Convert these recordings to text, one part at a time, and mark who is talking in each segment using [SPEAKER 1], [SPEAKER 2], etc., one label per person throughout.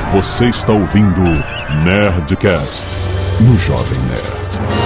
[SPEAKER 1] Você está ouvindo Nerdcast no Jovem Nerd.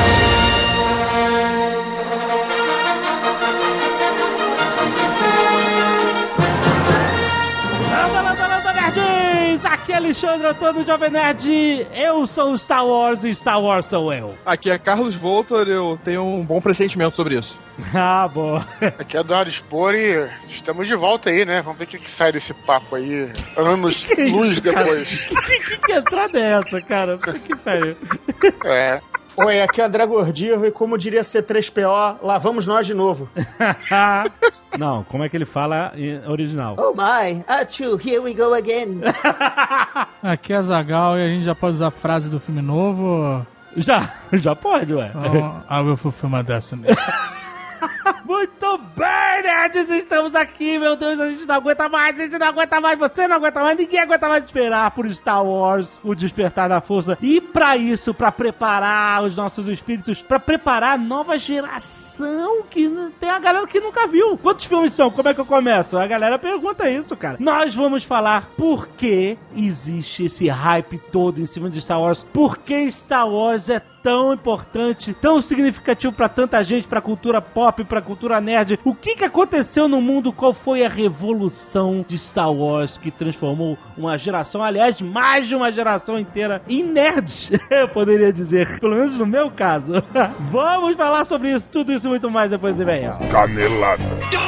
[SPEAKER 2] Aqui é Alexandre Antônio, Jovem Nerd. Eu sou o Star Wars e Star Wars sou eu.
[SPEAKER 3] Aqui é Carlos Voltor, eu tenho um bom pressentimento sobre isso.
[SPEAKER 2] Ah, boa.
[SPEAKER 4] Aqui é Eduardo Spor e estamos de volta aí, né? Vamos ver o que sai desse papo aí, anos luz depois.
[SPEAKER 2] Que entrada é essa, cara? Que pariu.
[SPEAKER 4] É.
[SPEAKER 5] Oi, aqui é André Gordillo e como diria C3PO, lá vamos nós de novo.
[SPEAKER 2] Não, como é que ele fala em original?
[SPEAKER 6] Oh my, achoo, here we go again.
[SPEAKER 7] Aqui é Azaghal e a gente já pode usar a frase do filme novo?
[SPEAKER 2] Já pode, ué.
[SPEAKER 7] I will fulfill my destiny.
[SPEAKER 2] Muito bem, nerds, estamos aqui, meu Deus, a gente não aguenta mais, você não aguenta mais, ninguém aguenta mais esperar por Star Wars, o Despertar da Força. E pra isso, pra preparar os nossos espíritos, pra preparar a nova geração, que tem a galera que nunca viu. Quantos filmes são? Como é que eu começo? A galera pergunta isso, cara. Nós vamos falar por que existe esse hype todo em cima de Star Wars, por que Star Wars é tão importante, tão significativo pra tanta gente, pra cultura pop, pra cultura nerd. O que aconteceu no mundo? Qual foi a revolução de Star Wars que transformou uma geração, aliás, mais de uma geração inteira em nerds, eu poderia dizer, pelo menos no meu caso. Vamos falar sobre isso, tudo isso e muito mais depois de vem.
[SPEAKER 1] Canelada.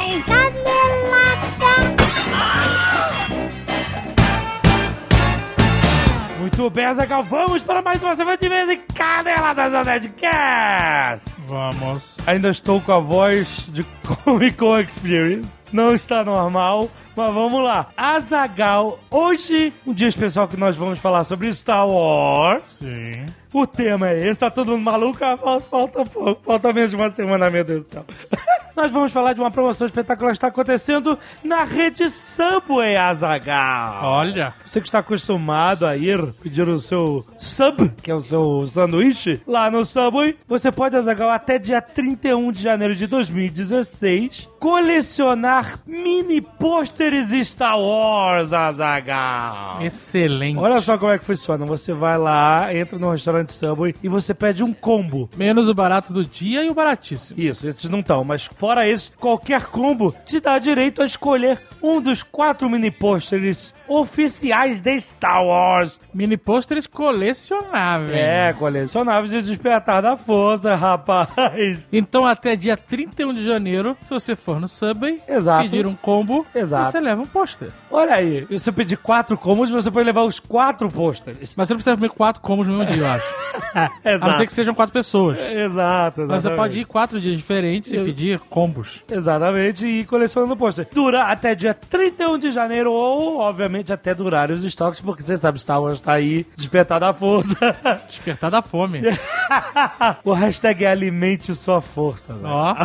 [SPEAKER 2] Muito bem, Azaghal, vamos para mais uma semana de vez em Caneladas da Nerdcast.
[SPEAKER 7] Vamos.
[SPEAKER 2] Ainda estou com a voz de Comic Con Experience. Não está normal, mas vamos lá. Azaghal, hoje, um dia especial que nós vamos falar sobre Star Wars.
[SPEAKER 7] Sim.
[SPEAKER 2] O tema é esse, tá todo mundo maluco? Falta menos de uma semana, meu Deus do céu. Nós vamos falar de uma promoção espetacular que está acontecendo na rede Subway, Azaghal.
[SPEAKER 7] Olha.
[SPEAKER 2] Você que está acostumado a ir pedir o seu sub, que é o seu sanduíche, lá no Subway, você pode, Azaghal, até dia 31 de janeiro de 2016, colecionar mini pôsteres Star Wars, Azaghal.
[SPEAKER 7] Excelente.
[SPEAKER 2] Olha só como é que funciona. Você vai lá, entra no restaurante Subway e você pede um combo.
[SPEAKER 7] Menos o barato do dia e o baratíssimo.
[SPEAKER 2] Isso, esses não estão, mas fora isso, qualquer combo te dá direito a escolher um dos 4 mini pôsteres oficiais de Star Wars.
[SPEAKER 7] Mini pôsteres colecionáveis.
[SPEAKER 2] É, colecionáveis de Despertar da Força, rapaz.
[SPEAKER 7] Então até dia 31 de janeiro, se você for no Subway,
[SPEAKER 2] Exato.
[SPEAKER 7] pedir um combo,
[SPEAKER 2] Exato.
[SPEAKER 7] você leva um pôster.
[SPEAKER 2] Olha aí, se você pedir 4 combos, você pode levar os 4 pôsteres.
[SPEAKER 7] Mas você não precisa comer 4 combos no mesmo dia, eu acho. A não ser que sejam 4 pessoas.
[SPEAKER 2] Exato.
[SPEAKER 7] Mas você pode ir 4 dias diferentes e pedir combos.
[SPEAKER 2] Exatamente, e ir colecionando pôster. Dura até dia 31 de janeiro ou, obviamente, até durar os estoques, porque você sabe, Star Wars tá aí, Despertar da Força.
[SPEAKER 7] Despertar da fome.
[SPEAKER 2] O hashtag é alimente sua força, velho.
[SPEAKER 7] Ó.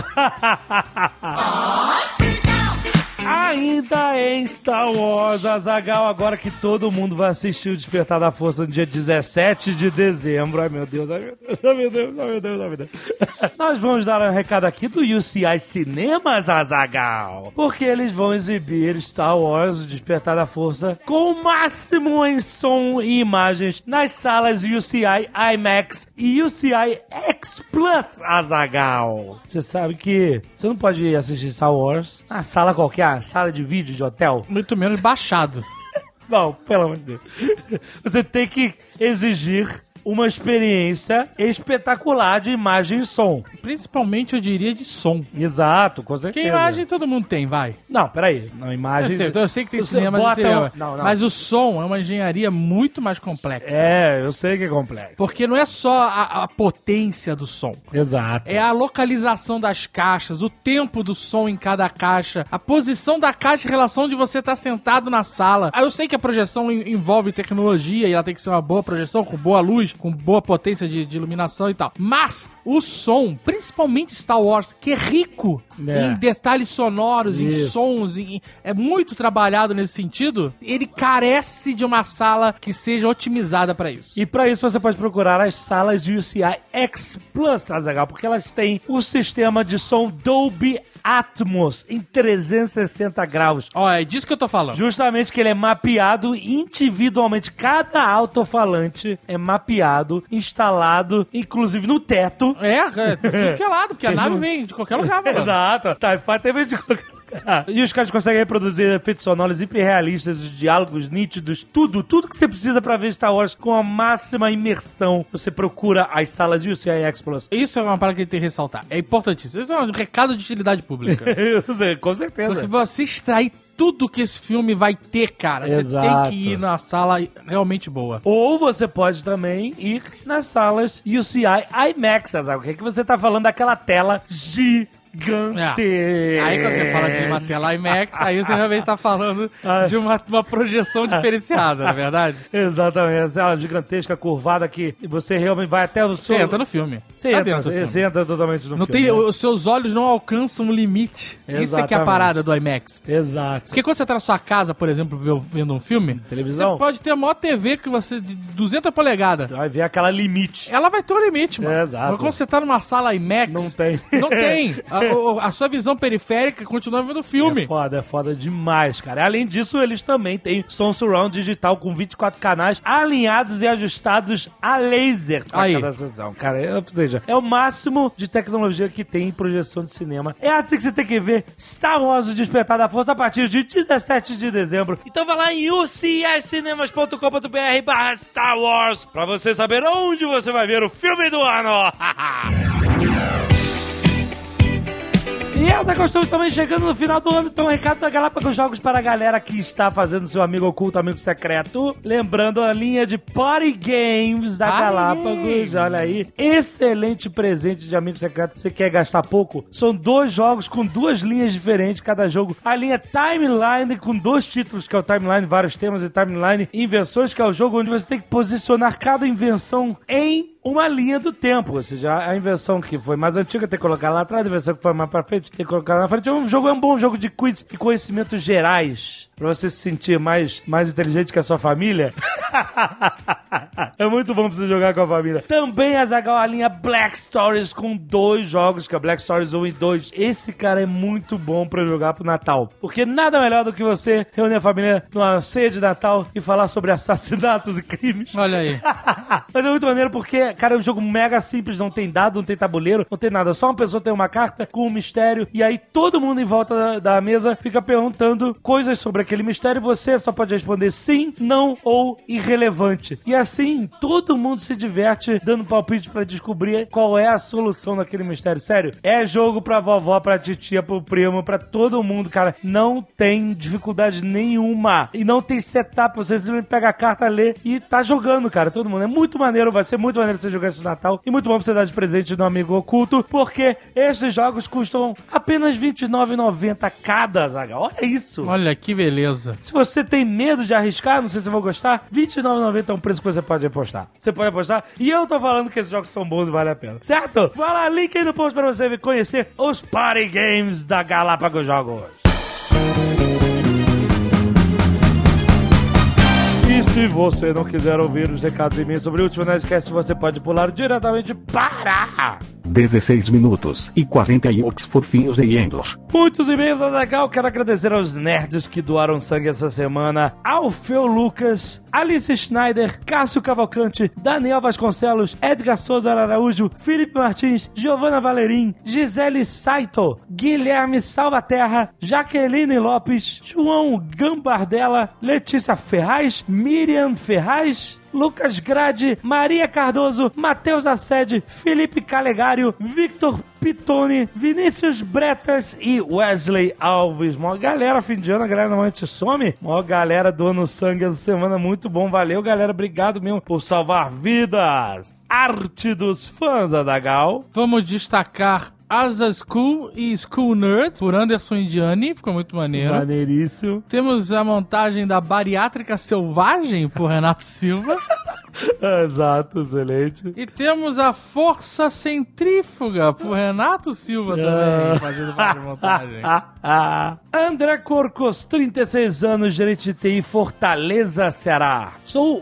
[SPEAKER 2] Ainda em Star Wars, Azaghal, agora que todo mundo vai assistir o Despertar da Força no dia 17 de dezembro. Ai, meu Deus, ai, meu Deus, ai, meu Deus, ai, meu Deus, ai, meu Deus. Nós vamos dar um recado aqui do UCI Cinemas, Azaghal, porque eles vão exibir Star Wars, o Despertar da Força, com o máximo em som e imagens nas salas UCI IMAX e UCI X Plus, Azaghal. Você sabe que você não pode assistir Star Wars na sala qualquer, sala de vídeo de hotel.
[SPEAKER 7] Muito menos baixado.
[SPEAKER 2] Não, pelo amor de Deus. Você tem que exigir uma experiência espetacular de imagem e som.
[SPEAKER 7] Principalmente, eu diria, de som.
[SPEAKER 2] Exato, com certeza.
[SPEAKER 7] Que imagem todo mundo tem, vai.
[SPEAKER 2] Não, peraí. Não, imagem...
[SPEAKER 7] Eu sei que tem
[SPEAKER 2] Você
[SPEAKER 7] cinema
[SPEAKER 2] bota
[SPEAKER 7] de cinema.
[SPEAKER 2] não.
[SPEAKER 7] Mas o som é uma engenharia muito mais complexa.
[SPEAKER 2] É, eu sei que é complexo.
[SPEAKER 7] Porque não é só a potência do som.
[SPEAKER 2] Exato.
[SPEAKER 7] É a localização das caixas, o tempo do som em cada caixa, a posição da caixa em relação de você estar sentado na sala. Eu sei que a projeção envolve tecnologia e ela tem que ser uma boa projeção, com boa luz, com boa potência de iluminação e tal. Mas o som, principalmente Star Wars, que é rico em detalhes sonoros, em sons, é muito trabalhado nesse sentido, ele carece de uma sala que seja otimizada para isso.
[SPEAKER 2] E para isso você pode procurar as salas de UCI X Plus, Azaghal, porque elas têm o sistema de som Dolby Atmos em 360 graus.
[SPEAKER 7] Ó, é disso que eu tô falando.
[SPEAKER 2] Justamente que ele é mapeado individualmente. Cada alto-falante é mapeado, instalado, inclusive no teto.
[SPEAKER 7] Tudo que é lado, porque a nave vem de qualquer lugar, mano.
[SPEAKER 2] Exato. TIE Fighter vem de qualquer lugar. E os caras conseguem reproduzir efeitos sonoros hiperrealistas, os diálogos nítidos, tudo que você precisa pra ver Star Wars com a máxima imersão. Você procura as salas UCI X-Plus.
[SPEAKER 7] Isso é uma parada que a gente tem que ressaltar. É importantíssimo. Isso é um recado de utilidade pública.
[SPEAKER 2] Com certeza.
[SPEAKER 7] Porque você extrai tudo que esse filme vai ter, cara.
[SPEAKER 2] Exato.
[SPEAKER 7] Você tem que ir na sala realmente boa.
[SPEAKER 2] Ou você pode também ir nas salas UCI IMAX, Azaghal. O que é que você tá falando daquela tela gigante?
[SPEAKER 7] Aí quando você fala de uma tela IMAX, aí você realmente tá falando de uma projeção diferenciada, não é verdade?
[SPEAKER 2] Exatamente, ela gigantesca, curvada, que você realmente vai até o seu...
[SPEAKER 7] Você entra no filme.
[SPEAKER 2] Você entra totalmente no
[SPEAKER 7] não
[SPEAKER 2] filme.
[SPEAKER 7] Tem, os seus olhos não alcançam um limite.
[SPEAKER 2] Exatamente.
[SPEAKER 7] Isso é que é a parada do IMAX.
[SPEAKER 2] Exato.
[SPEAKER 7] Porque quando você tá na sua casa, por exemplo, vendo um filme,
[SPEAKER 2] televisão,
[SPEAKER 7] você pode ter a maior TV que você de 200 polegadas.
[SPEAKER 2] Vai ver aquela limite.
[SPEAKER 7] Ela vai ter um limite, mano.
[SPEAKER 2] Exato.
[SPEAKER 7] Mas quando você tá numa sala IMAX...
[SPEAKER 2] Não tem.
[SPEAKER 7] Não tem. A sua visão periférica continua vendo o filme.
[SPEAKER 2] É foda demais, cara. Além disso, eles também têm som surround digital com 24 canais alinhados e ajustados a laser pra cada sessão, cara. Ou seja, é o máximo de tecnologia que tem em projeção de cinema. É assim que você tem que ver Star Wars: O Despertar da Força a partir de 17 de dezembro. Então vai lá em ucscinemas.com.br/Star Wars pra você saber onde você vai ver o filme do ano. E Azaghal, estamos também chegando no final do ano, então recado da Galápagos Jogos para a galera que está fazendo seu amigo oculto, amigo secreto. Lembrando a linha de Party Games da Galápagos, olha aí. Excelente presente de amigo secreto. Você quer gastar pouco? São 2 jogos com 2 linhas diferentes cada jogo. A linha Timeline com 2 títulos, que é o Timeline Vários Temas, e Timeline Invenções, que é o jogo onde você tem que posicionar cada invenção em uma linha do tempo, ou seja, a invenção que foi mais antiga tem que colocar lá atrás, a invenção que foi mais pra frente tem que colocar lá na frente. É um bom jogo de quiz e conhecimentos gerais, pra você se sentir mais inteligente que a sua família. É muito bom pra você jogar com a família. Também, Azaghal, a linha Black Stories com 2 jogos, que é Black Stories 1 e 2. Esse, cara, é muito bom pra jogar pro Natal, porque nada melhor do que você reunir a família numa ceia de Natal e falar sobre assassinatos e crimes.
[SPEAKER 7] Olha aí.
[SPEAKER 2] Mas é muito maneiro porque, cara, é um jogo mega simples, não tem dado, não tem tabuleiro, não tem nada. Só uma pessoa tem uma carta com um mistério e aí todo mundo em volta da mesa fica perguntando coisas sobre aquele mistério e você só pode responder sim, não ou irrelevante. E assim, todo mundo se diverte dando palpite pra descobrir qual é a solução daquele mistério. Sério, é jogo pra vovó, pra titia, pro primo, pra todo mundo, cara. Não tem dificuldade nenhuma. E não tem setup, você simplesmente pega a carta, lê e tá jogando, cara. Todo mundo. É muito maneiro, vai ser muito maneiro você jogar esse Natal. E muito bom pra você dar de presente no amigo oculto, porque esses jogos custam apenas R$29,90 cada, Azaghal. Olha isso.
[SPEAKER 7] Olha que beleza.
[SPEAKER 2] Se você tem medo de arriscar, não sei se eu vou gostar, R$29,90 é um preço que você pode apostar. Você pode apostar. E eu tô falando que esses jogos são bons e vale a pena. Certo? Vai lá, link aí no post pra você conhecer os Party Games da Galápagos Jogos. E se você não quiser ouvir os recados em mim sobre o último Nerdcast, você pode pular diretamente para
[SPEAKER 1] 16 minutos e 41 fofinhos e Endor.
[SPEAKER 2] Muitos e-mails, Azaghal. Quero agradecer aos nerds que doaram sangue essa semana. Alfeu Lucas, Alice Schneider, Cássio Cavalcante, Daniel Vasconcelos, Edgar Souza Araújo, Felipe Martins, Giovanna Valerim, Gisele Saito, Guilherme Salvaterra, Jaqueline Lopes, João Gambardella, Letícia Ferraz, Miriam Ferraz, Lucas Grade, Maria Cardoso, Matheus Assede, Felipe Calegário, Victor Pitone, Vinícius Bretas e Wesley Alves. Mó galera, fim de ano, a galera normalmente some. Mó galera doando sangue essa semana, muito bom. Valeu, galera, obrigado mesmo por salvar vidas. Arte dos fãs, Azaghal.
[SPEAKER 7] Vamos destacar Asa School e School Nerd, por Anderson Indiani, ficou muito maneiro.
[SPEAKER 2] Maneiríssimo.
[SPEAKER 7] Temos a montagem da Bariátrica Selvagem, por Renato Silva.
[SPEAKER 2] Exato, excelente.
[SPEAKER 7] E temos a Força Centrífuga, por Renato Silva também, fazendo várias montagens.
[SPEAKER 2] André Corcos, 36 anos, gerente de TI, Fortaleza, Ceará. Sou um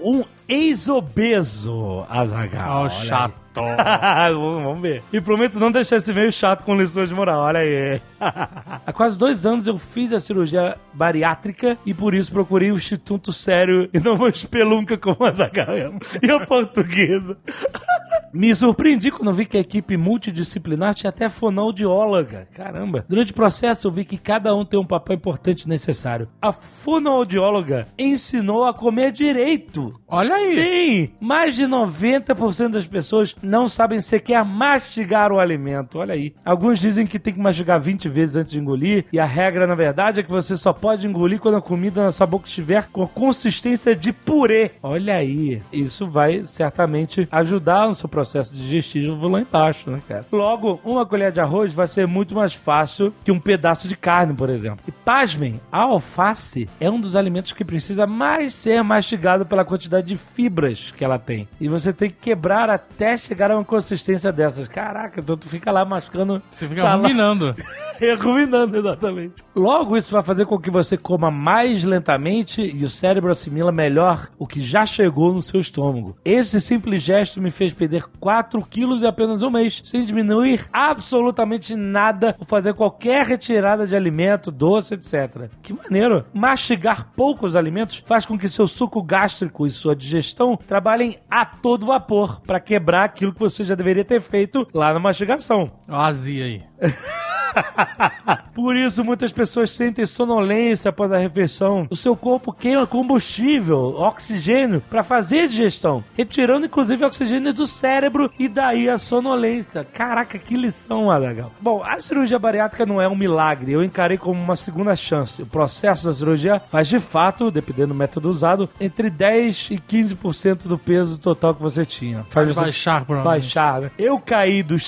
[SPEAKER 2] ex-obeso, Azaghal.
[SPEAKER 7] Ó, chato.
[SPEAKER 2] Vamos ver. E prometo não deixar esse meio chato com lições de moral. Olha aí. Há quase 2 anos eu fiz a cirurgia bariátrica e por isso procurei um instituto sério e não uma espelunca como a da Galema e a portuguesa. Me surpreendi quando vi que a equipe multidisciplinar tinha até fonoaudióloga. Caramba. Durante o processo eu vi que cada um tem um papel importante e necessário. A fonoaudióloga ensinou a comer direito.
[SPEAKER 7] Olha aí.
[SPEAKER 2] Sim. Mais de 90% das pessoas não sabem sequer mastigar o alimento. Olha aí. Alguns dizem que tem que mastigar 20 vezes antes de engolir e a regra, na verdade, é que você só pode engolir quando a comida na sua boca estiver com a consistência de purê. Olha aí. Isso vai certamente ajudar no seu processo digestivo lá embaixo, né, cara? Logo, uma colher de arroz vai ser muito mais fácil que um pedaço de carne, por exemplo. E pasmem, a alface é um dos alimentos que precisa mais ser mastigado pela quantidade de fibras que ela tem. E você tem que quebrar até chegar a uma consistência dessas. Caraca, então tu fica lá mascando.
[SPEAKER 7] Você fica ruminando.
[SPEAKER 2] Ruminando, exatamente. Logo, isso vai fazer com que você coma mais lentamente e o cérebro assimila melhor o que já chegou no seu estômago. Esse simples gesto me fez perder 4 quilos em apenas um mês, sem diminuir absolutamente nada ou fazer qualquer retirada de alimento, doce, etc. Que maneiro! Mastigar poucos alimentos faz com que seu suco gástrico e sua digestão trabalhem a todo vapor para quebrar aquilo que você já deveria ter feito lá na mastigação.
[SPEAKER 7] Ó, azia aí.
[SPEAKER 2] Por isso, muitas pessoas sentem sonolência após a refeição. O seu corpo queima combustível, oxigênio, para fazer a digestão, retirando inclusive o oxigênio do cérebro e daí a sonolência. Caraca, que lição, Azaghal. Bom, a cirurgia bariátrica não é um milagre. Eu encarei como uma segunda chance. O processo da cirurgia faz de fato, dependendo do método usado, entre 10% e 15% do peso total que você tinha.
[SPEAKER 7] Faz baixar, provavelmente.
[SPEAKER 2] Baixar, né? Eu caí dos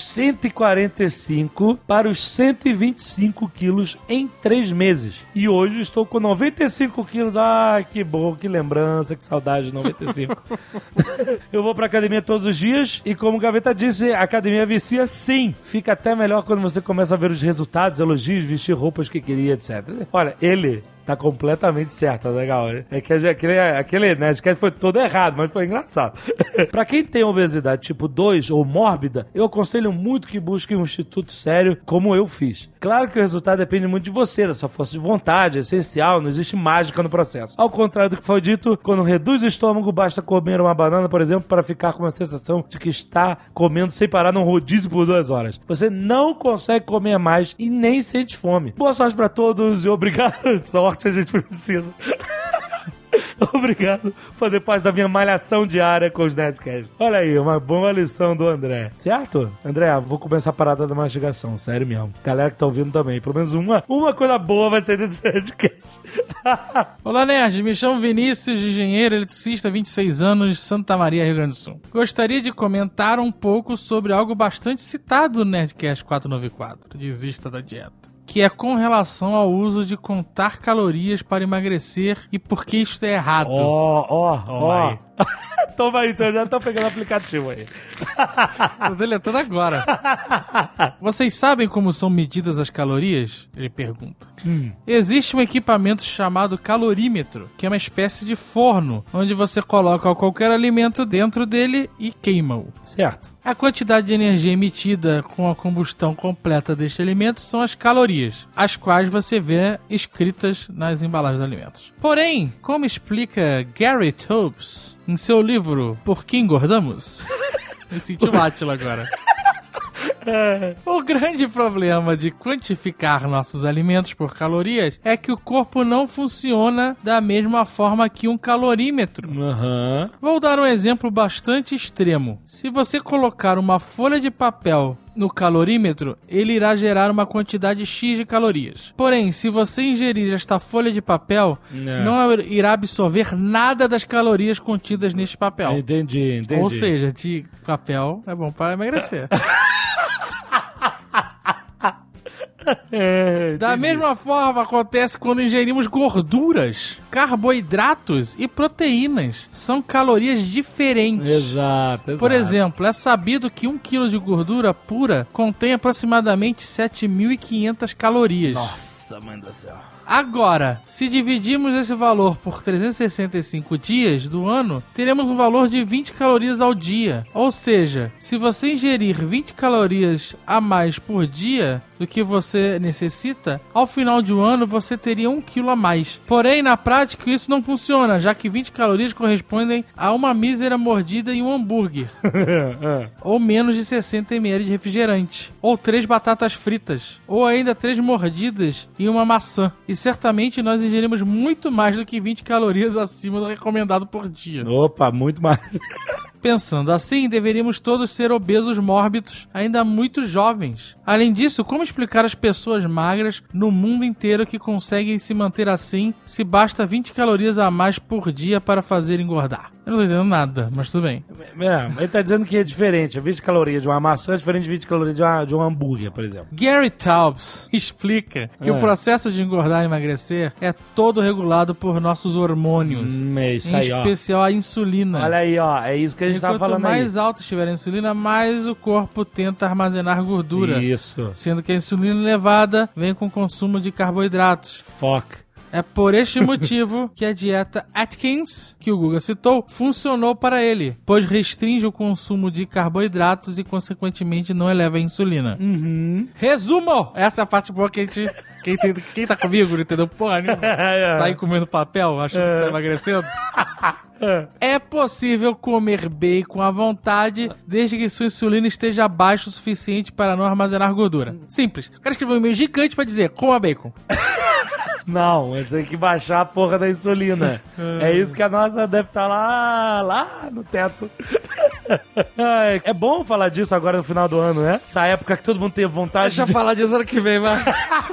[SPEAKER 2] 145 para os 125 quilos em 3 meses. E hoje estou com 95 quilos. Ah, que bom, que lembrança, que saudade de 95. Eu vou pra academia todos os dias e, como o Gaveta disse, a academia vicia sim. Fica até melhor quando você começa a ver os resultados, elogios, vestir roupas que queria, etc. Olha, ele tá completamente certo, tá legal? É que aquele Nerdcast foi todo errado, mas foi engraçado. Pra quem tem obesidade tipo 2 ou mórbida, eu aconselho muito que busque um instituto sério, como eu fiz. Claro que o resultado depende muito de você, da sua força de vontade, é essencial, não existe mágica no processo. Ao contrário do que foi dito, quando reduz o estômago, basta comer uma banana, por exemplo, para ficar com uma sensação de que está comendo sem parar num rodízio por 2 horas. Você não consegue comer mais e nem sente fome. Boa sorte pra todos e obrigado. Sorte a gente precisa. Obrigado por fazer parte da minha malhação diária com os Nerdcasts. Olha aí, uma boa lição do André. Certo? André, vou começar a parada da mastigação, sério mesmo. Galera que tá ouvindo também, pelo menos uma coisa boa vai ser desse Nerdcast.
[SPEAKER 7] Olá, Nerd, me chamo Vinícius, engenheiro eletricista, 26 anos, Santa Maria, Rio Grande do Sul. Gostaria de comentar um pouco sobre algo bastante citado no Nerdcast 494, Desista da Dieta, que é com relação ao uso de contar calorias para emagrecer e por que isso é errado.
[SPEAKER 2] Ó. Toma aí, então já tá pegando o aplicativo aí.
[SPEAKER 7] Tô deletando agora. Vocês sabem como são medidas as calorias? Ele pergunta. Existe um equipamento chamado calorímetro, que é uma espécie de forno, onde você coloca qualquer alimento dentro dele e queima-o.
[SPEAKER 2] Certo.
[SPEAKER 7] A quantidade de energia emitida com a combustão completa deste alimento são as calorias, as quais você vê escritas nas embalagens dos alimentos. Porém, como explica Gary Taubes em seu livro Por que Engordamos? Me senti o Átila agora. O grande problema de quantificar nossos alimentos por calorias é que o corpo não funciona da mesma forma que um calorímetro. Vou dar um exemplo bastante extremo. Se você colocar uma folha de papel no calorímetro, ele irá gerar uma quantidade X de calorias. Porém, se você ingerir esta folha de papel, não irá absorver nada das calorias contidas neste papel.
[SPEAKER 2] Entendi.
[SPEAKER 7] Ou seja, de papel é bom para emagrecer. Da mesma forma acontece quando ingerimos gorduras, carboidratos e proteínas. São calorias diferentes.
[SPEAKER 2] Exato.
[SPEAKER 7] Por exemplo, é sabido que 1 kg de gordura pura contém aproximadamente 7.500 calorias.
[SPEAKER 2] Nossa, mãe do céu.
[SPEAKER 7] Agora, se dividirmos esse valor por 365 dias do ano, teremos um valor de 20 calorias ao dia. Ou seja, se você ingerir 20 calorias a mais por dia do que você necessita, ao final de um ano você teria 1 quilo a mais. Porém, na prática, isso não funciona, já que 20 calorias correspondem a uma mísera mordida em um hambúrguer. Ou menos de 60 ml de refrigerante. Ou 3 batatas fritas. Ou ainda 3 mordidas em uma maçã. E certamente nós ingerimos muito mais do que 20 calorias acima do recomendado por dia.
[SPEAKER 2] Opa, muito mais.
[SPEAKER 7] Pensando assim, deveríamos todos ser obesos mórbidos, ainda muito jovens. Além disso, como explicar às pessoas magras no mundo inteiro que conseguem se manter assim se basta 20 calorias a mais por dia para fazer engordar? Eu não tô entendendo nada, mas tudo bem.
[SPEAKER 2] Ele tá dizendo que é diferente. 20 calorias de uma maçã é diferente de 20 calorias de um hambúrguer, por exemplo.
[SPEAKER 7] Gary Taubes explica que o processo de engordar e emagrecer é todo regulado por nossos hormônios.
[SPEAKER 2] É isso
[SPEAKER 7] em
[SPEAKER 2] aí,
[SPEAKER 7] especial a insulina.
[SPEAKER 2] Olha aí, ó. É isso que a gente tava falando aí.
[SPEAKER 7] Quanto mais alta estiver a insulina, mais o corpo tenta armazenar gordura.
[SPEAKER 2] Isso.
[SPEAKER 7] Sendo que a insulina elevada vem com o consumo de carboidratos.
[SPEAKER 2] Foca.
[SPEAKER 7] É por este motivo que a dieta Atkins, que o Guga citou, funcionou para ele, pois restringe o consumo de carboidratos e, consequentemente, não eleva a insulina. Resumo! Essa é a parte boa que a gente... Quem tá comigo, não entendeu porra nenhuma? Tá aí comendo papel, achando que tá emagrecendo? É possível comer bacon à vontade, desde que sua insulina esteja baixa o suficiente para não armazenar gordura. Simples. O cara escreveu um e-mail gigante pra dizer, coma bacon.
[SPEAKER 2] Não, tem que baixar a porra da insulina. É isso que a nossa deve estar lá no teto. É bom falar disso agora no final do ano, né? Essa época que todo mundo tem vontade
[SPEAKER 7] Deixa eu falar disso ano que vem, vai.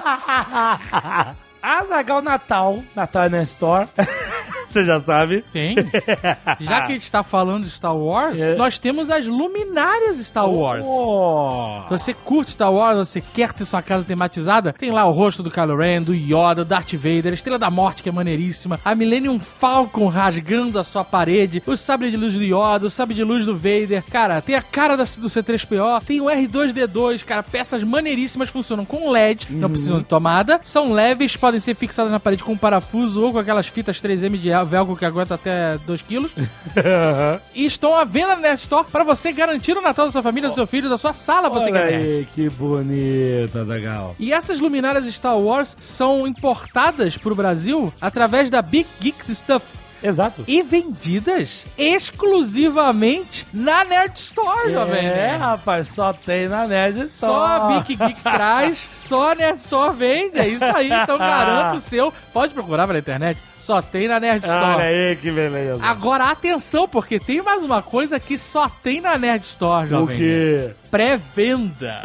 [SPEAKER 2] Azaghal Natal é na Store. Você já sabe.
[SPEAKER 7] Sim. Já que a gente tá falando de Star Wars, nós temos as luminárias Star Wars. Se você curte Star Wars, você quer ter sua casa tematizada, tem lá o rosto do Kylo Ren, do Yoda, do Darth Vader, a Estrela da Morte, que é maneiríssima, a Millennium Falcon rasgando a sua parede, o sabre de luz do Yoda, o sabre de luz do Vader. Cara, tem a cara do C3PO, tem o R2-D2, cara, peças maneiríssimas, funcionam com LED, não precisam de tomada, são leves, podem ser fixadas na parede com um parafuso ou com aquelas fitas 3M de velcro que aguenta até 2 quilos. E estão à venda na Nerd Store para você garantir o Natal da sua família, do seu filho, da sua sala, você que é nerd.
[SPEAKER 2] Aí, que bonita, legal.
[SPEAKER 7] E essas luminárias Star Wars são importadas pro Brasil através da Big Geeks Stuff.
[SPEAKER 2] Exato.
[SPEAKER 7] E vendidas exclusivamente na Nerd Store, jovem.
[SPEAKER 2] Rapaz, só tem na Nerd Store.
[SPEAKER 7] Só a Big Geek traz, só a Nerd Store vende. É isso aí, então garanto o seu. Pode procurar pela internet. Só tem na Nerd Store.
[SPEAKER 2] Olha aí, que beleza.
[SPEAKER 7] Agora, atenção, porque tem mais uma coisa que só tem na Nerd Store, jovem.
[SPEAKER 2] O quê?
[SPEAKER 7] Pré-venda.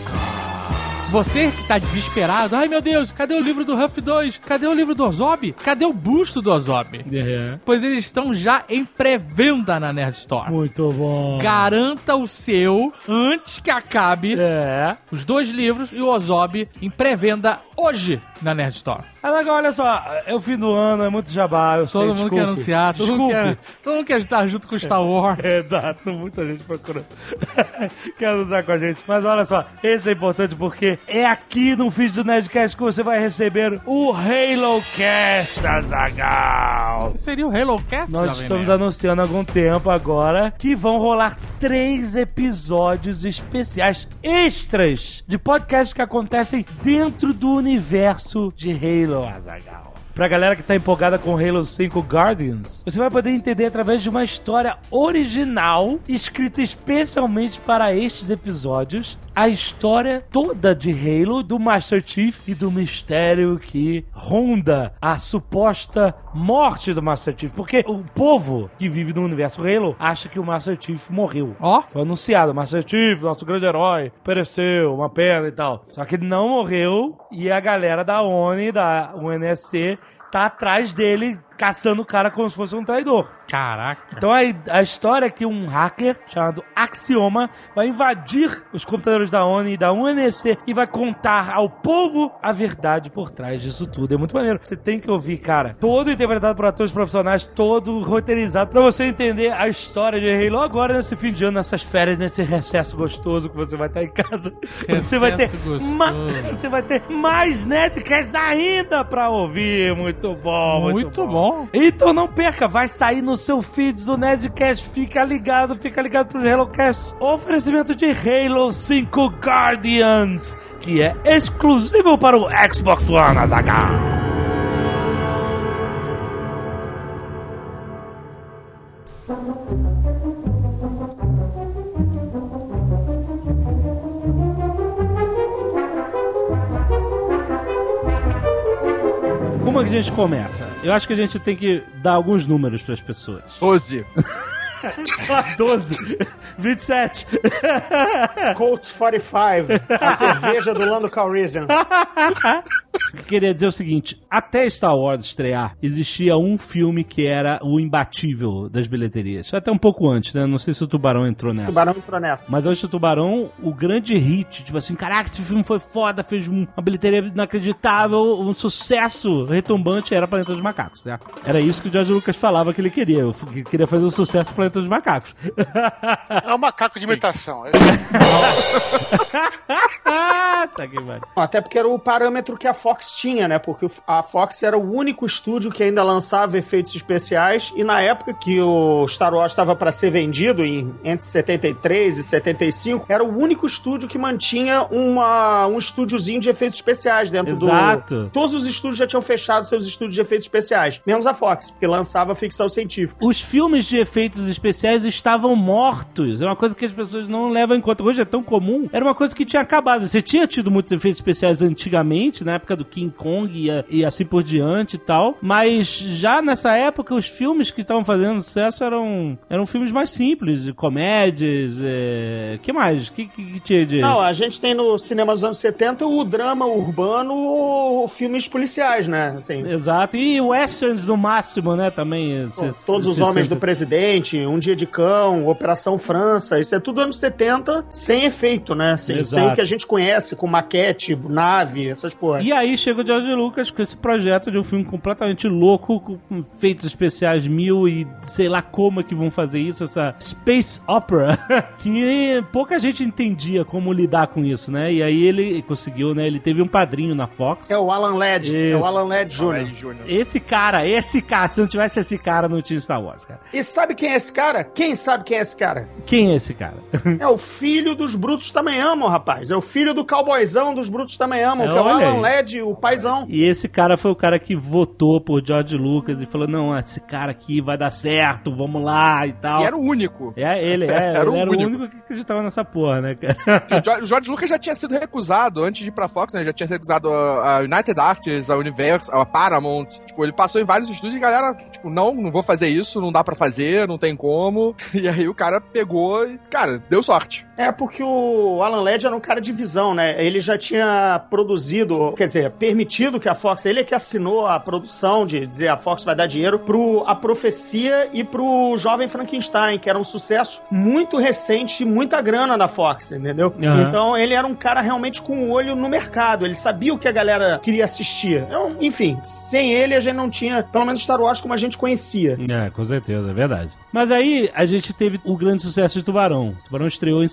[SPEAKER 7] Você que tá desesperado, ai meu Deus, cadê o livro do Huff 2? Cadê o livro do Ozob? Cadê o busto do Ozob? Pois eles estão já em pré-venda na Nerd Store.
[SPEAKER 2] Muito bom.
[SPEAKER 7] Garanta o seu antes que acabe os 2 livros e o Ozob em pré-venda hoje na Nerd Store.
[SPEAKER 2] Agora, olha só, é o fim do ano, é muito jabá, eu sei,
[SPEAKER 7] Todo mundo quer anunciar, todo mundo quer estar junto com o Star Wars.
[SPEAKER 2] Exato, muita gente procurando. Quer anunciar com a gente. Mas olha só, esse é importante porque é aqui no feed do Nerdcast que você vai receber o Halo Cast, Azaghal.
[SPEAKER 7] Seria o Halo Cast?
[SPEAKER 2] Nós estamos anunciando há algum tempo agora que vão rolar 3 episódios especiais, extras, de podcasts que acontecem dentro do universo de Halo, Azaghal. Pra galera que tá empolgada com Halo 5 Guardians, você vai poder entender através de uma história original, escrita especialmente para estes episódios, a história toda de Halo, do Master Chief e do mistério que ronda a suposta morte do Master Chief. Porque o povo que vive no universo Halo acha que o Master Chief morreu. Foi anunciado, Master Chief, nosso grande herói, pereceu, uma pena e tal. Só que ele não morreu e a galera da ONI, da UNSC, tá atrás dele caçando o cara como se fosse um traidor.
[SPEAKER 7] Caraca.
[SPEAKER 2] Então a história é que um hacker chamado Axioma vai invadir os computadores da ONU e da UNSC e vai contar ao povo a verdade por trás disso tudo. É muito maneiro. Você tem que ouvir, cara, todo interpretado por atores profissionais, todo roteirizado, pra você entender a história de Halo agora nesse fim de ano, nessas férias, nesse recesso gostoso que você vai estar em casa. Você vai ter mais Nerdcasts ainda pra ouvir. Muito bom,
[SPEAKER 7] muito bom.
[SPEAKER 2] Então não perca, vai sair no seu feed do Nerdcast. Fica ligado pro HaloCast. Oferecimento de Halo 5 Guardians, que é exclusivo para o Xbox One, Azaghal. Como é que a gente começa? Eu acho que a gente tem que dar alguns números para as pessoas.
[SPEAKER 3] 12.
[SPEAKER 2] 12. 27.
[SPEAKER 5] Colt 45. A cerveja do Lando Calrissian.
[SPEAKER 2] Eu queria dizer o seguinte, até Star Wars estrear, existia um filme que era o imbatível das bilheterias. Até um pouco antes, né? Não sei se o Tubarão entrou nessa. Mas antes do Tubarão, o grande hit, tipo assim, caraca, esse filme foi foda, fez uma bilheteria inacreditável, um sucesso retumbante, era Planeta dos Macacos, certo? Era isso que o George Lucas falava que ele queria. Ele queria fazer um sucesso Planeta dos Macacos.
[SPEAKER 4] É um macaco de imitação.
[SPEAKER 2] Tá que vai.
[SPEAKER 5] Até porque era o parâmetro que a Fox tinha, né? Porque a Fox era o único estúdio que ainda lançava efeitos especiais, e na época que o Star Wars estava para ser vendido, entre 73 e 75, era o único estúdio que mantinha um estúdiozinho de efeitos especiais dentro
[SPEAKER 2] Exato.
[SPEAKER 5] Todos os estúdios já tinham fechado seus estúdios de efeitos especiais, menos a Fox, porque lançava ficção científica.
[SPEAKER 2] Os filmes de efeitos especiais estavam mortos. É uma coisa que as pessoas não levam em conta. Hoje é tão comum. Era uma coisa que tinha acabado. Você tinha tido muitos efeitos especiais antigamente, na época do King Kong e assim por diante e tal, mas já nessa época os filmes que estavam fazendo sucesso eram filmes mais simples, comédias, que mais? Que tinha de...
[SPEAKER 5] Não, a gente tem no cinema dos anos 70 o drama urbano, filmes policiais, né? Assim,
[SPEAKER 2] exato, e westerns no máximo, né, também.
[SPEAKER 5] Todos os Homens do Presidente, Um Dia de Cão, Operação França, isso é tudo anos 70 sem efeito, né? Assim, sem o que a gente conhece, com maquete, nave, essas porra.
[SPEAKER 2] E aí chega o George Lucas com esse projeto de um filme completamente louco, com efeitos especiais mil e sei lá como é que vão fazer isso, essa space opera, que pouca gente entendia como lidar com isso, né? E aí ele conseguiu, né? Ele teve um padrinho na Fox.
[SPEAKER 5] É o Alan Ladd. Isso. É o Alan Ladd Jr.
[SPEAKER 2] Esse cara, se não tivesse esse cara, não tinha Star Wars, cara.
[SPEAKER 5] E sabe quem é esse cara? Quem sabe quem é esse cara?
[SPEAKER 2] Quem é esse cara?
[SPEAKER 5] É o filho dos Brutos Também Amam, rapaz. É o filho do cowboyzão dos Brutos Também Amam, que é o Alan Ladd, o paizão.
[SPEAKER 2] E esse cara foi o cara que votou por George Lucas e falou, não, esse cara aqui vai dar certo, vamos lá e tal.
[SPEAKER 3] E era o único.
[SPEAKER 2] Ele era o único que acreditava nessa porra, né, cara?
[SPEAKER 3] O George Lucas já tinha sido recusado antes de ir pra Fox, né? Já tinha sido recusado a United Artists, a Universal, a Paramount. Tipo, ele passou em vários estúdios e a galera, tipo, não vou fazer isso, não dá pra fazer, não tem como. E aí o cara pegou e, cara, deu sorte.
[SPEAKER 5] É porque o Alan Ladd era um cara de visão, né? Ele já tinha produzido, quer dizer, permitido que a Fox, ele é que assinou a produção de dizer a Fox vai dar dinheiro pro A Profecia e pro Jovem Frankenstein, que era um sucesso muito recente, muita grana da Fox, entendeu? Uhum. Então ele era um cara realmente com um olho no mercado, ele sabia o que a galera queria assistir. Então, enfim, sem ele a gente não tinha, pelo menos Star Wars como a gente conhecia.
[SPEAKER 2] Com certeza, é verdade. Mas aí a gente teve o grande sucesso de Tubarão. Tubarão estreou em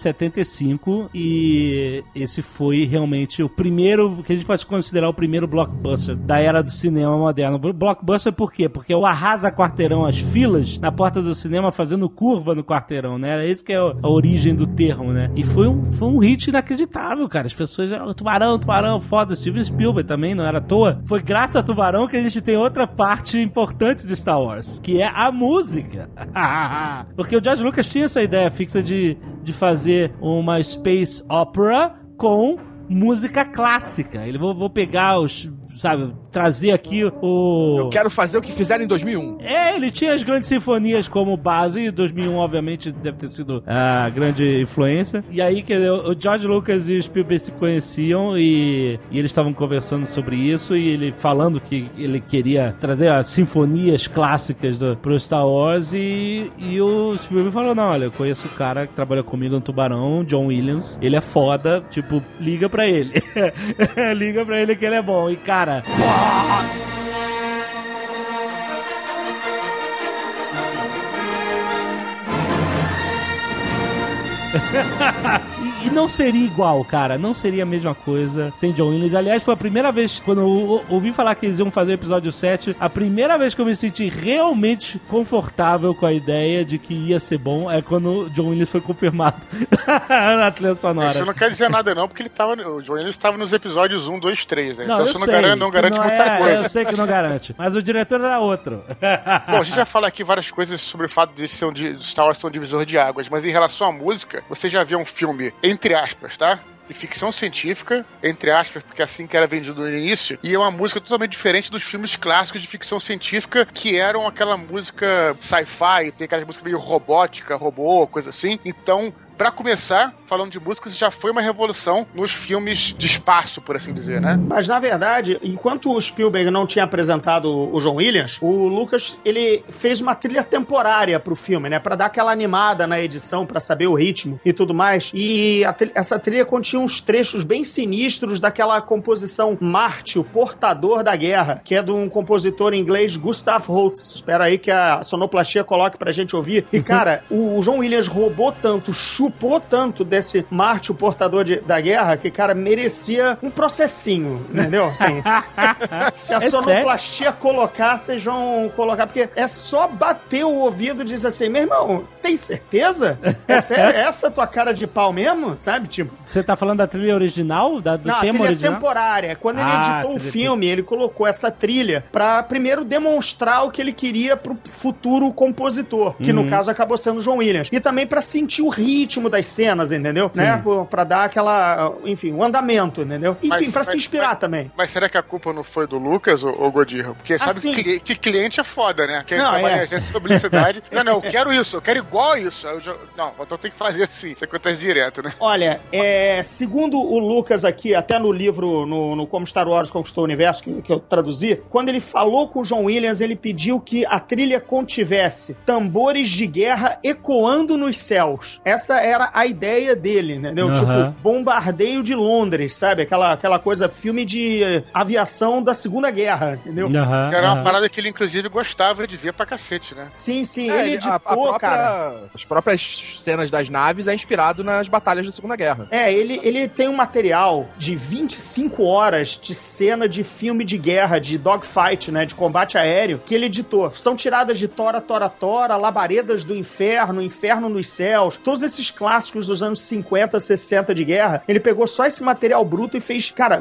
[SPEAKER 2] 75 e esse foi realmente o primeiro, que a gente pode considerar o primeiro blockbuster da era do cinema moderno. Blockbuster por quê? Porque o arrasa quarteirão, as filas na porta do cinema fazendo curva no quarteirão, né? Era esse que é a origem do termo, né? E foi um hit inacreditável, cara. As pessoas, Tubarão, foda. Steven Spielberg também, não era à toa. Foi graças a Tubarão que a gente tem outra parte importante de Star Wars, que é a música. Porque o George Lucas tinha essa ideia fixa de fazer uma space opera com música clássica. Ele vou pegar os sabe, trazer aqui o...
[SPEAKER 3] Eu quero fazer o que fizeram em 2001.
[SPEAKER 2] Ele tinha as grandes sinfonias como base, e 2001 obviamente deve ter sido a grande influência. E aí, quer dizer, o George Lucas e o Spielberg se conheciam e eles estavam conversando sobre isso, e ele falando que ele queria trazer as sinfonias clássicas pro Star Wars, e o Spielberg falou, não, olha, eu conheço o cara que trabalha comigo no Tubarão, John Williams, ele é foda, tipo, liga pra ele. Liga pra ele que ele é bom. E cara... E não seria igual, cara. Não seria a mesma coisa sem John Williams. Aliás, foi a primeira vez, quando eu ouvi falar que eles iam fazer o episódio 7, a primeira vez que eu me senti realmente confortável com a ideia de que ia ser bom é quando o John Williams foi confirmado na trilha sonora.
[SPEAKER 4] Isso não quer dizer nada não, porque o John Williams estava nos episódios 1, 2, 3, né?
[SPEAKER 2] Não,
[SPEAKER 4] então isso não garante muita coisa.
[SPEAKER 2] Eu sei que não garante, mas o diretor era outro.
[SPEAKER 4] Bom, a gente já fala aqui várias coisas sobre o fato de Star Wars ser um divisor de águas, mas em relação à música, você já viu um filme, entre aspas, tá? De ficção científica, entre aspas, porque assim que era vendido no início, e é uma música totalmente diferente dos filmes clássicos de ficção científica, que eram aquela música sci-fi, tem aquela música meio robótica, robô, coisa assim. Então, pra começar, falando de músicas, já foi uma revolução nos filmes de espaço, por assim dizer, né?
[SPEAKER 5] Mas, na verdade, enquanto o Spielberg não tinha apresentado o John Williams, o Lucas, ele fez uma trilha temporária pro filme, né? Pra dar aquela animada na edição, pra saber o ritmo e tudo mais. E essa trilha continha uns trechos bem sinistros daquela composição Marte, o Portador da Guerra, que é de um compositor inglês, Gustav Holst. Espera aí que a sonoplastia coloque pra gente ouvir. E, cara, o John Williams roubou tanto, chupou tanto desse Marte, o Portador da Guerra, que, cara, merecia um processinho, entendeu? Assim, se a sonoplastia colocar, vocês vão colocar, porque é só bater o ouvido e dizer assim, meu irmão, tem certeza? É sério? É essa tua cara de pau mesmo? Sabe, tipo...
[SPEAKER 2] Você tá falando da trilha original? Do
[SPEAKER 5] não,
[SPEAKER 2] tema
[SPEAKER 5] a trilha
[SPEAKER 2] original?
[SPEAKER 5] Temporária. Quando ele editou o filme, ele colocou essa trilha pra primeiro demonstrar o que ele queria pro futuro compositor, que no caso acabou sendo o John Williams. E também pra sentir o ritmo das cenas, entendeu? Né? Pra dar aquela, enfim, o andamento, entendeu? Enfim, pra se inspirar também.
[SPEAKER 4] Mas será que a culpa não foi do Lucas ou Godirra? Porque sabe que cliente é foda, né? Quem trabalha em agência de publicidade, não, eu quero isso, eu quero igual isso. Não, então tem que fazer assim. Isso acontece direto, né?
[SPEAKER 5] Olha, segundo o Lucas aqui, até no livro, no Como Star Wars Conquistou o Universo, que eu traduzi, quando ele falou com o John Williams, ele pediu que a trilha contivesse tambores de guerra ecoando nos céus. Essa era a ideia dele, entendeu? Tipo, bombardeio de Londres, sabe? Aquela coisa, filme de aviação da Segunda Guerra, entendeu?
[SPEAKER 4] Que era uma parada que ele, inclusive, gostava de ver pra cacete, né?
[SPEAKER 5] Sim, ele editou, cara.
[SPEAKER 3] As próprias cenas das naves é inspirado nas batalhas da Segunda Guerra.
[SPEAKER 5] Ele tem um material de 25 horas de cena de filme de guerra, de dogfight, né? De combate aéreo, que ele editou. São tiradas de Tora, Labaredas do Inferno, Inferno nos Céus, todos esses clássicos dos anos 50, 60 de guerra. Ele pegou só esse material bruto e fez, cara,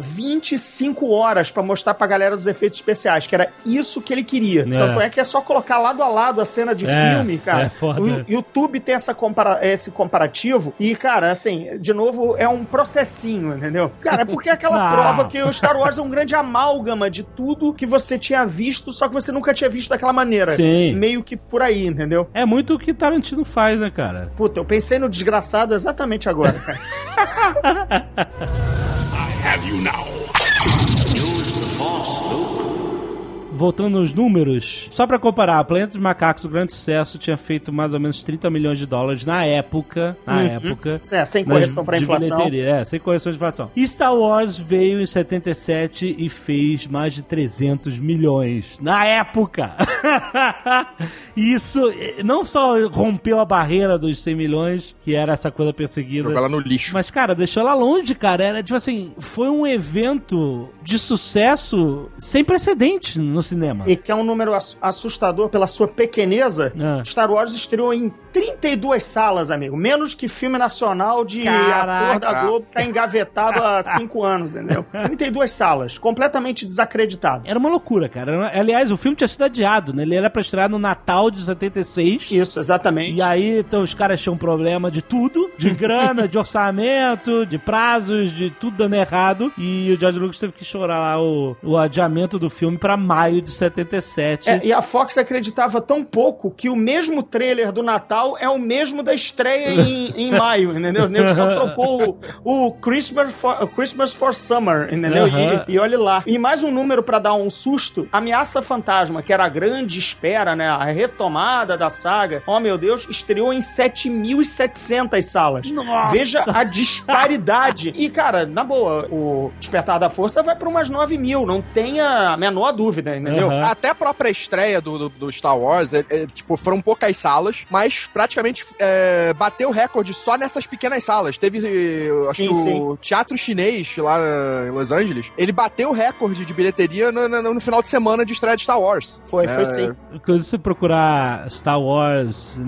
[SPEAKER 5] 25 horas pra mostrar pra galera dos efeitos especiais, que era isso que ele queria. Tanto é que é só colocar lado a lado a cena de filme, cara. O YouTube tem esse comparativo e, cara, assim, de novo, é um processinho, entendeu? Cara, é porque é aquela prova que o Star Wars é um grande amálgama de tudo que você tinha visto, só que você nunca tinha visto daquela maneira.
[SPEAKER 2] Sim.
[SPEAKER 5] Meio que por aí, entendeu?
[SPEAKER 2] É muito o que Tarantino faz, né, cara?
[SPEAKER 5] Puta, eu pensei no desgraçado exatamente agora, cara.
[SPEAKER 1] I have you now.
[SPEAKER 8] Use the Force, Luke.
[SPEAKER 2] Voltando nos números, só pra comparar, Planeta dos Macacos, o grande sucesso, tinha feito mais ou menos 30 milhões de dólares na época.
[SPEAKER 5] Sem correção pra inflação.
[SPEAKER 2] Sem correção de inflação. E Star Wars veio em 77 e fez mais de 300 milhões na época. Isso não só rompeu a barreira dos 100 milhões, que era essa coisa perseguida.
[SPEAKER 3] Jogou ela no lixo.
[SPEAKER 2] Mas, cara, deixou ela longe, cara. Era, tipo assim, foi um evento de sucesso sem precedentes no cinema.
[SPEAKER 5] E que é um número assustador pela sua pequeneza, Star Wars estreou em 32 salas, amigo. Menos que filme nacional de ator da Globo que tá engavetado há 5 anos, entendeu? 32 salas, completamente desacreditado.
[SPEAKER 2] Era uma loucura, cara. Aliás, o filme tinha sido adiado, né? Ele era pra estrear no Natal de 76.
[SPEAKER 5] Isso, exatamente.
[SPEAKER 2] E aí, então, os caras tinham problema de tudo. De grana, de orçamento, de prazos, de tudo dando errado. E o George Lucas teve que chorar lá o adiamento do filme pra maio de 77.
[SPEAKER 5] E a Fox acreditava tão pouco que o mesmo trailer do Natal é o mesmo da estreia em maio, entendeu? Ele só trocou o Christmas for Summer, entendeu? E olha lá. E mais um número pra dar um susto, Ameaça Fantasma, que era a grande espera, né? A retomada da saga. Oh, meu Deus, estreou em 7.700 salas.
[SPEAKER 2] Nossa.
[SPEAKER 5] Veja a disparidade. E, cara, na boa, o Despertar da Força vai pra umas 9.000, não tenha a menor dúvida, entendeu?
[SPEAKER 3] Até a própria estreia do Star Wars, tipo, foram poucas salas, mas praticamente bateu o recorde só nessas pequenas salas. Teve, acho que o Teatro Chinês lá em Los Angeles, ele bateu o recorde de bilheteria no final de semana de estreia de Star Wars.
[SPEAKER 5] Foi sim.
[SPEAKER 2] Quando você procurar Star Wars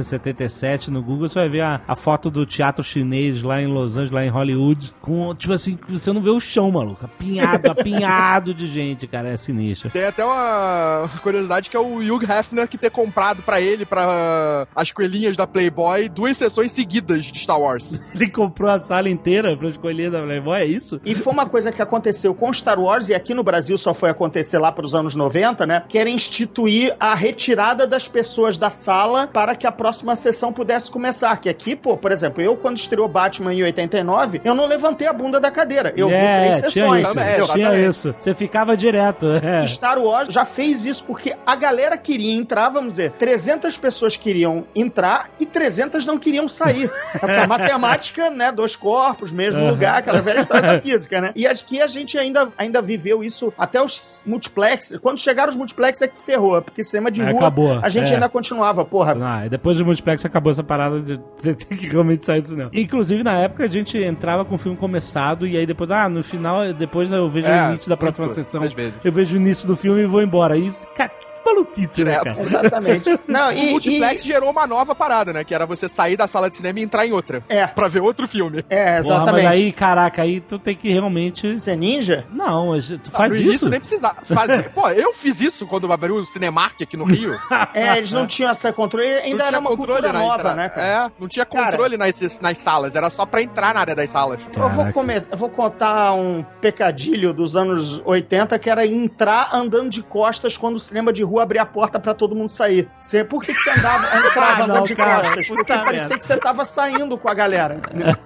[SPEAKER 2] 1977 no Google, você vai ver a foto do Teatro Chinês lá em Los Angeles, lá em Hollywood, com, tipo assim, você não vê o chão, maluco. Apinhado de gente, cara. É sinistro.
[SPEAKER 3] Tem até uma curiosidade que é o Hugh Hefner que ter comprado pra ele, pra as coelhinhas da Playboy, 2 sessões seguidas de Star Wars.
[SPEAKER 2] Ele comprou a sala inteira pra escolher da Playboy, é isso?
[SPEAKER 5] E foi uma coisa que aconteceu com Star Wars, e aqui no Brasil só foi acontecer lá pros anos 90, né? Que era instituir a retirada das pessoas da sala para que a próxima sessão pudesse começar. Que aqui, pô, por exemplo, eu quando estreou Batman em 89, eu não levantei a bunda da cadeira. Eu vi 3 sessões.
[SPEAKER 2] Tinha isso. Você ficava direto.
[SPEAKER 5] Star Wars já fez isso porque a galera queria entrar, vamos dizer, 300 pessoas queriam entrar e 300 não queriam sair. Essa matemática, né, 2 corpos, mesmo lugar, aquela velha história da física, né? E aqui a gente ainda viveu isso até os multiplexes. Quando chegaram os multiplexes é que ferrou, porque cinema de rua
[SPEAKER 2] acabou.
[SPEAKER 5] A gente ainda continuava, porra.
[SPEAKER 2] E depois do multiplex acabou essa parada de ter que realmente sair do cinema. Inclusive, na época, a gente entrava com o filme começado e aí depois, no final, depois eu vejo o início da próxima sessão. Eu vejo o início do filme e vou embora. Isso, cara, maluquice, né, cara?
[SPEAKER 5] Exatamente. Não,
[SPEAKER 3] o multiplex gerou uma nova parada, né? Que era você sair da sala de cinema e entrar em outra. Pra ver outro filme.
[SPEAKER 5] Exatamente.
[SPEAKER 2] Porra, mas aí, caraca, aí tu tem que realmente...
[SPEAKER 5] Ser ninja?
[SPEAKER 2] Não, mas tu faz
[SPEAKER 3] no
[SPEAKER 2] isso?
[SPEAKER 3] No início nem precisava fazer. Pô, eu fiz isso quando abriu o Cinemark aqui no Rio.
[SPEAKER 5] Eles não tinham essa controle, ainda era uma cultura nova, né, cara?
[SPEAKER 3] Não tinha controle nas salas, era só pra entrar na área das salas.
[SPEAKER 5] Eu vou contar um pecadilho dos anos 80, que era entrar andando de costas quando o cinema de rua abria a porta pra todo mundo sair. Por que você entrava andando de costas? Porque parecia que você tava saindo com a galera.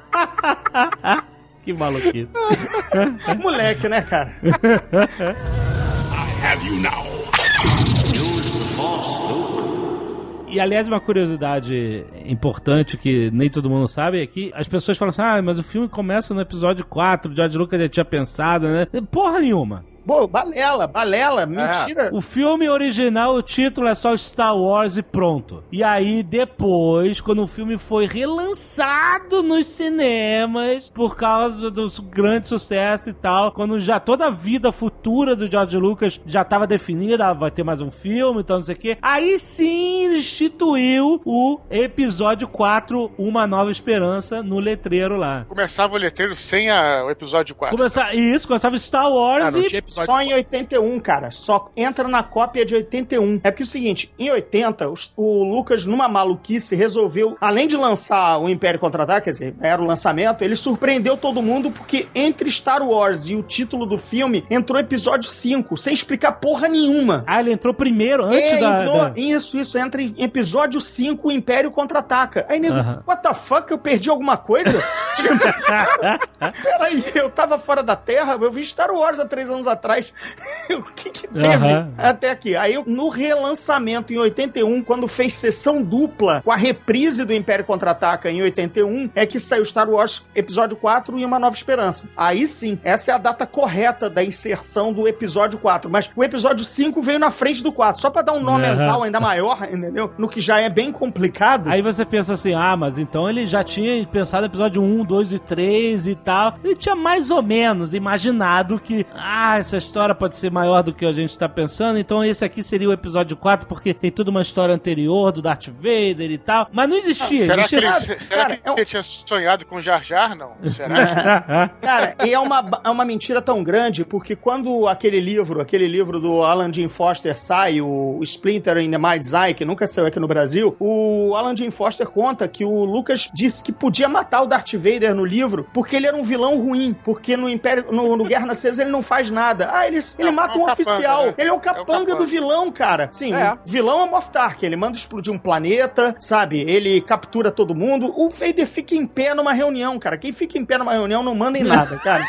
[SPEAKER 2] Que maluquice.
[SPEAKER 5] Moleque, né, cara?
[SPEAKER 8] I have you now. Use the Force, Luke.
[SPEAKER 2] E, aliás, uma curiosidade importante que nem todo mundo sabe é que as pessoas falam assim, mas o filme começa no episódio 4, o George Lucas já tinha pensado, né? Porra nenhuma.
[SPEAKER 5] Pô, balela, mentira.
[SPEAKER 2] O filme original, o título é só Star Wars e pronto. E aí, depois, quando o filme foi relançado nos cinemas, por causa do grande sucesso e tal, quando já toda a vida futura do George Lucas já estava definida, vai ter mais um filme, então não sei o quê, aí sim ele instituiu o episódio 4, Uma Nova Esperança, no letreiro lá.
[SPEAKER 4] Começava o letreiro sem o episódio 4.
[SPEAKER 2] Começava Star Wars
[SPEAKER 5] Só em 81, cara. Só entra na cópia de 81. É porque é o seguinte, em 80, o Lucas, numa maluquice, resolveu, além de lançar o Império Contra-Ataca, quer dizer, era o lançamento, ele surpreendeu todo mundo porque entre Star Wars e o título do filme, entrou episódio 5, sem explicar porra nenhuma.
[SPEAKER 2] Ele entrou primeiro, antes da...
[SPEAKER 5] Isso, entra em episódio 5, o Império Contra-Ataca. Aí, nego, what the fuck, eu perdi alguma coisa? Peraí, eu tava fora da Terra, eu vi Star Wars há 3 anos atrás. O que teve até aqui? Aí, no relançamento, em 81, quando fez sessão dupla com a reprise do Império Contra-Ataca em 81, é que saiu Star Wars Episódio 4 e Uma Nova Esperança. Aí sim, essa é a data correta da inserção do Episódio 4. Mas o Episódio 5 veio na frente do 4, só pra dar um nó mental ainda maior, entendeu? No que já é bem complicado.
[SPEAKER 2] Aí você pensa assim, mas então ele já tinha pensado Episódio 1, 2 e 3 e tal, ele tinha mais ou menos imaginado que, essa história pode ser maior do que a gente tá pensando, então esse aqui seria o episódio 4, porque tem toda uma história anterior do Darth Vader e tal, mas não existia.
[SPEAKER 4] Será
[SPEAKER 2] existia...
[SPEAKER 4] que ele tinha sonhado com Jar Jar, não? Será?
[SPEAKER 5] Cara, e é uma mentira tão grande, porque quando aquele livro do Alan Dean Foster sai, o Splinter in the Mind's Eye, que nunca saiu aqui no Brasil, o Alan Dean Foster conta que o Lucas disse que podia matar o Darth Vader no livro, porque ele era um vilão ruim, porque no Guerra nas Estrelas ele não faz nada. Ele mata um oficial. Né? Ele é o capanga do vilão, cara. Sim, o vilão é o Moff Tarkin, ele manda explodir um planeta, sabe? Ele captura todo mundo. O Vader fica em pé numa reunião, cara. Quem fica em pé numa reunião não manda em nada, cara.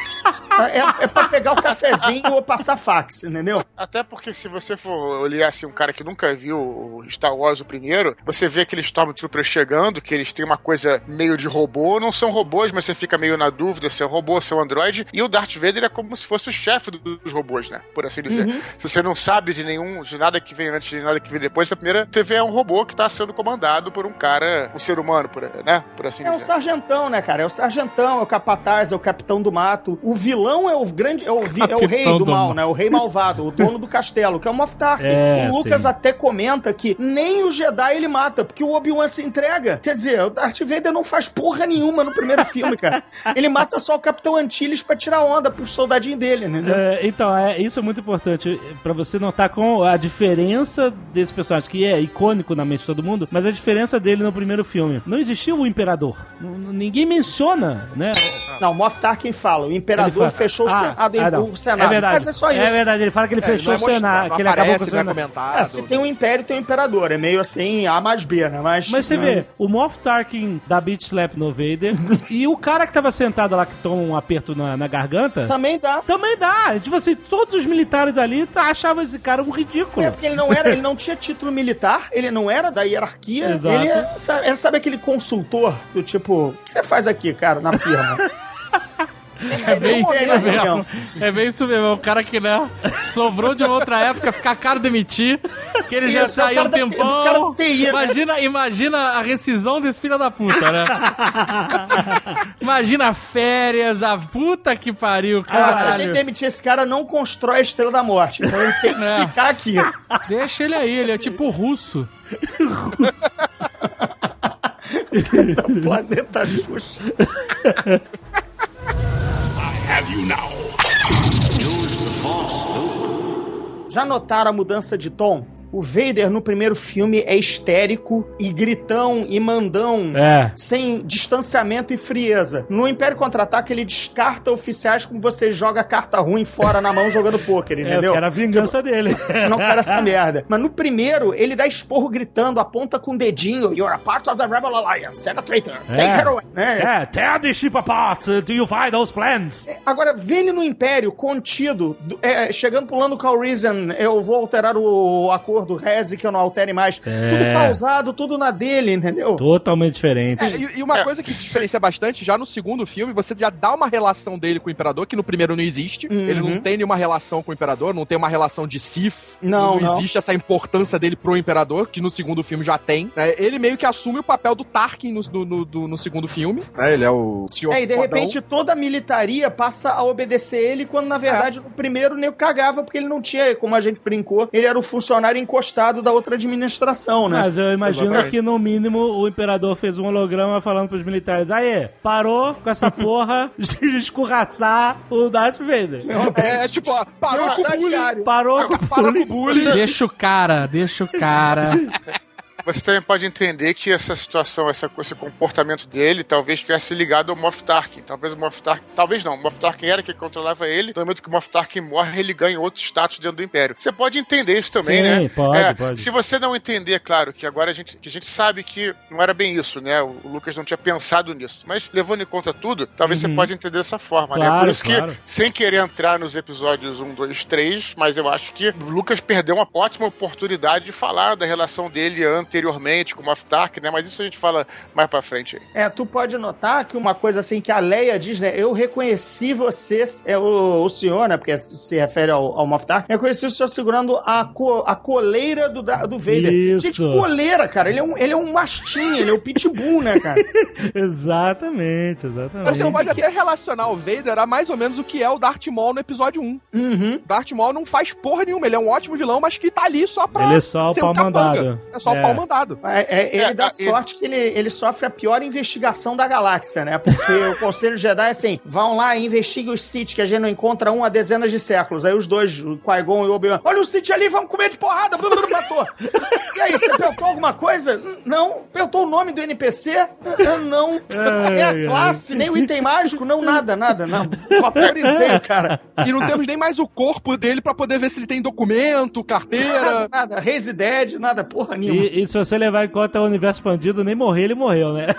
[SPEAKER 5] É pra pegar o cafezinho ou passar fax, entendeu?
[SPEAKER 4] Até porque se você for olhar assim, um cara que nunca viu o Star Wars o primeiro, você vê aqueles Stormtroopers chegando, que eles têm uma coisa meio de robô, não são robôs, mas você fica meio na dúvida se é robô, se é um androide, e o Darth Vader é como se fosse o chefe dos robôs, né? Por assim dizer. Se você não sabe de nada que vem antes, de nada que vem depois, a primeira você vê um robô que tá sendo comandado por um cara, um ser humano, né? Por assim dizer.
[SPEAKER 5] É o sargentão, né, cara? É o sargentão, é o capataz, é o capitão do mato. O vilão é o rei do mal, né? O rei malvado, o dono do castelo, que é o Moff Tarkin. O Lucas até comenta que nem o Jedi ele mata, porque o Obi-Wan se entrega. Quer dizer, o Darth Vader não faz porra nenhuma no primeiro filme, cara. Ele mata só o Capitão Antilles pra tirar onda pro soldadinho dele, né?
[SPEAKER 2] Então, isso é muito importante pra você notar com a diferença desse personagem, que é icônico na mente de todo mundo, mas a diferença dele no primeiro filme. Não existiu o Imperador. Ninguém menciona, né?
[SPEAKER 5] Não, o Moff Tarkin fala, o Imperador fechou o Senado.
[SPEAKER 2] É verdade.
[SPEAKER 5] Mas é só isso.
[SPEAKER 2] É verdade, ele fala que ele fechou o Senado, que ele acabou com o Senado.
[SPEAKER 5] Se tem um Império, tem um Imperador. É meio assim, A mais B, né? Mas
[SPEAKER 2] você vê, o Moff Tarkin dá beat slap no Vader e o cara que tava sentado lá, que toma um aperto na garganta...
[SPEAKER 5] Também dá.
[SPEAKER 2] Tipo assim, todos os militares ali achavam esse cara um ridículo.
[SPEAKER 5] Porque ele não tinha título militar, ele não era da hierarquia.
[SPEAKER 2] Exato.
[SPEAKER 5] Ele sabe aquele consultor do tipo, o que você faz aqui, cara, na firma?
[SPEAKER 7] É bem isso mesmo. É um cara que, né, sobrou de uma outra época, ficar caro demitir, que ele já tá aí há um tempão. Imagina a rescisão desse filho da puta, né? Imagina férias, a puta que pariu, cara.
[SPEAKER 5] Se a gente demitir esse cara, não constrói a Estrela da Morte. Então ele tem que ficar aqui.
[SPEAKER 7] Deixa ele aí, ele é tipo russo.
[SPEAKER 5] Planeta Xuxa.
[SPEAKER 8] Have you now? Use the Force, Luke.
[SPEAKER 5] Já notaram a mudança de tom? O Vader no primeiro filme é histérico e gritão e mandão, sem distanciamento e frieza. No Império Contra-Ataque ele descarta oficiais como você joga carta ruim fora na mão jogando pôquer, entendeu?
[SPEAKER 2] Era a vingança dele.
[SPEAKER 5] Não quero essa merda. Mas no primeiro ele dá esporro gritando, aponta com o dedinho. You're a part of the Rebel Alliance, and a traitor. Take her away.
[SPEAKER 2] Tear the ship apart to unify those plans.
[SPEAKER 5] Agora, vê ele no Império, contido, chegando pro Lando Calrissian, eu vou alterar o acordo do Rezi, que eu não altere mais. Tudo pausado, tudo na dele, entendeu?
[SPEAKER 2] Totalmente diferente.
[SPEAKER 3] E uma coisa que diferencia bastante, já no segundo filme, você já dá uma relação dele com o Imperador, que no primeiro não existe. Ele não tem nenhuma relação com o Imperador, não tem uma relação de Sith. Não existe essa importância dele pro Imperador, que no segundo filme já tem. Ele meio que assume o papel do Tarkin no segundo filme. Ele é o senhor
[SPEAKER 5] e de repente toda a militaria passa a obedecer ele, quando na verdade no primeiro nem cagava, porque ele não tinha, como a gente brincou, ele era o funcionário encostado da outra administração, né?
[SPEAKER 2] Mas eu imagino que no mínimo o Imperador fez um holograma falando pros militares: aí, parou com essa porra de escorraçar o Darth Vader.
[SPEAKER 3] Tipo, parou com o bullying.
[SPEAKER 2] Parou com o bullying.
[SPEAKER 7] Deixa o cara.
[SPEAKER 4] Você também pode entender que essa situação, esse comportamento dele, talvez tivesse ligado ao Moff Tarkin. Talvez o Moff Tarkin era quem controlava ele. No momento que o Moff Tarkin morre, ele ganha outro status dentro do Império. Você pode entender isso também, né?
[SPEAKER 2] Pode.
[SPEAKER 4] Se você não entender, é claro, que agora a gente sabe que não era bem isso, né? O Lucas não tinha pensado nisso. Mas, levando em conta tudo, talvez você pode entender dessa forma, né? Por isso que, sem querer entrar nos episódios 1, 2, 3, mas eu acho que o Lucas perdeu uma ótima oportunidade de falar da relação dele anterior anteriormente com o Moff Tarkin, né? Mas isso a gente fala mais pra frente aí.
[SPEAKER 5] Tu pode notar que uma coisa assim que a Leia diz, né? Eu reconheci você, o senhor, né? Porque se refere ao Moff Tarkin. Eu reconheci o senhor segurando a coleira do Vader.
[SPEAKER 2] Isso.
[SPEAKER 5] Gente, coleira, cara. Ele é um mastim, ele é o pitbull, né, cara?
[SPEAKER 2] Exatamente.
[SPEAKER 3] Você pode até relacionar o Vader a mais ou menos o que é o Darth Maul no episódio 1. Darth Maul não faz porra nenhuma, ele é um ótimo vilão, mas que tá ali só pra
[SPEAKER 2] ele é só o
[SPEAKER 3] ser
[SPEAKER 2] pau
[SPEAKER 3] um capanga.
[SPEAKER 2] mandado.
[SPEAKER 3] É só o pau mandado.
[SPEAKER 5] Ele dá sorte que ele sofre a pior investigação da galáxia, né? Porque o Conselho Jedi é assim, vão lá e investiguem os Sith, que a gente não encontra há dezenas de séculos. Aí os dois, o Qui-Gon e o Obi-Wan, olha o Sith ali, vamos comer de porrada, matou. E aí, você perguntou alguma coisa? Não. Perguntou o nome do NPC? Não. É a classe, nem o item mágico, não, nada. Não. Vaporizei, cara.
[SPEAKER 3] E não temos nem mais o corpo dele pra poder ver se ele tem documento, carteira.
[SPEAKER 5] Nada. Raise Dead, nada, porra nenhuma.
[SPEAKER 2] E se você levar em conta o universo expandido, nem morrer, ele morreu, né?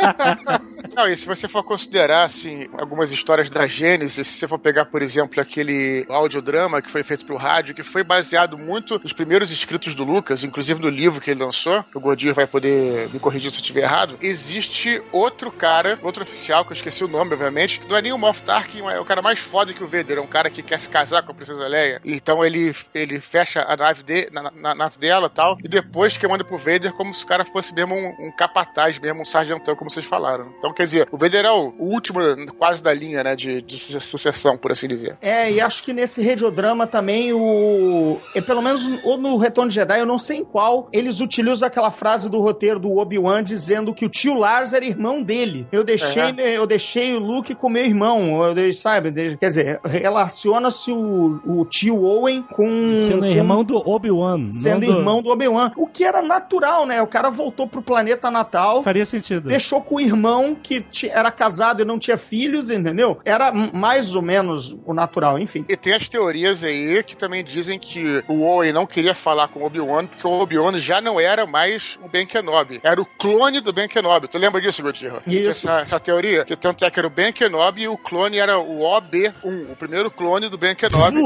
[SPEAKER 4] Não, e se você for considerar, assim, algumas histórias da Gênesis, se você for pegar, por exemplo, aquele audiodrama que foi feito pro rádio, que foi baseado muito nos primeiros escritos do Lucas, inclusive no livro que ele lançou, o Gordinho vai poder me corrigir se eu estiver errado, existe outro cara, outro oficial, que eu esqueci o nome, obviamente, que não é nem o Moff Tarkin, é o cara mais foda que o Vader, é um cara que quer se casar com a Princesa Leia, então ele fecha a nave na nave dela e tal, e depois que manda pro Vader como se o cara fosse mesmo um capataz, mesmo um sargentão, como vocês falaram. Então, quer dizer, o Vader é o último, quase da linha, né, de sucessão, por assim dizer.
[SPEAKER 5] E acho que nesse radiodrama também pelo menos ou no Retorno de Jedi, eu não sei em qual, eles utilizam aquela frase do roteiro do Obi-Wan dizendo que o tio Lars era irmão dele. Eu deixei o Luke com meu irmão, quer dizer, relaciona-se o tio Owen
[SPEAKER 2] sendo irmão do Obi-Wan.
[SPEAKER 5] Irmão do Obi-Wan. O que era natural, né? O cara voltou pro planeta natal.
[SPEAKER 2] Faria sentido.
[SPEAKER 5] Deixou com o irmão que era casado e não tinha filhos, entendeu? Era mais ou menos o natural, enfim.
[SPEAKER 4] E tem as teorias aí que também dizem que o Owen não queria falar com o Obi-Wan porque o Obi-Wan já não era mais o Ben Kenobi. Era o clone do Ben Kenobi. Tu lembra disso, Gordinho?
[SPEAKER 5] Isso.
[SPEAKER 4] Essa teoria? Que tanto é que era o Ben Kenobi e o clone era o OB-1, o primeiro clone do Ben Kenobi.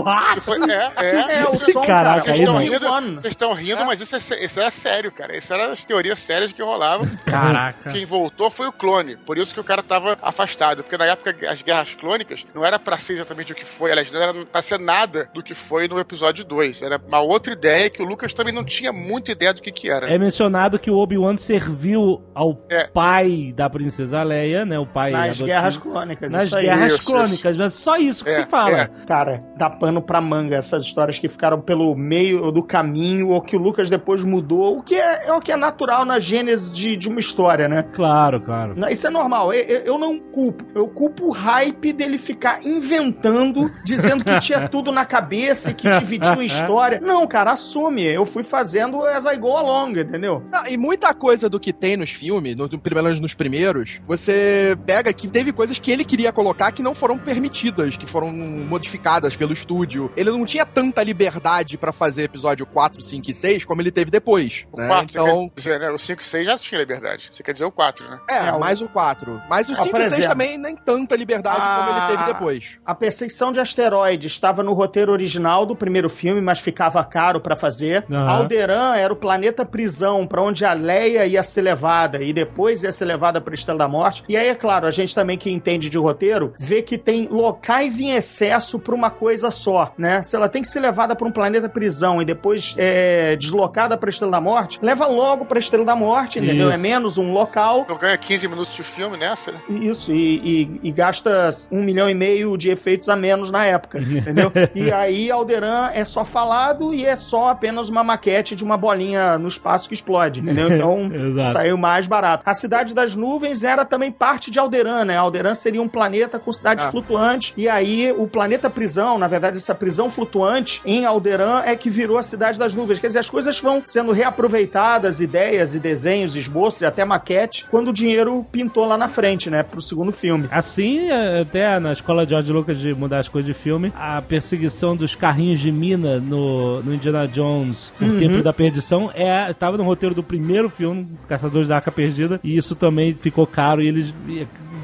[SPEAKER 5] O som,
[SPEAKER 2] caraca,
[SPEAKER 5] cara.
[SPEAKER 4] Vocês estão rindo, mas isso era sério, cara. Isso era as teorias sérias que rolavam.
[SPEAKER 2] Caraca.
[SPEAKER 4] Quem voltou foi o clone. Por isso que o cara tava afastado. Porque na época, as guerras clônicas não era pra ser exatamente o que foi. Aliás, não era pra ser nada do que foi no episódio 2. Era uma outra ideia que o Lucas também não tinha muita ideia do que era.
[SPEAKER 2] É mencionado que o Obi-Wan serviu ao pai da Princesa Leia, né? O pai
[SPEAKER 5] nas
[SPEAKER 2] adotivo.
[SPEAKER 5] Guerras Clônicas.
[SPEAKER 2] Nas Guerras Clônicas. Mas só isso que se fala.
[SPEAKER 5] Cara, dá pano pra manga essas histórias que ficaram pelo meio do caminho ou que o Lucas depois mudou. O que é natural na gênese de uma história, né?
[SPEAKER 2] Claro.
[SPEAKER 5] Isso é normal. Eu não culpo. Eu culpo o hype dele ficar inventando, dizendo que tinha tudo na cabeça e que dividiu a história. Não, cara, assume. Eu fui fazendo as I go along, entendeu?
[SPEAKER 3] Não, e muita coisa do que tem nos filmes, pelo menos nos primeiros, você pega que teve coisas que ele queria colocar que não foram permitidas, que foram modificadas pelo estúdio. Ele não tinha tanta liberdade pra fazer episódio 4, 5 e 6 como ele teve depois.
[SPEAKER 4] O
[SPEAKER 3] né?
[SPEAKER 4] 4,
[SPEAKER 3] então...
[SPEAKER 4] quer dizer, né? O 5 e 6 já tinha liberdade. Você quer dizer o 4, né?
[SPEAKER 3] Mais o 4. Mas o 5 e 6 também nem tanta liberdade como ele teve depois.
[SPEAKER 5] A perseguição de asteroides estava no roteiro original do primeiro filme, mas ficava caro pra fazer. Alderaan era o planeta prisão pra onde a Leia ia ser levada e depois ia ser levada pra Estrela da Morte. E aí, é claro, a gente também que entende de roteiro, vê que tem locais em excesso pra uma coisa só, né? Se ela tem que ser levada pra um planeta prisão e depois deslocada pra Estrela da Morte, leva logo pra Estrela da Morte, entendeu?
[SPEAKER 2] Isso.
[SPEAKER 5] É menos um local.
[SPEAKER 4] Então ganha 15 minutos de filme nessa, né?
[SPEAKER 5] Isso, e gasta 1,5 milhão de efeitos a menos na época, entendeu? E aí Alderaan é só falado e é só apenas uma maquete de uma bolinha no espaço que explode, entendeu? Então saiu mais barato. A Cidade das Nuvens era também parte de Alderaan, né? Alderaan seria um planeta com cidades flutuantes, e aí o planeta prisão, na verdade essa prisão flutuante em Alderaan é que virou a Cidade das Nuvens. Quer dizer, as coisas vão sendo reaproveitadas, ideias e desenhos, esboços e até maquete, quando o dinheiro pintou lá na frente, né? Pro segundo filme.
[SPEAKER 2] Assim, até na escola de George Lucas de mudar as coisas de filme, a perseguição dos carrinhos de mina no Indiana Jones, o Templo da Perdição, estava no roteiro do primeiro filme, Caçadores da Arca Perdida, e isso também ficou caro e eles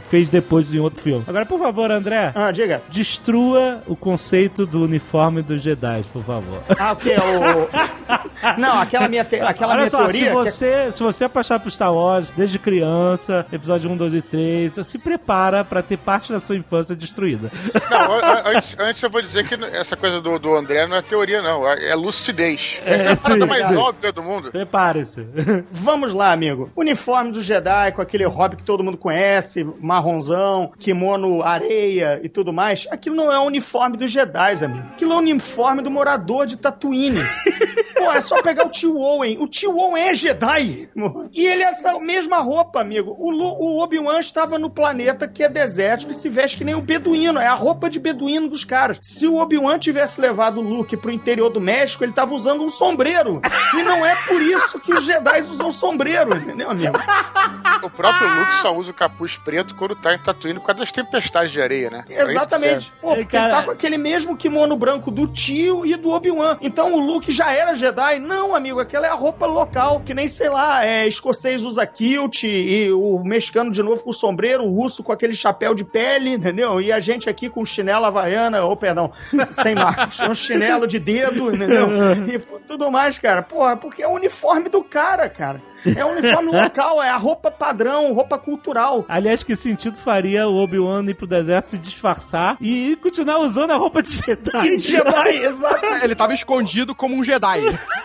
[SPEAKER 2] fez depois em outro filme. Agora, por favor, André.
[SPEAKER 5] Diga.
[SPEAKER 2] Destrua o conceito do uniforme dos Jedi, por favor.
[SPEAKER 5] O que é o... Não, aquela minha teoria...
[SPEAKER 2] Se você é apaixonado por Star Wars desde criança, episódio 1, 2 e 3, se prepara pra ter parte da sua infância destruída.
[SPEAKER 4] Não, antes eu vou dizer que essa coisa do André não é teoria, não. É lucidez. É a parada mais óbvia do mundo.
[SPEAKER 2] Prepare-se.
[SPEAKER 5] Vamos lá, amigo. Uniforme do Jedi com aquele hobby que todo mundo conhece, marronzão, kimono, areia e tudo mais. Aquilo não é o uniforme dos Jedi, amigo. Aquilo é o uniforme do morador de Tatooine. Pô, é só pegar o Tio Owen. O Tio Owen é Jedi. E ele é essa mesma roupa, amigo. O Obi-Wan estava no planeta que é desértico e se veste que nem o beduíno. É a roupa de beduíno dos caras. Se o Obi-Wan tivesse levado o Luke pro interior do México, ele tava usando um sombreiro. E não é por isso que os Jedi usam sombreiro, entendeu, amigo?
[SPEAKER 4] O próprio Luke só usa o capuz preto quando tá em Tatooine por causa das tempestades de areia, né?
[SPEAKER 5] Exatamente. Pô, porque ele tá com aquele mesmo kimono branco do tio e do Obi-Wan. Então o Luke já era Jedi? Não, amigo, aquela é a roupa local, que nem, sei lá, escocês usa kilt e o mexicano de novo com o sombreiro, o russo com aquele chapéu de pele, entendeu? E a gente aqui com chinelo havaiana, sem marcas, um chinelo de dedo, entendeu? E tudo mais, cara. Porra, porque é o uniforme do cara. É o uniforme local, é a roupa padrão, roupa cultural.
[SPEAKER 2] Aliás, que sentido faria o Obi-Wan ir pro deserto se disfarçar e continuar usando a roupa de Jedi?
[SPEAKER 5] Jedi, exato.
[SPEAKER 3] Ele tava escondido como um Jedi.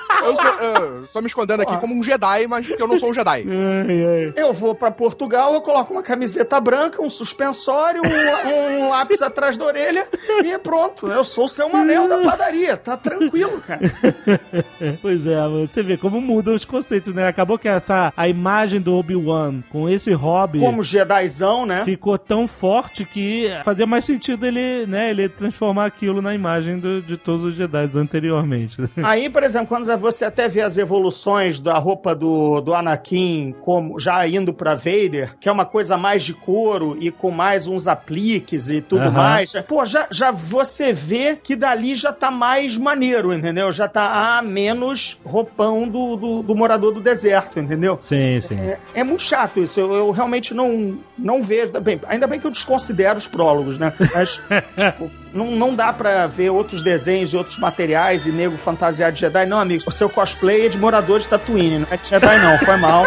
[SPEAKER 3] Eu estou me escondendo aqui como um Jedi, mas porque eu não sou um Jedi.
[SPEAKER 5] Eu vou pra Portugal, eu coloco uma camiseta branca, um suspensório, um lápis atrás da orelha e pronto. Eu sou o seu Manel da padaria. Tá tranquilo, cara.
[SPEAKER 2] Pois é, você vê como mudam os conceitos, né? Acabou que a imagem do Obi-Wan com esse hobby...
[SPEAKER 5] Como Jedizão, né?
[SPEAKER 2] Ficou tão forte que fazia mais sentido ele transformar aquilo na imagem de todos os Jedi anteriormente.
[SPEAKER 5] Aí, por exemplo, quando você até vê as evoluções da roupa do Anakin, como já indo pra Vader, que é uma coisa mais de couro e com mais uns apliques e tudo mais. Pô, já você vê que dali já tá mais maneiro, entendeu? Já tá menos roupão do morador do deserto, entendeu?
[SPEAKER 2] Sim.
[SPEAKER 5] É muito chato isso. Eu realmente não vejo... Bem, ainda bem que eu desconsidero os prólogos, né? Mas, tipo... Não dá pra ver outros desenhos e outros materiais e nego fantasiado de Jedi. Não, amigo, o seu cosplay é de morador de Tatooine, não é de Jedi não, foi mal.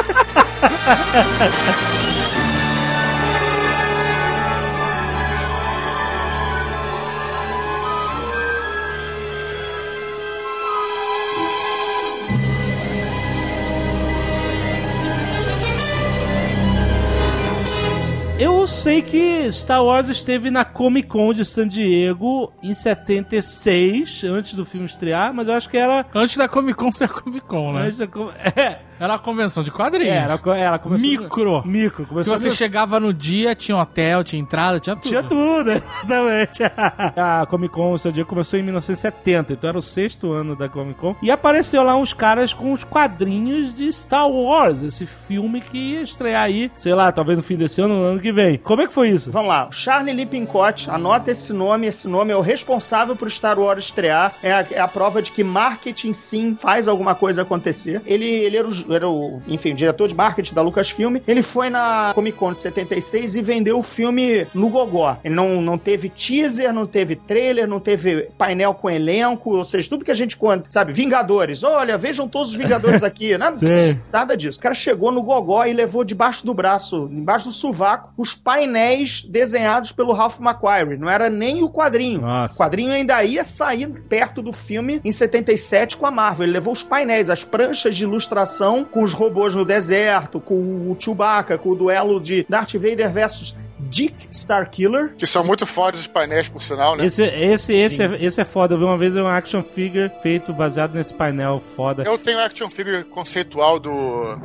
[SPEAKER 2] Eu sei que Star Wars esteve na Comic Con de San Diego em 76, antes do filme estrear, mas eu acho que era...
[SPEAKER 7] Antes da Comic Con ser Comic Con, né? Era a convenção de quadrinhos.
[SPEAKER 2] Era a convenção... Micro.
[SPEAKER 7] Que você chegava no dia, tinha hotel, tinha entrada, tinha tudo.
[SPEAKER 2] Tinha tudo, exatamente. A Comic Con, o San Diego, começou em 1970, então era o 6º ano da Comic Con. E apareceu lá uns caras com os quadrinhos de Star Wars, esse filme que ia estrear aí, sei lá, talvez no fim desse ano, no ano que vem. Como é que foi isso?
[SPEAKER 5] Vamos lá, Charlie Lee Pincotte, anota esse nome é o responsável por Star Wars estrear, é a prova de que marketing sim faz alguma coisa acontecer. Ele era o diretor de marketing da Lucasfilm. Ele foi na Comic Con de 76 e vendeu o filme no gogó. Ele não teve teaser, não teve trailer, não teve painel com elenco, ou seja, tudo que a gente conta, sabe? Vingadores, olha, vejam todos os Vingadores aqui. Nada disso. O cara chegou no gogó e levou debaixo do braço, embaixo do sovaco, os painéis desenhados pelo Ralph McQuarrie. Não era nem o quadrinho.
[SPEAKER 2] Nossa.
[SPEAKER 5] O quadrinho ainda ia sair perto do filme em 77 com a Marvel. Ele levou os painéis, as pranchas de ilustração com os robôs no deserto, com o Chewbacca, com o duelo de Darth Vader versus Dick Starkiller.
[SPEAKER 4] Que são muito fodas os painéis, por sinal, né?
[SPEAKER 2] Esse é foda. Eu vi uma vez um action figure feito baseado nesse painel foda.
[SPEAKER 4] Eu tenho action figure conceitual do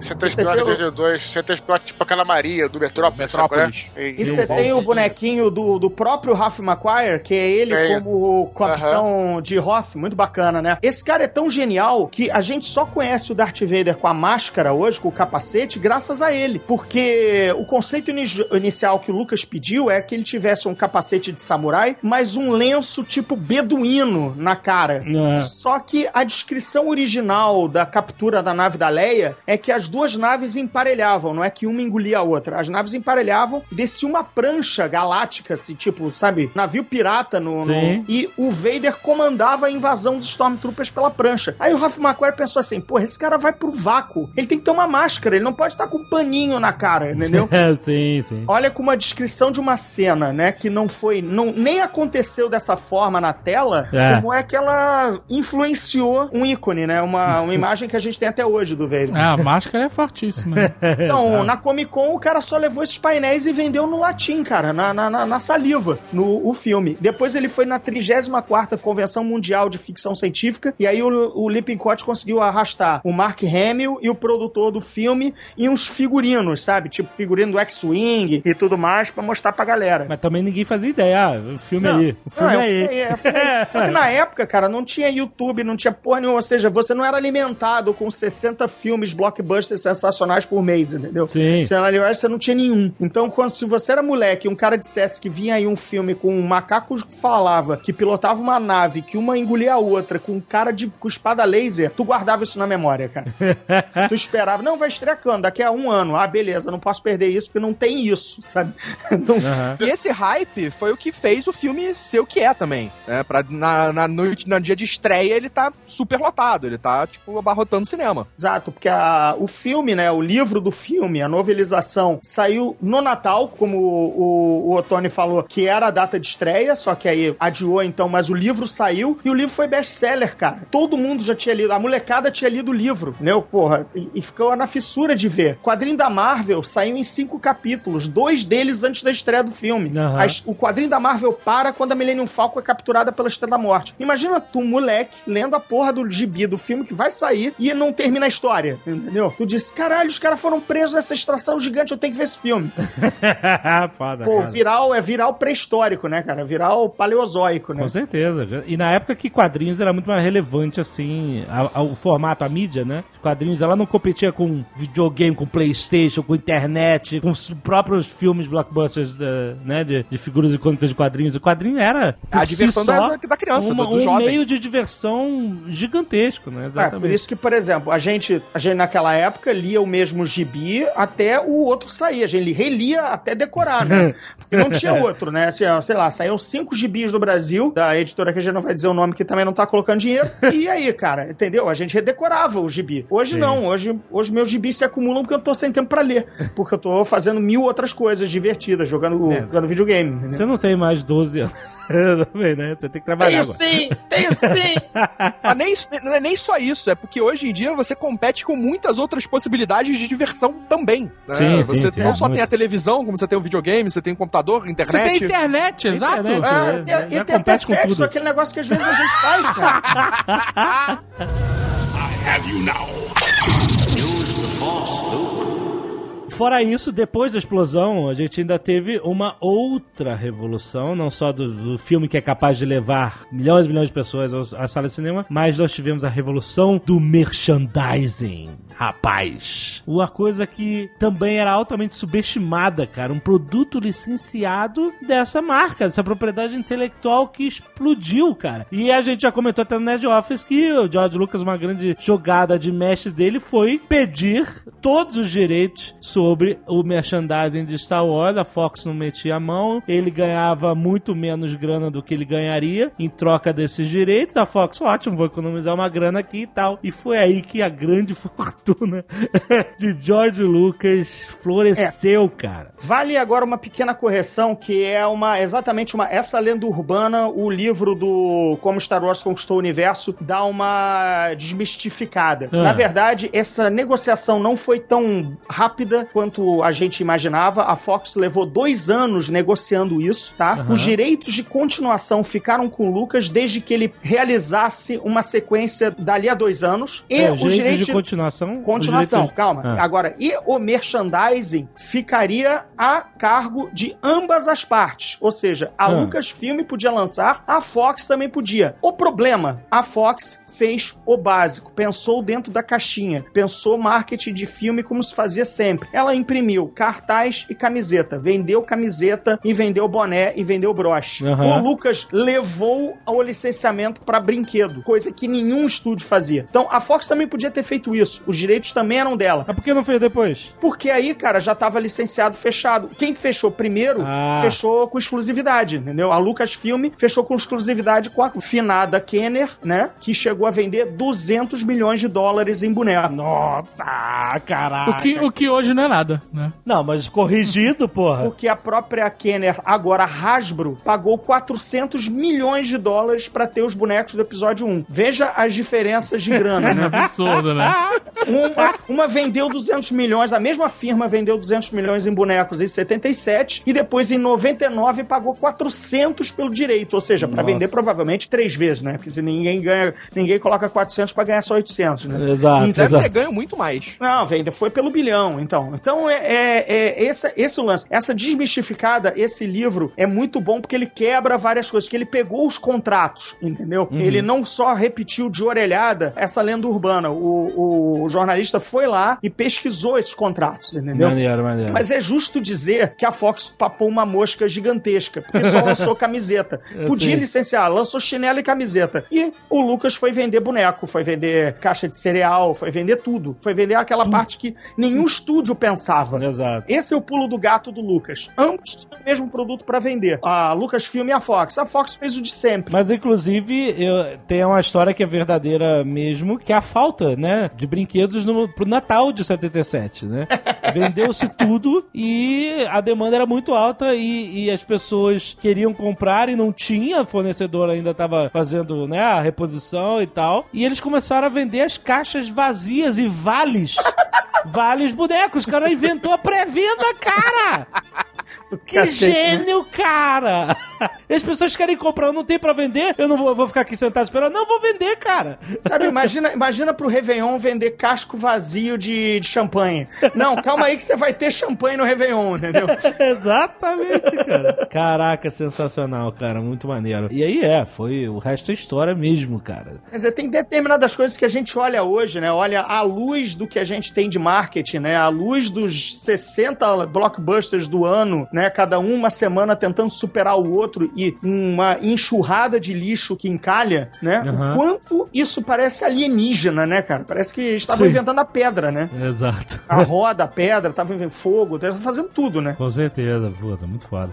[SPEAKER 4] C3PO, tipo aquela Maria, do Metrópolis.
[SPEAKER 5] E você tem o bonequinho do próprio Ralph McQuarrie, que é ele como o capitão de Hoth. Muito bacana, né? Esse cara é tão genial que a gente só conhece o Darth Vader com a máscara hoje, com o capacete, graças a ele. Porque o conceito inicial que o Lucas Lucas pediu é que ele tivesse um capacete de samurai, mas um lenço tipo beduíno na cara. Só que a descrição original da captura da nave da Leia é que as duas naves emparelhavam, não é que uma engolia a outra. As naves emparelhavam, descia uma prancha galáctica, assim, tipo, sabe, navio pirata e o Vader comandava a invasão dos Stormtroopers pela prancha. Aí o Ralph McQuarrie pensou assim, porra, esse cara vai pro vácuo. Ele tem que ter uma máscara, ele não pode estar com um paninho na cara, entendeu?
[SPEAKER 2] Sim, sim.
[SPEAKER 5] Olha como a descrição de uma cena, né, que nem aconteceu dessa forma na tela, como é que ela influenciou um ícone, né? Uma imagem que a gente tem até hoje do Vader.
[SPEAKER 7] A máscara é fortíssima.
[SPEAKER 5] Então, na Comic Con, o cara só levou esses painéis e vendeu no latim, cara, na saliva, o filme. Depois ele foi na 34ª Convenção Mundial de Ficção Científica, e aí o Lippincott conseguiu arrastar o Mark Hamill e o produtor do filme e uns figurinos, sabe? Tipo, figurino do X-Wing e tudo mais, pra mostrar pra galera.
[SPEAKER 2] Mas também ninguém fazia ideia. O filme aí. O filme aí.
[SPEAKER 5] Só que na época, cara, não tinha YouTube, não tinha porra nenhuma. Ou seja, você não era alimentado com 60 filmes blockbusters sensacionais por mês, entendeu?
[SPEAKER 2] Sim.
[SPEAKER 5] Você não tinha nenhum. Então, se você era moleque e um cara dissesse que vinha aí um filme com um macaco que falava, que pilotava uma nave, que uma engolia a outra, com um cara com espada laser, tu guardava isso na memória, cara. Tu esperava, não, vai estrear quando? Daqui a um ano. Ah, beleza, não posso perder isso, porque não tem isso, sabe? Não...
[SPEAKER 3] E esse hype foi o que fez o filme ser o que é também, né? No dia de estreia ele tá super lotado, ele tá, tipo, abarrotando o cinema.
[SPEAKER 5] Exato, porque o filme, né, o livro do filme, a novelização, saiu no Natal, como o Ottoni falou, que era a data de estreia, só que aí adiou então, mas o livro saiu, e o livro foi best-seller, cara. Todo mundo já tinha lido, a molecada tinha lido o livro, né, porra, e ficou na fissura de ver. O quadrinho da Marvel saiu em 5 capítulos, 2 deles antes da estreia do filme. O quadrinho da Marvel para quando a Millennium Falcon é capturada pela Estrela da Morte. Imagina tu, moleque, lendo a porra do gibi do filme que vai sair e não termina a história, entendeu? Tu disse, caralho, os caras foram presos nessa extração gigante, eu tenho que ver esse filme.
[SPEAKER 2] Foda,
[SPEAKER 5] pô,
[SPEAKER 2] cara.
[SPEAKER 5] é viral pré-histórico, né, cara? Viral paleozoico, né?
[SPEAKER 2] Com certeza. E na época que quadrinhos era muito mais relevante, assim, o formato, a mídia, né? Os quadrinhos, ela não competia com videogame, com PlayStation, com internet, com os próprios filmes blockbusters, né? De figuras icônicas de quadrinhos. O quadrinho era
[SPEAKER 3] a diversão da criança, do jovem.
[SPEAKER 2] Um meio de diversão gigantesco, né? Exatamente.
[SPEAKER 5] Por isso que, por exemplo, a gente naquela época lia o mesmo gibi até o outro sair. A gente relia até decorar, né? Porque não tinha outro, né? Assim, sei lá, saíram 5 gibis do Brasil, da editora que a gente não vai dizer o nome, que também não tá colocando dinheiro. E aí, cara, entendeu? A gente redecorava o gibi. Hoje não. Hoje meus gibis se acumulam porque eu tô sem tempo pra ler. Porque eu tô fazendo 1000 outras coisas divertidas, jogando videogame. Entendeu?
[SPEAKER 2] Você não tem mais 12 anos. Também, né? Você tem que trabalhar.
[SPEAKER 5] Tenho sim!
[SPEAKER 3] Mas não é nem só isso, é porque hoje em dia você compete com muitas outras possibilidades de diversão também. Né?
[SPEAKER 2] Sim,
[SPEAKER 3] você não só tem a televisão, como você tem o videogame, você tem o computador, internet.
[SPEAKER 7] Você tem internet, exato.
[SPEAKER 5] E tem até sexo, aquele negócio que às vezes a gente faz, cara.
[SPEAKER 8] I have you now. Use the Force, Luke.
[SPEAKER 2] Fora isso, depois da explosão, a gente ainda teve uma outra revolução, não só do filme que é capaz de levar milhões e milhões de pessoas à sala de cinema, mas nós tivemos a revolução do merchandising. Rapaz, uma coisa que também era altamente subestimada, cara, um produto licenciado dessa marca, dessa propriedade intelectual que explodiu, cara. E a gente já comentou até no Nerd Office que o George Lucas, uma grande jogada de mestre dele foi pedir todos os direitos sobre o merchandising de Star Wars. A Fox não metia a mão, ele ganhava muito menos grana do que ele ganharia em troca desses direitos. A Fox, ótimo, vou economizar uma grana aqui e tal. E foi aí que a grande fortuna de George Lucas floresceu, cara.
[SPEAKER 5] Vale agora uma pequena correção, que é essa lenda urbana, o livro do Como Star Wars Conquistou o Universo dá uma desmistificada. Na verdade, essa negociação não foi tão rápida quanto a gente imaginava. A Fox levou 2 anos negociando isso, tá? Os direitos de continuação ficaram com o Lucas desde que ele realizasse uma sequência dali a 2 anos. E os direitos de continuação, calma. Agora, e o merchandising ficaria a cargo de ambas as partes. Ou seja, a Lucasfilm podia lançar, a Fox também podia. O problema, a Fox fez o básico, pensou dentro da caixinha, pensou marketing de filme como se fazia sempre. Ela imprimiu cartaz e camiseta, vendeu camiseta e vendeu boné e vendeu broche.
[SPEAKER 2] Uhum.
[SPEAKER 5] O Lucas levou o licenciamento para brinquedo, coisa que nenhum estúdio fazia. Então a Fox também podia ter feito isso, os direitos também eram dela.
[SPEAKER 2] Mas por que não fez depois?
[SPEAKER 5] Porque aí, cara, já tava licenciado, fechado. Quem fechou primeiro, fechou com exclusividade, entendeu? A Lucasfilm fechou com exclusividade com a finada Kenner, né? Que chegou a vender 200 milhões de dólares em boneco.
[SPEAKER 2] Nossa, caraca.
[SPEAKER 7] O que hoje não é nada, né?
[SPEAKER 2] Não, mas corrigido, porra.
[SPEAKER 5] Porque a própria Kenner, agora Hasbro, pagou 400 milhões de dólares pra ter os bonecos do episódio 1. Veja as diferenças de grana, né?
[SPEAKER 7] Absurdo, né?
[SPEAKER 5] Uma vendeu 200 milhões, a mesma firma vendeu 200 milhões em bonecos em 77 e depois em 99 pagou 400 pelo direito, ou seja, pra vender provavelmente 3 vezes, né? Porque se ninguém coloca 400 pra ganhar só 800, né?
[SPEAKER 2] Exato.
[SPEAKER 3] E deve ter ganho muito mais.
[SPEAKER 5] Não, foi pelo bilhão, então. Então esse o lance. Essa desmistificada, esse livro é muito bom porque ele quebra várias coisas, que ele pegou os contratos, entendeu?
[SPEAKER 2] Uhum.
[SPEAKER 5] Ele não só repetiu de orelhada essa lenda urbana, o jornalista foi lá e pesquisou esses contratos, entendeu?
[SPEAKER 2] Maneiro.
[SPEAKER 5] Mas é justo dizer que a Fox papou uma mosca gigantesca, porque só lançou camiseta. Podia licenciar, lançou chinelo e camiseta. E o Lucas foi vender boneco, foi vender caixa de cereal, foi vender tudo. Foi vender aquela parte que nenhum estúdio pensava.
[SPEAKER 2] Exato.
[SPEAKER 5] Esse é o pulo do gato do Lucas. Ambos têm o mesmo produto pra vender. A Lucasfilm e a Fox. A Fox fez o de sempre.
[SPEAKER 2] Mas, inclusive, tem uma história que é verdadeira mesmo, que é a falta, né, de brinquedos pro Natal de 77, né? Vendeu-se tudo e a demanda era muito alta e as pessoas queriam comprar e não tinha, fornecedor ainda estava fazendo, né, a reposição e tal. E eles começaram a vender as caixas vazias e vales. Vales bonecos. O cara inventou a pré-venda, cara! Que
[SPEAKER 5] Cacete,
[SPEAKER 2] gênio, né? Cara! As pessoas querem comprar, eu não tenho pra vender, eu não vou ficar aqui sentado esperando, não vou vender, cara!
[SPEAKER 5] Sabe, imagina pro Réveillon vender casco vazio de champanhe. Não, calma aí que você vai ter champanhe no Réveillon, entendeu?
[SPEAKER 2] Exatamente, cara. Caraca, sensacional, cara, muito maneiro. E aí o resto é história mesmo, cara.
[SPEAKER 5] Quer dizer, tem determinadas coisas que a gente olha hoje, né? Olha à luz do que a gente tem de marketing, né? À luz dos 60 blockbusters do ano, né? Cada uma semana tentando superar o outro e uma enxurrada de lixo que encalha, né?
[SPEAKER 2] Uhum.
[SPEAKER 5] O quanto isso parece alienígena, né, cara? Parece que eles estavam inventando a pedra, né?
[SPEAKER 2] Exato.
[SPEAKER 5] A roda, a pedra, estavam inventando fogo, estavam fazendo tudo, né?
[SPEAKER 2] Com certeza, puta, muito foda.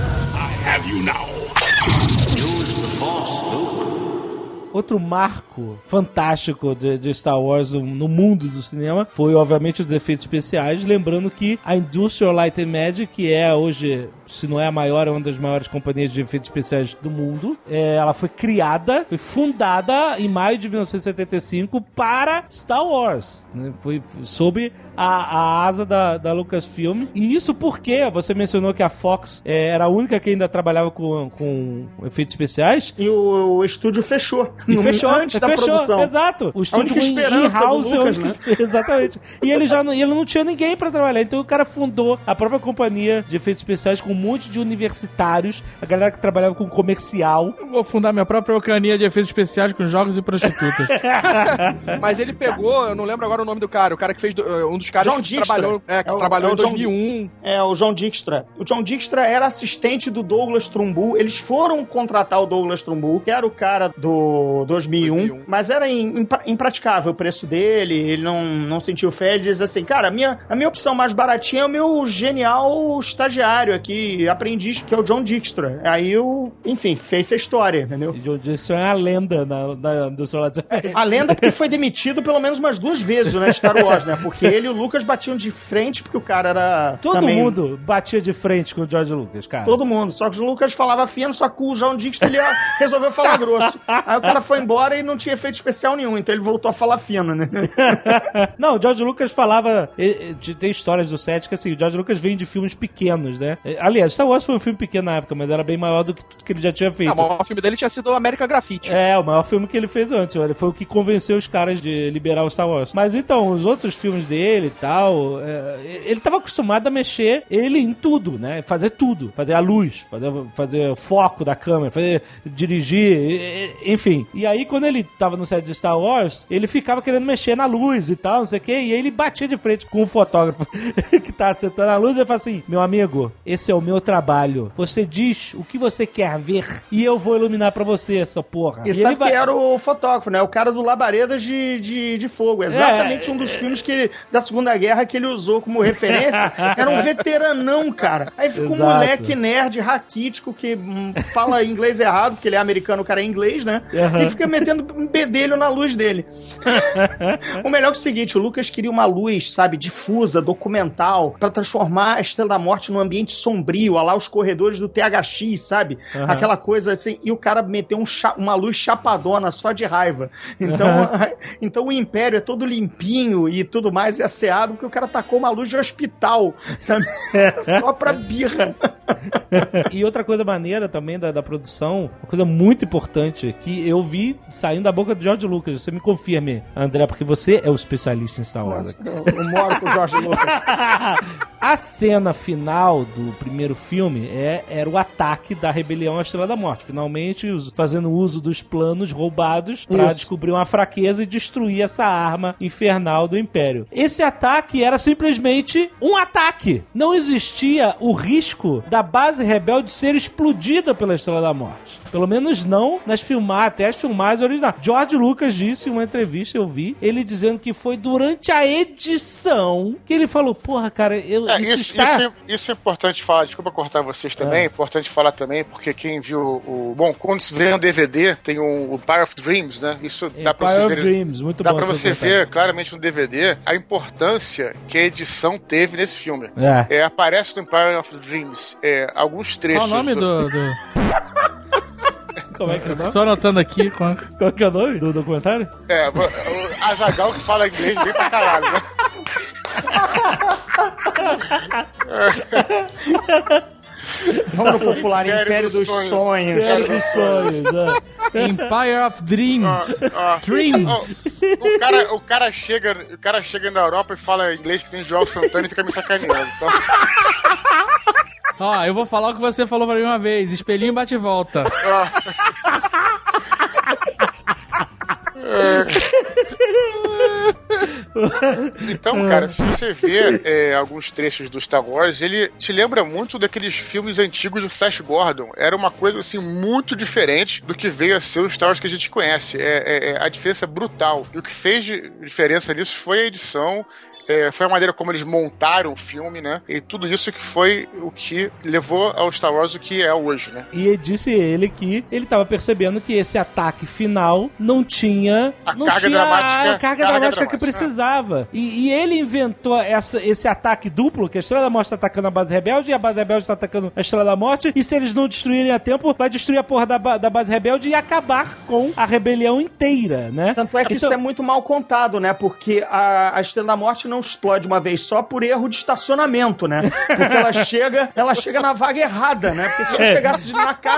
[SPEAKER 8] I have you now. Use the Force, Luke.
[SPEAKER 2] Outro marco fantástico de Star Wars no mundo do cinema foi, obviamente, os efeitos especiais. Lembrando que a Industrial Light and Magic, que é hoje, se não é a maior, é uma das maiores companhias de efeitos especiais do mundo, ela foi criada, foi fundada em maio de 1975 para Star Wars, né? Foi sob a asa da Lucasfilm. E isso porque você mencionou que a Fox era a única que ainda trabalhava com efeitos especiais.
[SPEAKER 5] E o estúdio fechou.
[SPEAKER 2] E fechou
[SPEAKER 5] antes da produção.
[SPEAKER 2] Exato. O estúdio
[SPEAKER 5] única esperança do Lucas,
[SPEAKER 2] né? Exatamente. E ele não tinha ninguém pra trabalhar. Então o cara fundou a própria companhia de efeitos especiais com um monte de universitários, a galera que trabalhava com comercial.
[SPEAKER 7] Eu vou fundar minha própria ocrania de efeitos especiais com jogos e prostitutas.
[SPEAKER 3] Mas ele pegou, eu não lembro agora o nome do cara, o cara que fez um dos caras
[SPEAKER 5] John
[SPEAKER 3] que
[SPEAKER 5] Dykstra.
[SPEAKER 3] trabalhou em 2001.
[SPEAKER 5] O John Dykstra. O John Dykstra era assistente do Douglas Trumbull. Eles foram contratar o Douglas Trumbull, que era o cara do 2001, mas era impraticável o preço dele, ele não sentiu fé, ele diz assim, cara, a minha opção mais baratinha é o meu genial estagiário aqui, aprendiz, que é o John Dykstra. Aí enfim, fez essa história, entendeu?
[SPEAKER 2] E John Dykstra é a lenda do seu lado.
[SPEAKER 5] A lenda porque foi demitido pelo menos umas 2 vezes, né, Star Wars, né, porque ele e o Lucas batiam de frente, porque o cara era...
[SPEAKER 2] Todo mundo batia de frente com o George Lucas, cara.
[SPEAKER 5] Todo mundo, só que o Lucas falava fino, só que o John Dykstra, ele resolveu falar grosso. Aí o cara foi embora e não tinha efeito especial nenhum, então ele voltou a falar fino, né?
[SPEAKER 2] Não, o George Lucas falava... Tem histórias do set que, assim, o George Lucas vem de filmes pequenos, né? Aliás, Star Wars foi um filme pequeno na época, mas era bem maior do que tudo que ele já tinha feito.
[SPEAKER 3] O maior filme dele tinha sido o American Graffiti.
[SPEAKER 2] O maior filme que ele fez antes. Ele foi o que convenceu os caras de liberar o Star Wars. Mas então, os outros filmes dele e tal, ele tava acostumado a mexer em tudo, né? Fazer tudo. Fazer a luz, fazer foco da câmera, dirigir, enfim. E aí, quando ele tava no set de Star Wars, ele ficava querendo mexer na luz e tal, não sei o quê, e aí ele batia de frente com o fotógrafo que tá acertando a luz e fala assim, meu amigo, esse é o meu trabalho. Você diz o que você quer ver e eu vou iluminar pra você, essa porra.
[SPEAKER 5] E sabe que era o fotógrafo, né? O cara do Labaredas de Fogo. Exatamente um dos filmes da Segunda Guerra que ele usou como referência. Era um veteranão, cara. Aí fica um moleque nerd, raquítico, que fala inglês errado, porque ele é americano, o cara é inglês, né? E fica metendo um bedelho na luz dele. O melhor é o seguinte, o Lucas queria uma luz, sabe, difusa, documental, pra transformar a Estrela da Morte num ambiente sombrio, lá os corredores do THX, sabe? Aquela coisa assim, e o cara meteu uma luz chapadona só de raiva. Então o Império é todo limpinho e tudo mais, é asseado, porque o cara tacou uma luz de hospital, sabe? Só pra birra.
[SPEAKER 2] E outra coisa maneira também da produção, uma coisa muito importante, que eu vi saindo da boca do George Lucas. Você me confirme, André, porque você é o especialista em Star Wars.
[SPEAKER 5] Eu moro com o George Lucas.
[SPEAKER 2] A cena final do primeiro filme era o ataque da rebelião à Estrela da Morte. Finalmente, fazendo uso dos planos roubados pra descobrir uma fraqueza e destruir essa arma infernal do Império. Esse ataque era simplesmente um ataque. Não existia o risco da base rebelde ser explodida pela Estrela da Morte. Pelo menos não até as filmagens originais. George Lucas disse em uma entrevista, eu vi, ele dizendo que foi durante a edição que ele falou, porra, cara,
[SPEAKER 4] isso é importante falar, desculpa cortar vocês também, é importante falar também, porque quem viu Bom, quando se vê no DVD, tem o Empire of Dreams, né? Isso dá pra você ver.
[SPEAKER 2] Dreams, muito
[SPEAKER 4] dá
[SPEAKER 2] bom.
[SPEAKER 4] Dá pra você ver claramente no DVD a importância que a edição teve nesse filme. Aparece no Empire of Dreams alguns trechos.
[SPEAKER 7] Qual o nome do...
[SPEAKER 2] Como é que é o nome?
[SPEAKER 7] Tô anotando aqui. Qual
[SPEAKER 2] que é o nome do documentário?
[SPEAKER 4] O Azaghal que fala inglês bem pra caralho, né?
[SPEAKER 5] Vamos no popular Império dos Sonhos.
[SPEAKER 2] Império dos Sonhos,
[SPEAKER 7] Empire of Dreams. Dreams.
[SPEAKER 4] O cara chega na Europa e fala inglês que tem João Santana e fica me sacaneando. Então...
[SPEAKER 7] Ó, eu vou falar o que você falou pra mim uma vez. Espelhinho bate e volta.
[SPEAKER 4] Então, cara, se você vê alguns trechos do Star Wars, ele te lembra muito daqueles filmes antigos do Flash Gordon. Era uma coisa, assim, muito diferente do que veio a ser o Star Wars que a gente conhece. A diferença brutal. E o que fez diferença nisso foi a edição, foi a maneira como eles montaram o filme, né? E tudo isso que foi o que levou ao Star Wars o que é hoje, né?
[SPEAKER 2] E disse ele que ele tava percebendo que esse ataque final não tinha a carga dramática que precisava. E ele inventou esse ataque duplo, que a Estrela da Morte tá atacando a base rebelde e a base rebelde tá atacando a Estrela da Morte, e se eles não destruírem a tempo, vai destruir a porra da base rebelde e acabar com a rebelião inteira, né?
[SPEAKER 5] Tanto é que isso é muito mal contado, né? Porque a Estrela da Morte não explode uma vez só por erro de estacionamento, né? Porque ela chega na vaga errada, né? Porque se ela chegasse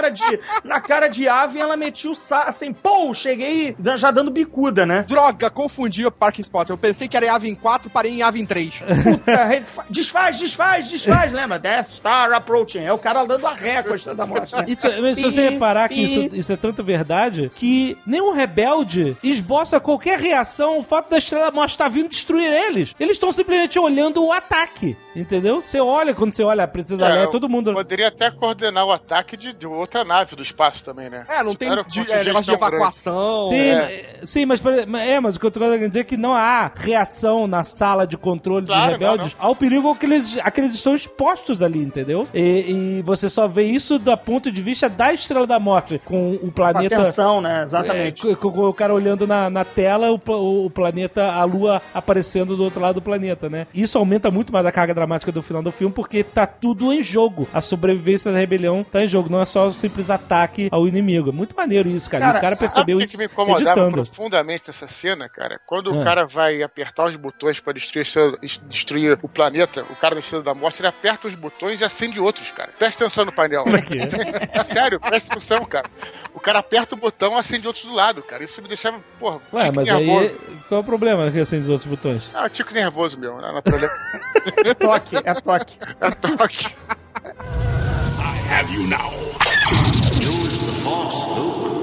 [SPEAKER 5] na cara de ave, ela metia o assim, cheguei já dando bicuda, né?
[SPEAKER 3] Droga, confundi o parking spot. Eu pensei que era em ave em 4, parei em ave em 3.
[SPEAKER 5] Puta, desfaz, lembra? Death Star Approaching. É o cara dando a ré com a Estrela da Morte, né?
[SPEAKER 2] Se você reparar que isso é tanto verdade, que nenhum rebelde esboça qualquer reação ao fato da Estrela da Morte estar vindo destruir eles. Eles estão simplesmente olhando o ataque, entendeu? Quando você olha a Princesa Leia, todo mundo...
[SPEAKER 4] Poderia até coordenar o ataque de outra nave do espaço também, né?
[SPEAKER 3] Não tem negócio de evacuação.
[SPEAKER 2] Sim, mas o que eu tô querendo dizer é que não há reação na sala de controle dos rebeldes ao perigo que eles estão expostos ali, entendeu? E você só vê isso do ponto de vista da Estrela da Morte, com o planeta...
[SPEAKER 5] Com atenção, né? Exatamente.
[SPEAKER 2] Com o cara olhando na tela, o planeta, a lua aparecendo do outro lado do planeta, né? Isso aumenta muito mais a carga dramática do final do filme, porque tá tudo em jogo. A sobrevivência da rebelião tá em jogo, não é só o simples ataque ao inimigo. É muito maneiro isso, cara. E o cara percebeu isso
[SPEAKER 4] que me incomodava
[SPEAKER 2] editando.
[SPEAKER 4] Profundamente nessa cena, cara? Quando o cara vai apertar os botões pra destruir o planeta, o cara da Estrela da Morte, ele aperta os botões e acende outros, cara. Presta atenção no painel. Sério, presta atenção, cara. O cara aperta o botão e acende outros do lado, cara. Isso me deixava,
[SPEAKER 2] mas
[SPEAKER 4] nervoso.
[SPEAKER 2] Aí, qual é o problema que acende os outros botões?
[SPEAKER 4] Tico nervoso meu, não é problema.
[SPEAKER 5] É toque.
[SPEAKER 4] É toque.
[SPEAKER 1] I have you now.
[SPEAKER 8] Use the Force, Luke.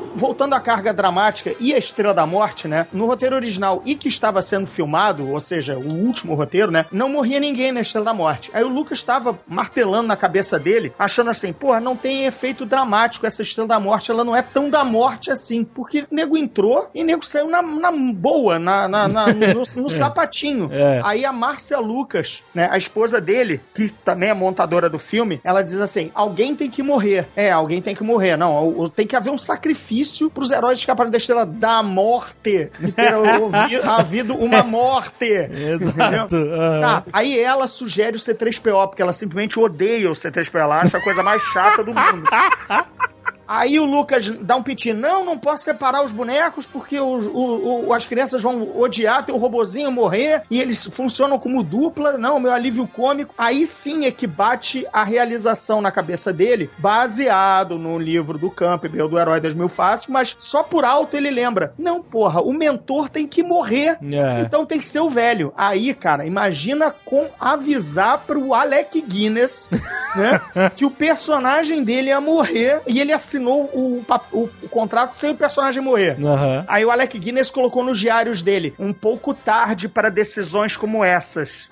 [SPEAKER 5] voltando à carga dramática e a Estrela da Morte, né? No roteiro original e que estava sendo filmado, ou seja, o último roteiro, né? Não morria ninguém na Estrela da Morte. Aí o Lucas estava martelando na cabeça dele, achando assim, porra, não tem efeito dramático essa Estrela da Morte, ela não é tão da morte assim, porque nego entrou e nego saiu na boa, no sapatinho. Aí a Márcia Lucas, né, a esposa dele, que também é montadora do filme, ela diz assim, alguém tem que morrer. Alguém tem que morrer. Não, tem que haver um sacrifício pros heróis escaparem da Estrela da Morte. E ter havido uma morte.
[SPEAKER 2] Exato.
[SPEAKER 5] Tá, aí ela sugere o C3PO, porque ela simplesmente odeia o C3PO. Ela acha a coisa mais chata do mundo. Aí o Lucas dá um piti, não posso separar os bonecos porque as crianças vão odiar ter o robozinho morrer e eles funcionam como dupla, não, meu alívio cômico. Aí sim é que bate a realização na cabeça dele, baseado no livro do Campbell, do Herói das Mil Faces, mas só por alto ele lembra, não, porra, o mentor tem que morrer, então tem que ser o velho. Aí, cara, imagina avisar pro Alec Guinness, né, que o personagem dele ia morrer e ele assinou o contrato sem o personagem morrer. Aí o Alec Guinness colocou nos diários dele, um pouco tarde para decisões como essas.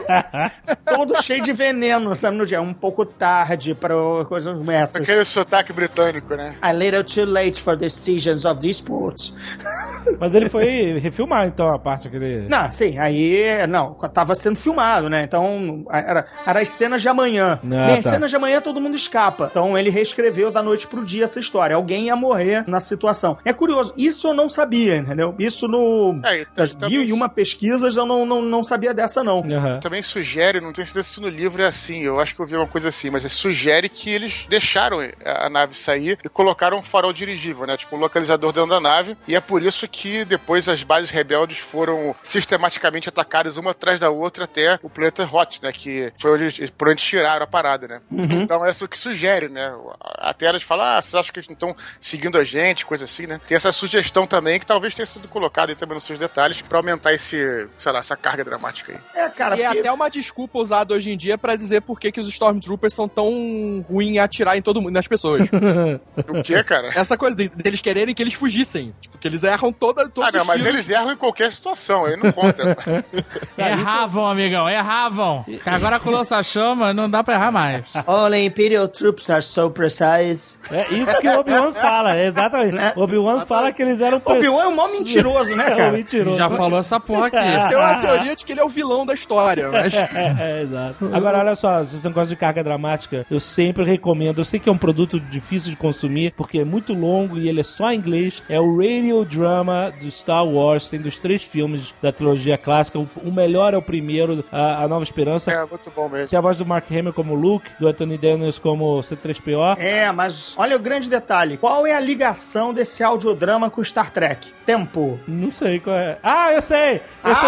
[SPEAKER 5] Todo cheio de veneno, sabe, no dia. Um pouco tarde para coisas como essas.
[SPEAKER 4] Aquele sotaque britânico, né?
[SPEAKER 6] A little too late for decisions of these sports.
[SPEAKER 2] Mas ele foi refilmar, então, a parte que ele...
[SPEAKER 5] Não, sim, aí... Não, tava sendo filmado, né? Então, era as cenas de amanhã. As cenas de amanhã todo mundo escapa. Então, ele reescreveu da noite pro dia essa história. Alguém ia morrer na situação. É curioso, isso eu não sabia, entendeu? Isso nas 1001 pesquisas eu não sabia dessa, não.
[SPEAKER 4] Também sugere, não tenho certeza se no livro é assim, eu acho que eu vi uma coisa assim, mas sugere que eles deixaram a nave sair e colocaram um farol dirigível, né? Tipo um localizador dentro da nave, e é por isso que depois as bases rebeldes foram sistematicamente atacadas uma atrás da outra até o planeta Hot, né? Que foi por onde tiraram a parada, né? Então é isso que sugere, né? Até elas falam, vocês acham que eles não estão seguindo a gente, coisa assim, né? Tem essa sugestão também que talvez tenha sido colocada aí também nos seus detalhes pra aumentar essa carga dramática aí.
[SPEAKER 5] Cara,
[SPEAKER 3] e é até uma desculpa usada hoje em dia pra dizer por que os Stormtroopers são tão ruins em atirar em todo mundo, nas pessoas.
[SPEAKER 4] O que, cara?
[SPEAKER 3] Essa coisa deles quererem que eles fugissem. Tipo, que eles erram todos
[SPEAKER 4] mas eles erram em qualquer situação, aí não conta.
[SPEAKER 7] Erravam, amigão, erravam. Agora com lança-chama não dá pra errar mais.
[SPEAKER 6] All Imperial troops are so precise.
[SPEAKER 2] É isso que o Obi-Wan fala, exatamente. Obi-Wan fala que eles eram...
[SPEAKER 5] Obi-Wan é um mó mentiroso, né, cara?
[SPEAKER 2] Mentiroso.
[SPEAKER 7] Já falou essa porra aqui.
[SPEAKER 3] Tem uma teoria de que ele é o vilão da história, mas...
[SPEAKER 2] Exato. Agora, olha só, se você não gosta de carga dramática, eu sempre recomendo, eu sei que é um produto difícil de consumir, porque é muito longo e ele é só em inglês, é o Radio Drama do Star Wars, tem dos 3 filmes da trilogia clássica, o melhor é o primeiro, a Nova Esperança.
[SPEAKER 4] É, muito bom mesmo.
[SPEAKER 2] Tem a voz do Mark Hamill como Luke, do Anthony Daniels como C3PO.
[SPEAKER 5] Mas olha o grande detalhe, qual é a ligação desse audiodrama com Star Trek? Tempo.
[SPEAKER 2] Não sei qual é. Eu sei!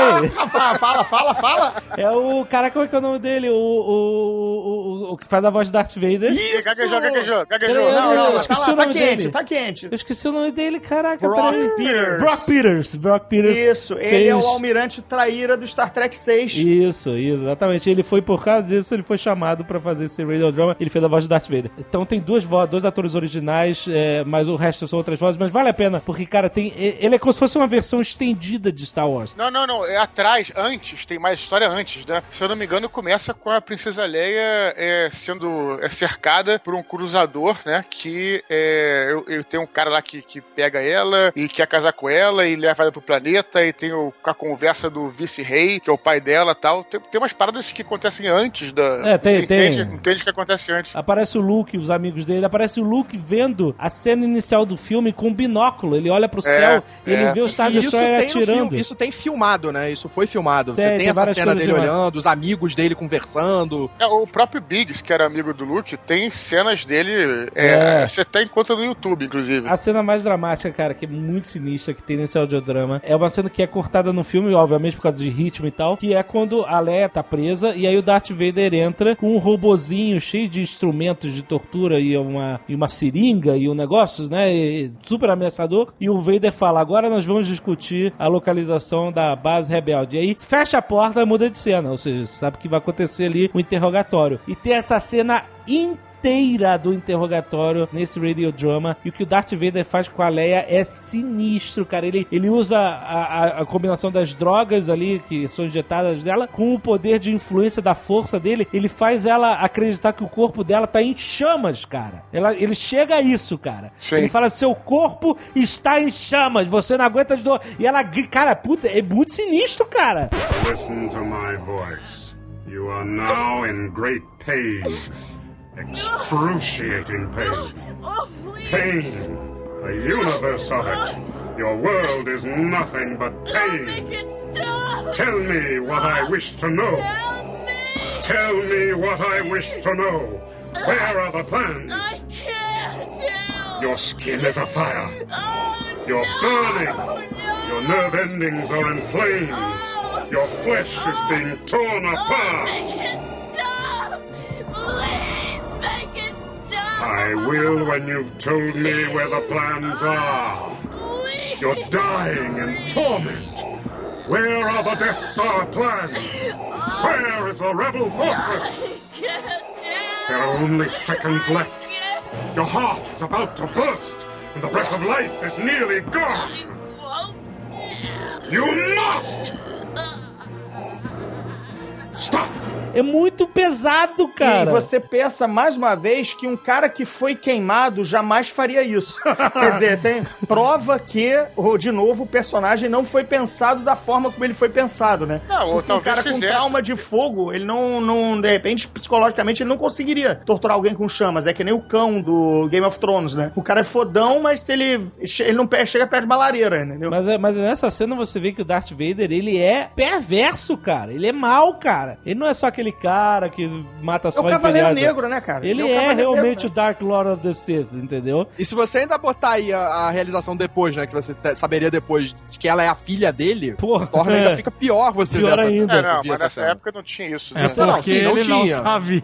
[SPEAKER 5] Fala!
[SPEAKER 2] É o cara, como é que é o nome dele? O que faz a voz de Darth Vader.
[SPEAKER 5] Isso!
[SPEAKER 4] Gaguejou.
[SPEAKER 5] Não,
[SPEAKER 2] esqueci o nome dele.
[SPEAKER 5] Tá quente.
[SPEAKER 2] Eu esqueci o nome dele, caraca.
[SPEAKER 5] Brock Peters. Isso, ele é o almirante traíra do Star Trek 6.
[SPEAKER 2] Isso, exatamente. Ele foi, por causa disso, ele foi chamado pra fazer esse radiodrama. Ele fez a voz de Darth Vader. Então tem 2 atores originais, mas o resto são outras vozes. Mas vale a pena, porque, cara, ele é como se fosse uma versão estendida de Star Wars.
[SPEAKER 4] Não. É atrás, antes, tem mais história antes, né? Se eu não me engano, começa com a Princesa Leia sendo cercada por um cruzador, né? Que eu tenho um cara lá que pega ela e quer casar com ela e leva ela pro planeta, e tem a conversa do vice-rei, que é o pai dela e tal. Tem umas paradas que acontecem antes da...
[SPEAKER 2] Tem.
[SPEAKER 4] Entende que acontece antes.
[SPEAKER 2] Aparece o Luke, os amigos dele, aparece o Luke vendo a cena inicial do filme com um binóculo. Ele olha pro céu e ele vê o Star Destroyer atirando.
[SPEAKER 3] Isso tem filmado, né? Isso foi filmado. Você tem essa cena dele olhando, os amigos dele conversando.
[SPEAKER 4] O próprio Biggs, que era amigo do Luke, tem cenas dele... Você até encontra no YouTube, inclusive.
[SPEAKER 2] A cena mais dramática, cara, que é muito sinistra, que tem nesse audiodrama, é uma cena que é cortada no filme, obviamente por causa de ritmo e tal, que é quando a Leia tá presa e aí o Darth Vader entra com um robozinho cheio de instrumentos de tortura e uma seringa e um negócio, né, super ameaçador, e o Vader fala, agora nós vamos discutir a localização da base rebelde. E aí fecha a porta e muda de cena, ou seja, você sabe que vai acontecer ali um interrogatório. E tem essa cena inteira do interrogatório nesse radiodrama. E o que o Darth Vader faz com a Leia é sinistro, cara. Ele usa a combinação das drogas ali, que são injetadas dela, com o poder de influência da força dele. Ele faz ela acreditar que o corpo dela tá em chamas, cara. Ele chega a isso, cara.
[SPEAKER 4] Sim.
[SPEAKER 2] Ele fala, seu corpo está em chamas, você não aguenta de dor. E ela grita, cara, puta, é muito sinistro, cara.
[SPEAKER 9] Listen to my voice. You are now in great pain. Excruciating pain. Pain. A universe of it. Your world is nothing but pain. Tell me what I wish to know. Tell me what I wish to know. Where are the plans?
[SPEAKER 10] I can't.
[SPEAKER 9] Your skin is afire. You're burning. Your nerve endings are in flames. Your flesh is being torn apart.
[SPEAKER 10] Make it stop! Please make it stop!
[SPEAKER 9] I will when you've told me where the plans are.
[SPEAKER 10] Please!
[SPEAKER 9] You're dying in torment. Where are the Death Star plans? Where is the Rebel fortress?
[SPEAKER 10] I can't.
[SPEAKER 9] There are only seconds left. Your heart is about to burst, and the breath of life is nearly gone. You must! Stop!
[SPEAKER 2] É muito pesado, cara.
[SPEAKER 5] E você pensa, mais uma vez, que um cara que foi queimado jamais faria isso. Quer dizer, tem prova que, de novo, o personagem não foi pensado da forma como ele foi pensado, né?
[SPEAKER 4] Não, ou
[SPEAKER 5] um cara com trauma de fogo, ele não, de repente, psicologicamente, ele não conseguiria torturar alguém com chamas. É que nem o cão do Game of Thrones, né? O cara é fodão, mas se ele não chega perto de uma lareira, entendeu?
[SPEAKER 2] Mas nessa cena você vê que o Darth Vader, ele é perverso, cara. Ele é mau, cara. Ele não é só aquele cara que mata só
[SPEAKER 5] o Cavaleiro Negro, né, cara?
[SPEAKER 2] Ele é realmente o Dark Lord of the Sith, entendeu?
[SPEAKER 3] E se você ainda botar aí a realização depois, né, que você saberia depois de que ela é a filha dele, torna ainda fica pior você
[SPEAKER 2] pior
[SPEAKER 3] ver essa
[SPEAKER 2] ainda.
[SPEAKER 3] cena.
[SPEAKER 4] Não, mas nessa época não tinha isso.
[SPEAKER 7] É
[SPEAKER 4] Né?
[SPEAKER 7] porque
[SPEAKER 3] sim, não
[SPEAKER 7] ele
[SPEAKER 3] tinha.
[SPEAKER 7] não sabia.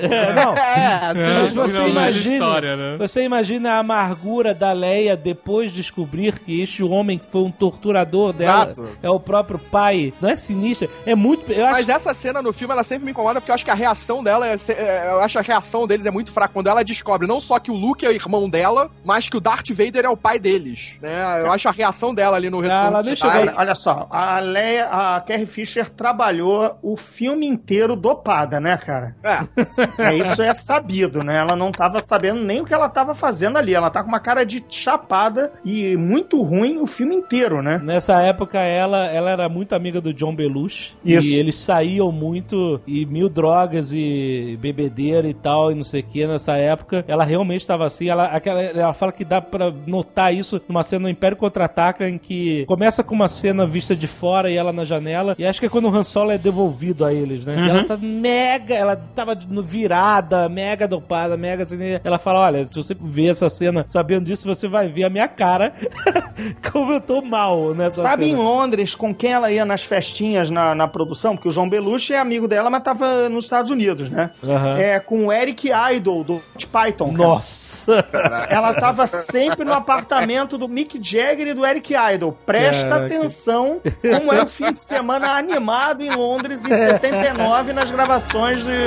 [SPEAKER 2] Mas você
[SPEAKER 7] não é
[SPEAKER 2] imagina,
[SPEAKER 7] história, né?
[SPEAKER 2] você imagina a amargura da Leia depois de descobrir que este homem que foi um torturador dela
[SPEAKER 3] Exato.
[SPEAKER 2] é o próprio pai. Não é sinistro? É muito...
[SPEAKER 3] Mas essa cena no filme, ela sempre me incomoda porque eu acho que a reação dela, eu acho que a reação deles é muito fraca. Quando ela descobre não só que o Luke é o irmão dela, mas que o Darth Vader é o pai deles, né? Eu acho a reação dela ali no retorno.
[SPEAKER 5] Olha só, a Leia, a Carrie Fisher trabalhou o filme inteiro dopada, né, cara? Isso é sabido, né? Ela não tava sabendo nem o que ela tava fazendo ali. Ela tá com uma cara de chapada e muito ruim o filme inteiro, né?
[SPEAKER 2] Nessa época, ela era muito amiga do John Belushi.
[SPEAKER 5] Isso.
[SPEAKER 2] E eles saíam muito e mil drogas e bebedeira e tal, e não sei o que. Nessa época, ela realmente estava assim. Ela fala que dá pra notar isso numa cena no Império Contra-Ataca, em que começa com uma cena vista de fora e ela na janela, e acho que é quando o Han Solo é devolvido a eles, né? E ela tá ela tava virada, mega dopada, mega assim. Ela fala, olha, se você ver essa cena sabendo disso, você vai ver a minha cara como eu tô mal nessa
[SPEAKER 5] Sabe
[SPEAKER 2] cena.
[SPEAKER 5] em Londres com quem ela ia nas festinhas na produção? Porque o João Belushi é amigo dela, mas tava nos Estados Unidos, né? Com o Eric Idle, do Monty Python. Cara.
[SPEAKER 2] Nossa!
[SPEAKER 5] Ela tava sempre no apartamento do Mick Jagger e do Eric Idle. Presta atenção como é o fim de semana animado em Londres em 79 nas gravações do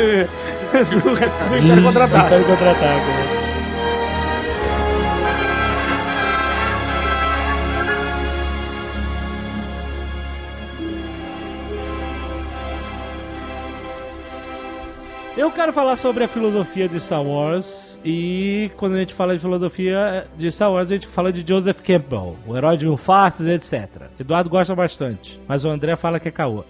[SPEAKER 5] Império Contra-Ataca.
[SPEAKER 2] Império Contra-Ataca, né? Eu quero falar sobre a filosofia de Star Wars, e quando a gente fala de filosofia de Star Wars, a gente fala de Joseph Campbell, o herói de mil faces, etc. Eduardo gosta bastante, mas o André fala que é caô.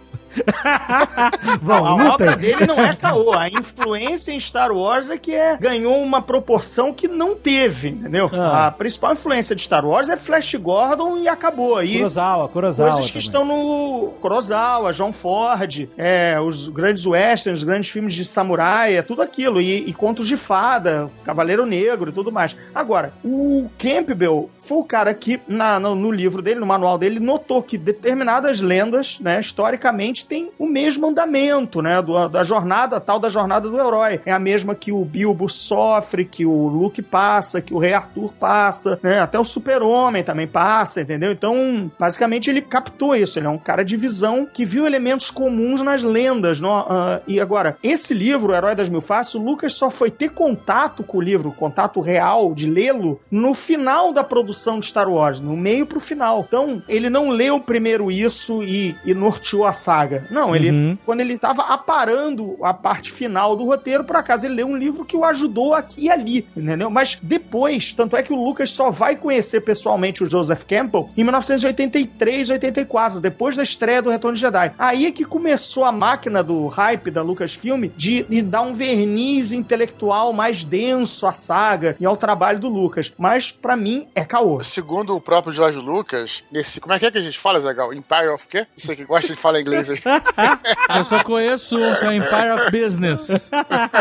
[SPEAKER 5] A obra dele não é caô. A influência em Star Wars é que ganhou uma proporção que não teve, entendeu? A principal influência de Star Wars é Flash Gordon e acabou. E
[SPEAKER 2] Kurosawa
[SPEAKER 5] coisas que
[SPEAKER 2] também
[SPEAKER 5] estão no Kurosawa, John Ford, os grandes westerns, os grandes filmes de samurai, é tudo aquilo. E contos de fada, Cavaleiro Negro e tudo mais. Agora, o Campbell foi o cara que, no livro dele, no manual dele, notou que determinadas lendas, né, historicamente, tem o mesmo andamento, né, da jornada do herói. É a mesma que o Bilbo sofre, que o Luke passa, que o Rei Arthur passa, né, até o Super-Homem também passa, entendeu? Então, basicamente, ele captou isso. Ele é um cara de visão que viu elementos comuns nas lendas. E agora, esse livro, livro, O Herói das Mil Faces, o Lucas só foi ter contato com o livro, contato real, de lê-lo, no final da produção de Star Wars, no meio pro final. Então, ele não leu primeiro isso e norteou a saga. Não, ele, quando ele tava aparando a parte final do roteiro, por acaso ele leu um livro que o ajudou aqui e ali, entendeu? Mas depois, tanto é que o Lucas só vai conhecer pessoalmente o Joseph Campbell em 1983, 84, depois da estreia do Retorno de Jedi. Aí é que começou a máquina do hype da Lucasfilm de dar um verniz intelectual mais denso à saga e ao trabalho do Lucas. Mas, pra mim, é caô.
[SPEAKER 4] Segundo o próprio George Lucas, nesse... Como é que a gente fala, Zagal? Empire of quê? Você que gosta de falar inglês aí.
[SPEAKER 7] Eu só conheço o Empire of Business.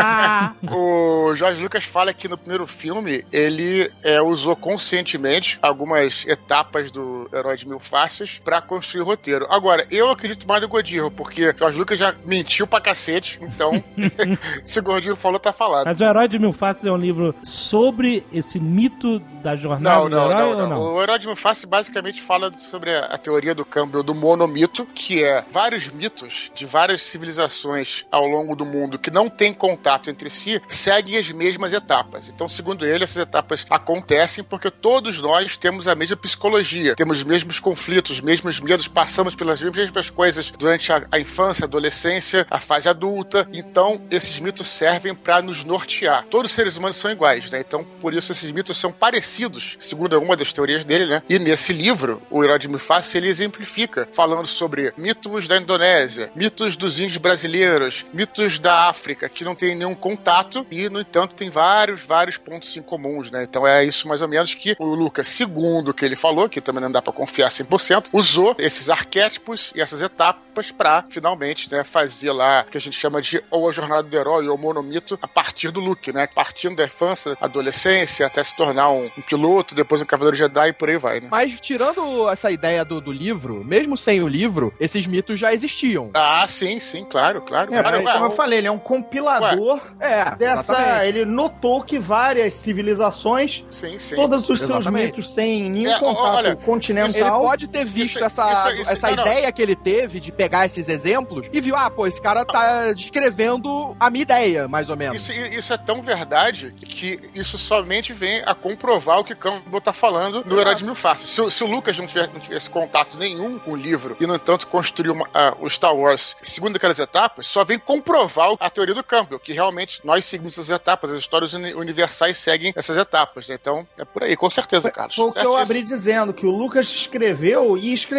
[SPEAKER 4] O George Lucas fala que no primeiro filme ele usou conscientemente algumas etapas do Herói de Mil Faces pra construir o roteiro. Agora, eu acredito mais no Godinho, porque George Lucas já mentiu pra cacete, então se o Godinho falou, tá falado.
[SPEAKER 2] Mas o Herói de Mil Faces é um livro sobre esse mito da jornada do herói ou não?
[SPEAKER 4] O Herói de Mil Faces basicamente fala sobre a teoria do Campbell do monomito, que é vários mitos de várias civilizações ao longo do mundo que não têm contato entre si, seguem as mesmas etapas. Então, segundo ele, essas etapas acontecem porque todos nós temos a mesma psicologia, temos os mesmos conflitos, os mesmos medos, passamos pelas mesmas coisas durante a infância, a adolescência, a fase adulta. Então, esses mitos servem para nos nortear. Todos os seres humanos são iguais, né? Então, por isso, esses mitos são parecidos, segundo uma das teorias dele, né? E nesse livro, o Herói de Mil Faces, ele exemplifica, falando sobre mitos da Indonésia, mitos dos índios brasileiros, mitos da África, que não tem nenhum contato e, no entanto, tem vários pontos em comuns, né? Então é isso mais ou menos que o Lucas, segundo o que ele falou, que também não dá pra confiar 100%, usou esses arquétipos e essas etapas pra, finalmente, né, fazer lá o que a gente chama de ou a jornada do herói ou o monomito a partir do Luke, né? Partindo da infância, adolescência, até se tornar um piloto, depois um cavaleiro Jedi e por aí vai, né?
[SPEAKER 3] Mas tirando essa ideia do livro, mesmo sem o livro, esses mitos já existiam.
[SPEAKER 4] Ah, sim, claro.
[SPEAKER 5] Como eu falei, ele é um compilador dessa... Exatamente. Ele notou que várias civilizações, todos os seus mitos sem nenhum contato continental...
[SPEAKER 3] Ele pode ter visto essa ideia que ele teve de pegar esses exemplos e viu, esse cara tá descrevendo a minha ideia, mais ou menos.
[SPEAKER 4] Isso é tão verdade que isso somente vem a comprovar o que Campbell tá falando no Herói de Mil Faces. Se o Lucas não tivesse contato nenhum com o livro e, no entanto, construiu o Star Wars segundo aquelas etapas, só vem comprovar a teoria do Campbell, que realmente nós seguimos essas etapas, as histórias universais seguem essas etapas, né? Então, é por aí, com certeza, Carlos.
[SPEAKER 5] Foi o que eu abri dizendo, que o Lucas escreveu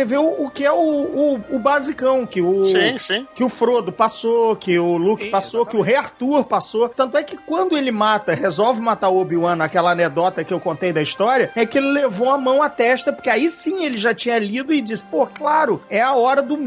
[SPEAKER 5] o que é o basicão, que o Frodo passou, que o Luke passou, que o Rei Arthur passou. Tanto é que quando ele resolve matar o Obi-Wan, naquela anedota que eu contei da história, é que ele levou a mão à testa, porque aí sim ele já tinha lido e disse, claro, é a hora no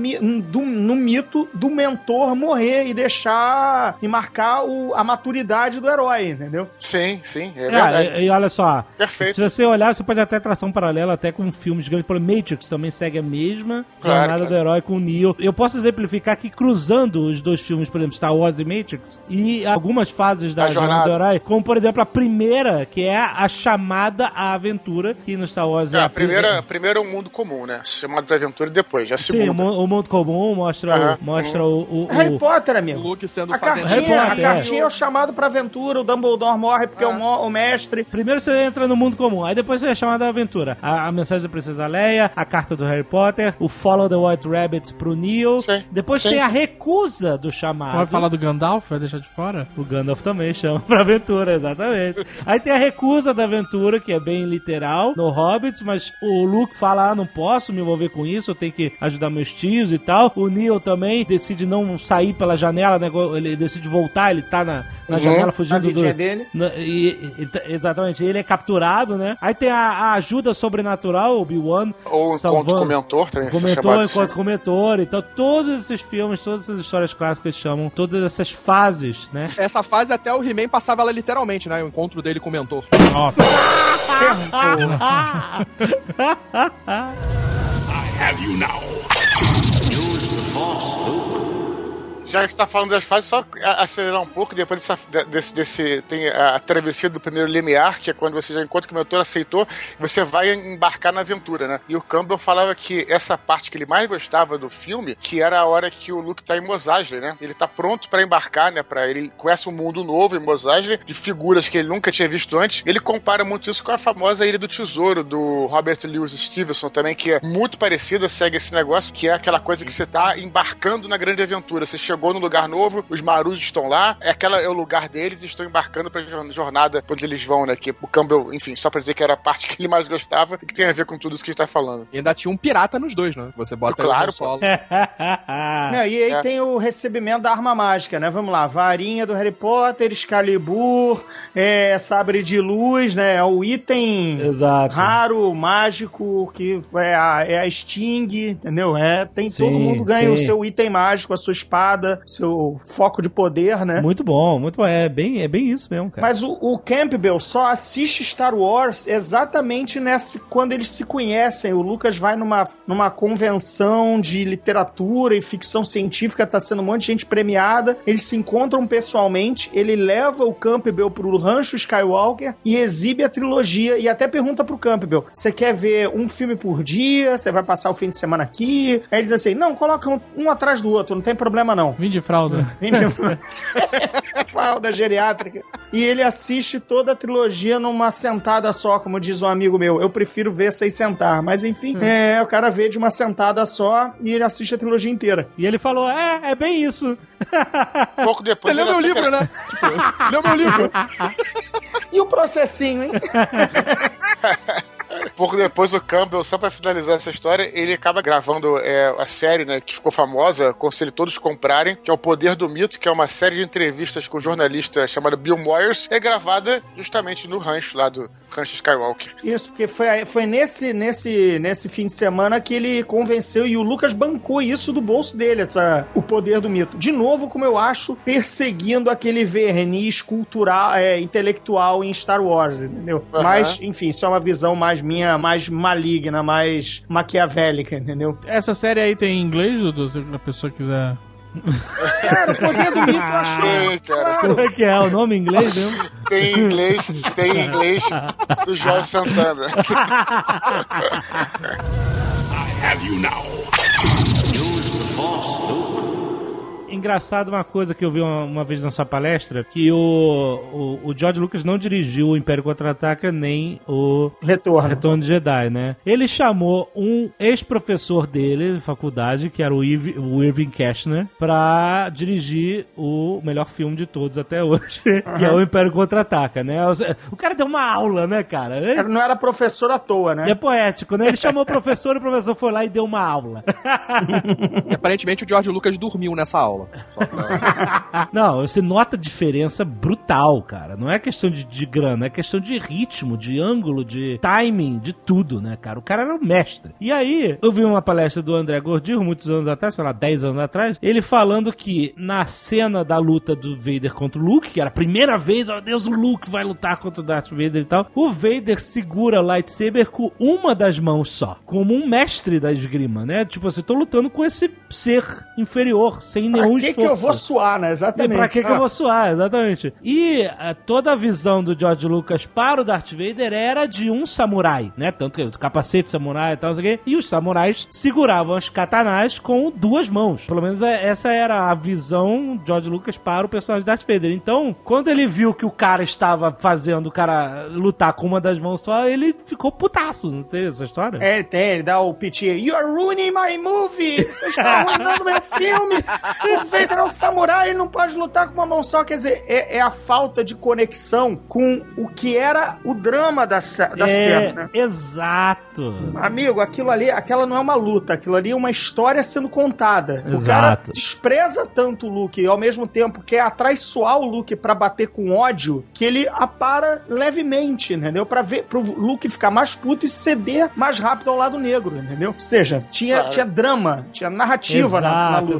[SPEAKER 5] mito do mentor morrer e deixar e marcar a maturidade do herói, entendeu?
[SPEAKER 4] Sim, é verdade.
[SPEAKER 2] E olha só,
[SPEAKER 4] perfeito.
[SPEAKER 2] Se você olhar, você pode até traçar um paralelo até com filmes grandes, por exemplo, Matrix também segue a mesma jornada do herói com o Neo. Eu posso exemplificar aqui cruzando os dois filmes, por exemplo, Star Wars e Matrix, e algumas fases da jornada do herói, como por exemplo a primeira, que é a chamada à aventura, que no Star Wars
[SPEAKER 4] a primeira é um mundo comum, né? Chamado de aventura e depois, já a segunda.
[SPEAKER 2] Sim, o mundo comum mostra o
[SPEAKER 5] Harry Potter, amigo.
[SPEAKER 3] O Luke sendo
[SPEAKER 5] a cartinha é o chamado pra aventura, o Dumbledore morre porque é o mestre.
[SPEAKER 2] Primeiro você entra no mundo comum, aí depois você é chamado à aventura. A mensagem da Princesa Leia, a carta do Harry Potter, o Follow the White Rabbit pro Neo. Depois tem a recusa do chamado.
[SPEAKER 7] Vai falar do Gandalf? Vai deixar de fora?
[SPEAKER 2] O Gandalf também chama pra aventura, exatamente. Aí tem a recusa da aventura, que é bem literal, no Hobbit, mas o Luke fala, não posso me envolver com isso, eu tenho que ajudar meus tios e tal. O Neo também decide não sair pela janela, né? Ele decide voltar, ele tá na janela fugindo
[SPEAKER 5] dele.
[SPEAKER 2] Exatamente, ele é capturado, né? Aí tem a ajuda sobrenatural, Obi-Wan.
[SPEAKER 4] Ou encontro com o mentor, também.
[SPEAKER 2] Encontro com o mentor. Então, todos esses filmes, todas essas histórias clássicas chamam todas essas fases, né?
[SPEAKER 3] Essa fase até o He-Man passava ela literalmente, né? O encontro dele com o mentor.
[SPEAKER 8] I have you now. Use the Force, Luke.
[SPEAKER 4] Já que você tá falando das fases, só acelerar um pouco, depois tem a travessia do primeiro limiar, que é quando você já encontra que o mentor aceitou, você vai embarcar na aventura, né? E o Campbell falava que essa parte que ele mais gostava do filme, que era a hora que o Luke tá em Mos Eisley, né? Ele tá pronto pra embarcar, né? Ele conhece um mundo novo em Mos Eisley, de figuras que ele nunca tinha visto antes. Ele compara muito isso com a famosa Ilha do Tesouro, do Robert Louis Stevenson também, que é muito parecida, segue esse negócio, que é aquela coisa que você tá embarcando na grande aventura. Você chegou num lugar novo, os marujos estão lá, é o lugar deles e estão embarcando pra jornada onde eles vão, né? Que o Campbell, enfim, só pra dizer que era a parte que ele mais gostava e que tem a ver com tudo isso que a gente tá falando.
[SPEAKER 3] E ainda tinha um pirata nos dois, né? Você bota
[SPEAKER 4] claro,
[SPEAKER 3] no solo.
[SPEAKER 5] Não, e aí tem o recebimento da arma mágica, né? Vamos lá, varinha do Harry Potter, Excalibur, sabre de luz, né? É o item raro, mágico, que é a Sting, entendeu? Todo mundo ganha o seu item mágico, a sua espada, seu foco de poder, né?
[SPEAKER 2] Muito bom, muito bom. É bem isso mesmo, cara.
[SPEAKER 5] Mas o Campbell só assiste Star Wars exatamente quando eles se conhecem. O Lucas vai numa convenção de literatura e ficção científica, tá sendo um monte de gente premiada, eles se encontram pessoalmente, ele leva o Campbell pro Rancho Skywalker e exibe a trilogia e até pergunta pro Campbell, você quer ver um filme por dia? Você vai passar o fim de semana aqui? Aí ele diz assim, não, coloca um atrás do outro, não tem problema não.
[SPEAKER 7] Vim de fralda.
[SPEAKER 5] Fralda geriátrica. E ele assiste toda a trilogia numa sentada só, como diz um amigo meu. Eu prefiro ver sem sentar. Mas enfim, o cara vê de uma sentada só e ele assiste a trilogia inteira.
[SPEAKER 2] E ele falou, é bem isso.
[SPEAKER 4] Pouco depois...
[SPEAKER 3] Você leu meu livro, né? Leu meu livro.
[SPEAKER 5] E o processinho, hein?
[SPEAKER 4] Pouco depois o Campbell, só pra finalizar essa história, ele acaba gravando a série, né, que ficou famosa, aconselho todos comprarem, que é O Poder do Mito, que é uma série de entrevistas com um jornalista chamado Bill Moyers, é gravada justamente no rancho lá do Rancho Skywalker.
[SPEAKER 5] Isso, porque foi nesse fim de semana que ele convenceu e o Lucas bancou isso do bolso dele, O Poder do Mito. De novo, como eu acho, perseguindo aquele verniz cultural, intelectual em Star Wars, entendeu? Mas, enfim, isso é uma visão mais minha, mais maligna, mais maquiavélica, entendeu?
[SPEAKER 7] Essa série aí tem em inglês, Dudu? Se a pessoa quiser...
[SPEAKER 5] Cara, O Poder do Mito, eu acho que
[SPEAKER 4] cara.
[SPEAKER 2] Como é que é o nome em inglês mesmo?
[SPEAKER 4] Tem em inglês do Jorge Santana.
[SPEAKER 9] I have you now.
[SPEAKER 8] Use the Force, Luke.
[SPEAKER 2] Engraçado uma coisa que eu vi uma vez na sua palestra, que o George Lucas não dirigiu o Império Contra-Ataca nem o Retorno de Jedi, né? Ele chamou um ex-professor dele de faculdade, que era o Irving Kershner, pra dirigir o melhor filme de todos até hoje, que é o Império Contra-Ataca, né? O cara deu uma aula, né, cara?
[SPEAKER 5] Ele não era professor à toa, né?
[SPEAKER 2] É poético, né? Ele chamou o professor e o professor foi lá e deu uma aula.
[SPEAKER 3] E aparentemente o George Lucas dormiu nessa aula.
[SPEAKER 2] Não, você nota a diferença brutal, cara. Não é questão de grana, é questão de ritmo, de ângulo, de timing, de tudo, né, cara? O cara era um mestre. E aí, eu vi uma palestra do André Gordillo, muitos anos atrás, sei lá, 10 anos atrás, ele falando que na cena da luta do Vader contra o Luke, que era a primeira vez, ó Deus, o Luke vai lutar contra o Darth Vader e tal, o Vader segura o lightsaber com uma das mãos só, como um mestre da esgrima, né? Tipo assim, tô lutando com esse ser inferior, sem nenhum esforço.
[SPEAKER 5] Que eu vou suar, né? Exatamente.
[SPEAKER 2] E pra que eu vou suar, exatamente. E toda a visão do George Lucas para o Darth Vader era de um samurai, né? Tanto que o capacete samurai e tal, não sei o quê. E os samurais seguravam as katanás com duas mãos. Pelo menos essa era a visão de George Lucas para o personagem Darth Vader. Então, quando ele viu que o cara estava fazendo o cara lutar com uma das mãos só, ele ficou putaço. Não tem essa história?
[SPEAKER 5] Ele dá o piti. You are ruining my movie! Você está arruinando meu filme! O Vader é um samurai, ele não pode lutar com uma mão só. Quer dizer, é a falta de conexão com o que era o drama da cena, né?
[SPEAKER 2] Exato.
[SPEAKER 5] Amigo, aquela não é uma luta, aquilo ali é uma história sendo contada.
[SPEAKER 2] Exato.
[SPEAKER 5] O cara despreza tanto o Luke e ao mesmo tempo quer atraiçoar o Luke pra bater com ódio, que ele apara levemente, entendeu? Pro Luke ficar mais puto e ceder mais rápido ao lado negro, entendeu? Ou seja, tinha drama, tinha narrativa na luta.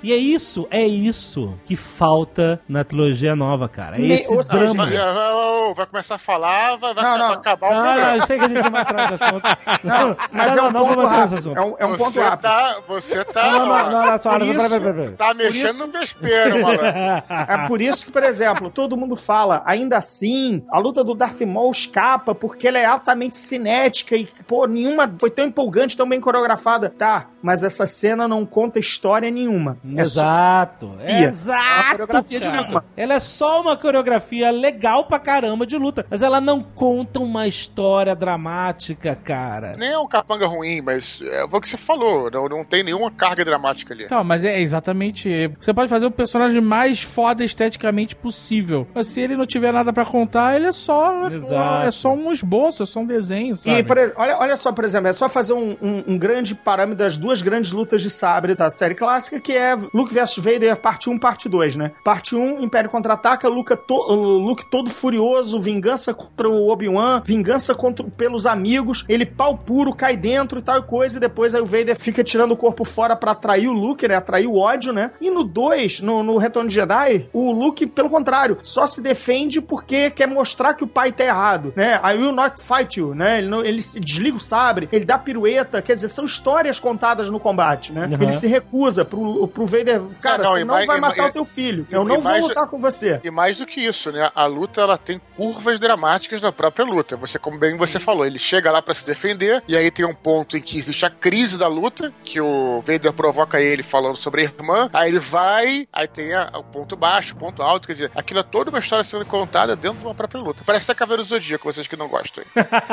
[SPEAKER 2] E é isso que falta na trilogia nova, cara. É esse drama.
[SPEAKER 4] Vai começar a falar, vai acabar o programa.
[SPEAKER 2] Não, eu sei que a gente vai entrar nesse assunto.
[SPEAKER 5] Mas
[SPEAKER 2] não vamos entrar nesse assunto.
[SPEAKER 5] É um ponto rápido.
[SPEAKER 4] Você tá
[SPEAKER 2] Tá
[SPEAKER 4] mexendo no vespeiro, malandro.
[SPEAKER 5] É por isso que, por exemplo, todo mundo fala, ainda assim, a luta do Darth Maul escapa porque ela é altamente cinética e, pô, nenhuma foi tão empolgante, tão bem coreografada. Tá, mas essa cena não conta história nenhuma.
[SPEAKER 2] Exato.
[SPEAKER 5] Exato.
[SPEAKER 3] É uma coreografia de luta.
[SPEAKER 2] Ela é só uma coreografia legal pra caramba de luta, mas ela não conta uma história dramática, cara.
[SPEAKER 4] Nem é um capanga ruim, mas é o que você falou, não tem nenhuma carga dramática ali.
[SPEAKER 7] Então, mas é exatamente... Você pode fazer o personagem mais foda esteticamente possível, mas se ele não tiver nada pra contar, ele é só...
[SPEAKER 2] Exato.
[SPEAKER 7] É só um esboço, é só um desenho, sabe?
[SPEAKER 5] E, olha só, por exemplo, é só fazer um grande parâmetro das duas grandes lutas de sabre da série clássica, que é Luke vs Vader, parte 1, parte 2, né? Parte 1, Império Contra-Ataca, Luke todo furioso, vingança contra o Obi-Wan, vingança pelos amigos, ele pau puro, cai dentro e tal coisa, e depois aí o Vader fica tirando o corpo fora pra atrair o Luke, né? Atrair o ódio, né? E no 2, no Retorno de Jedi, o Luke, pelo contrário, só se defende porque quer mostrar que o pai tá errado, né? I will not fight you, né? Ele desliga o sabre, ele dá pirueta, quer dizer, são histórias contadas no combate, né? Uhum. Ele se recusa pro Vader, cara, você não vai matar o teu filho, eu não vou lutar com você.
[SPEAKER 4] E mais do que isso, né? A luta, ela tem curvas dramáticas na própria luta. Como bem você falou, ele chega lá pra se defender, e aí tem um ponto em que existe a crise da luta, que o Vader provoca ele falando sobre a irmã, aí ele vai, aí tem o ponto baixo, o ponto alto, quer dizer, aquilo é toda uma história sendo contada dentro de uma própria luta. Parece até Cavaleiro do Zodíaco, vocês que não gostam.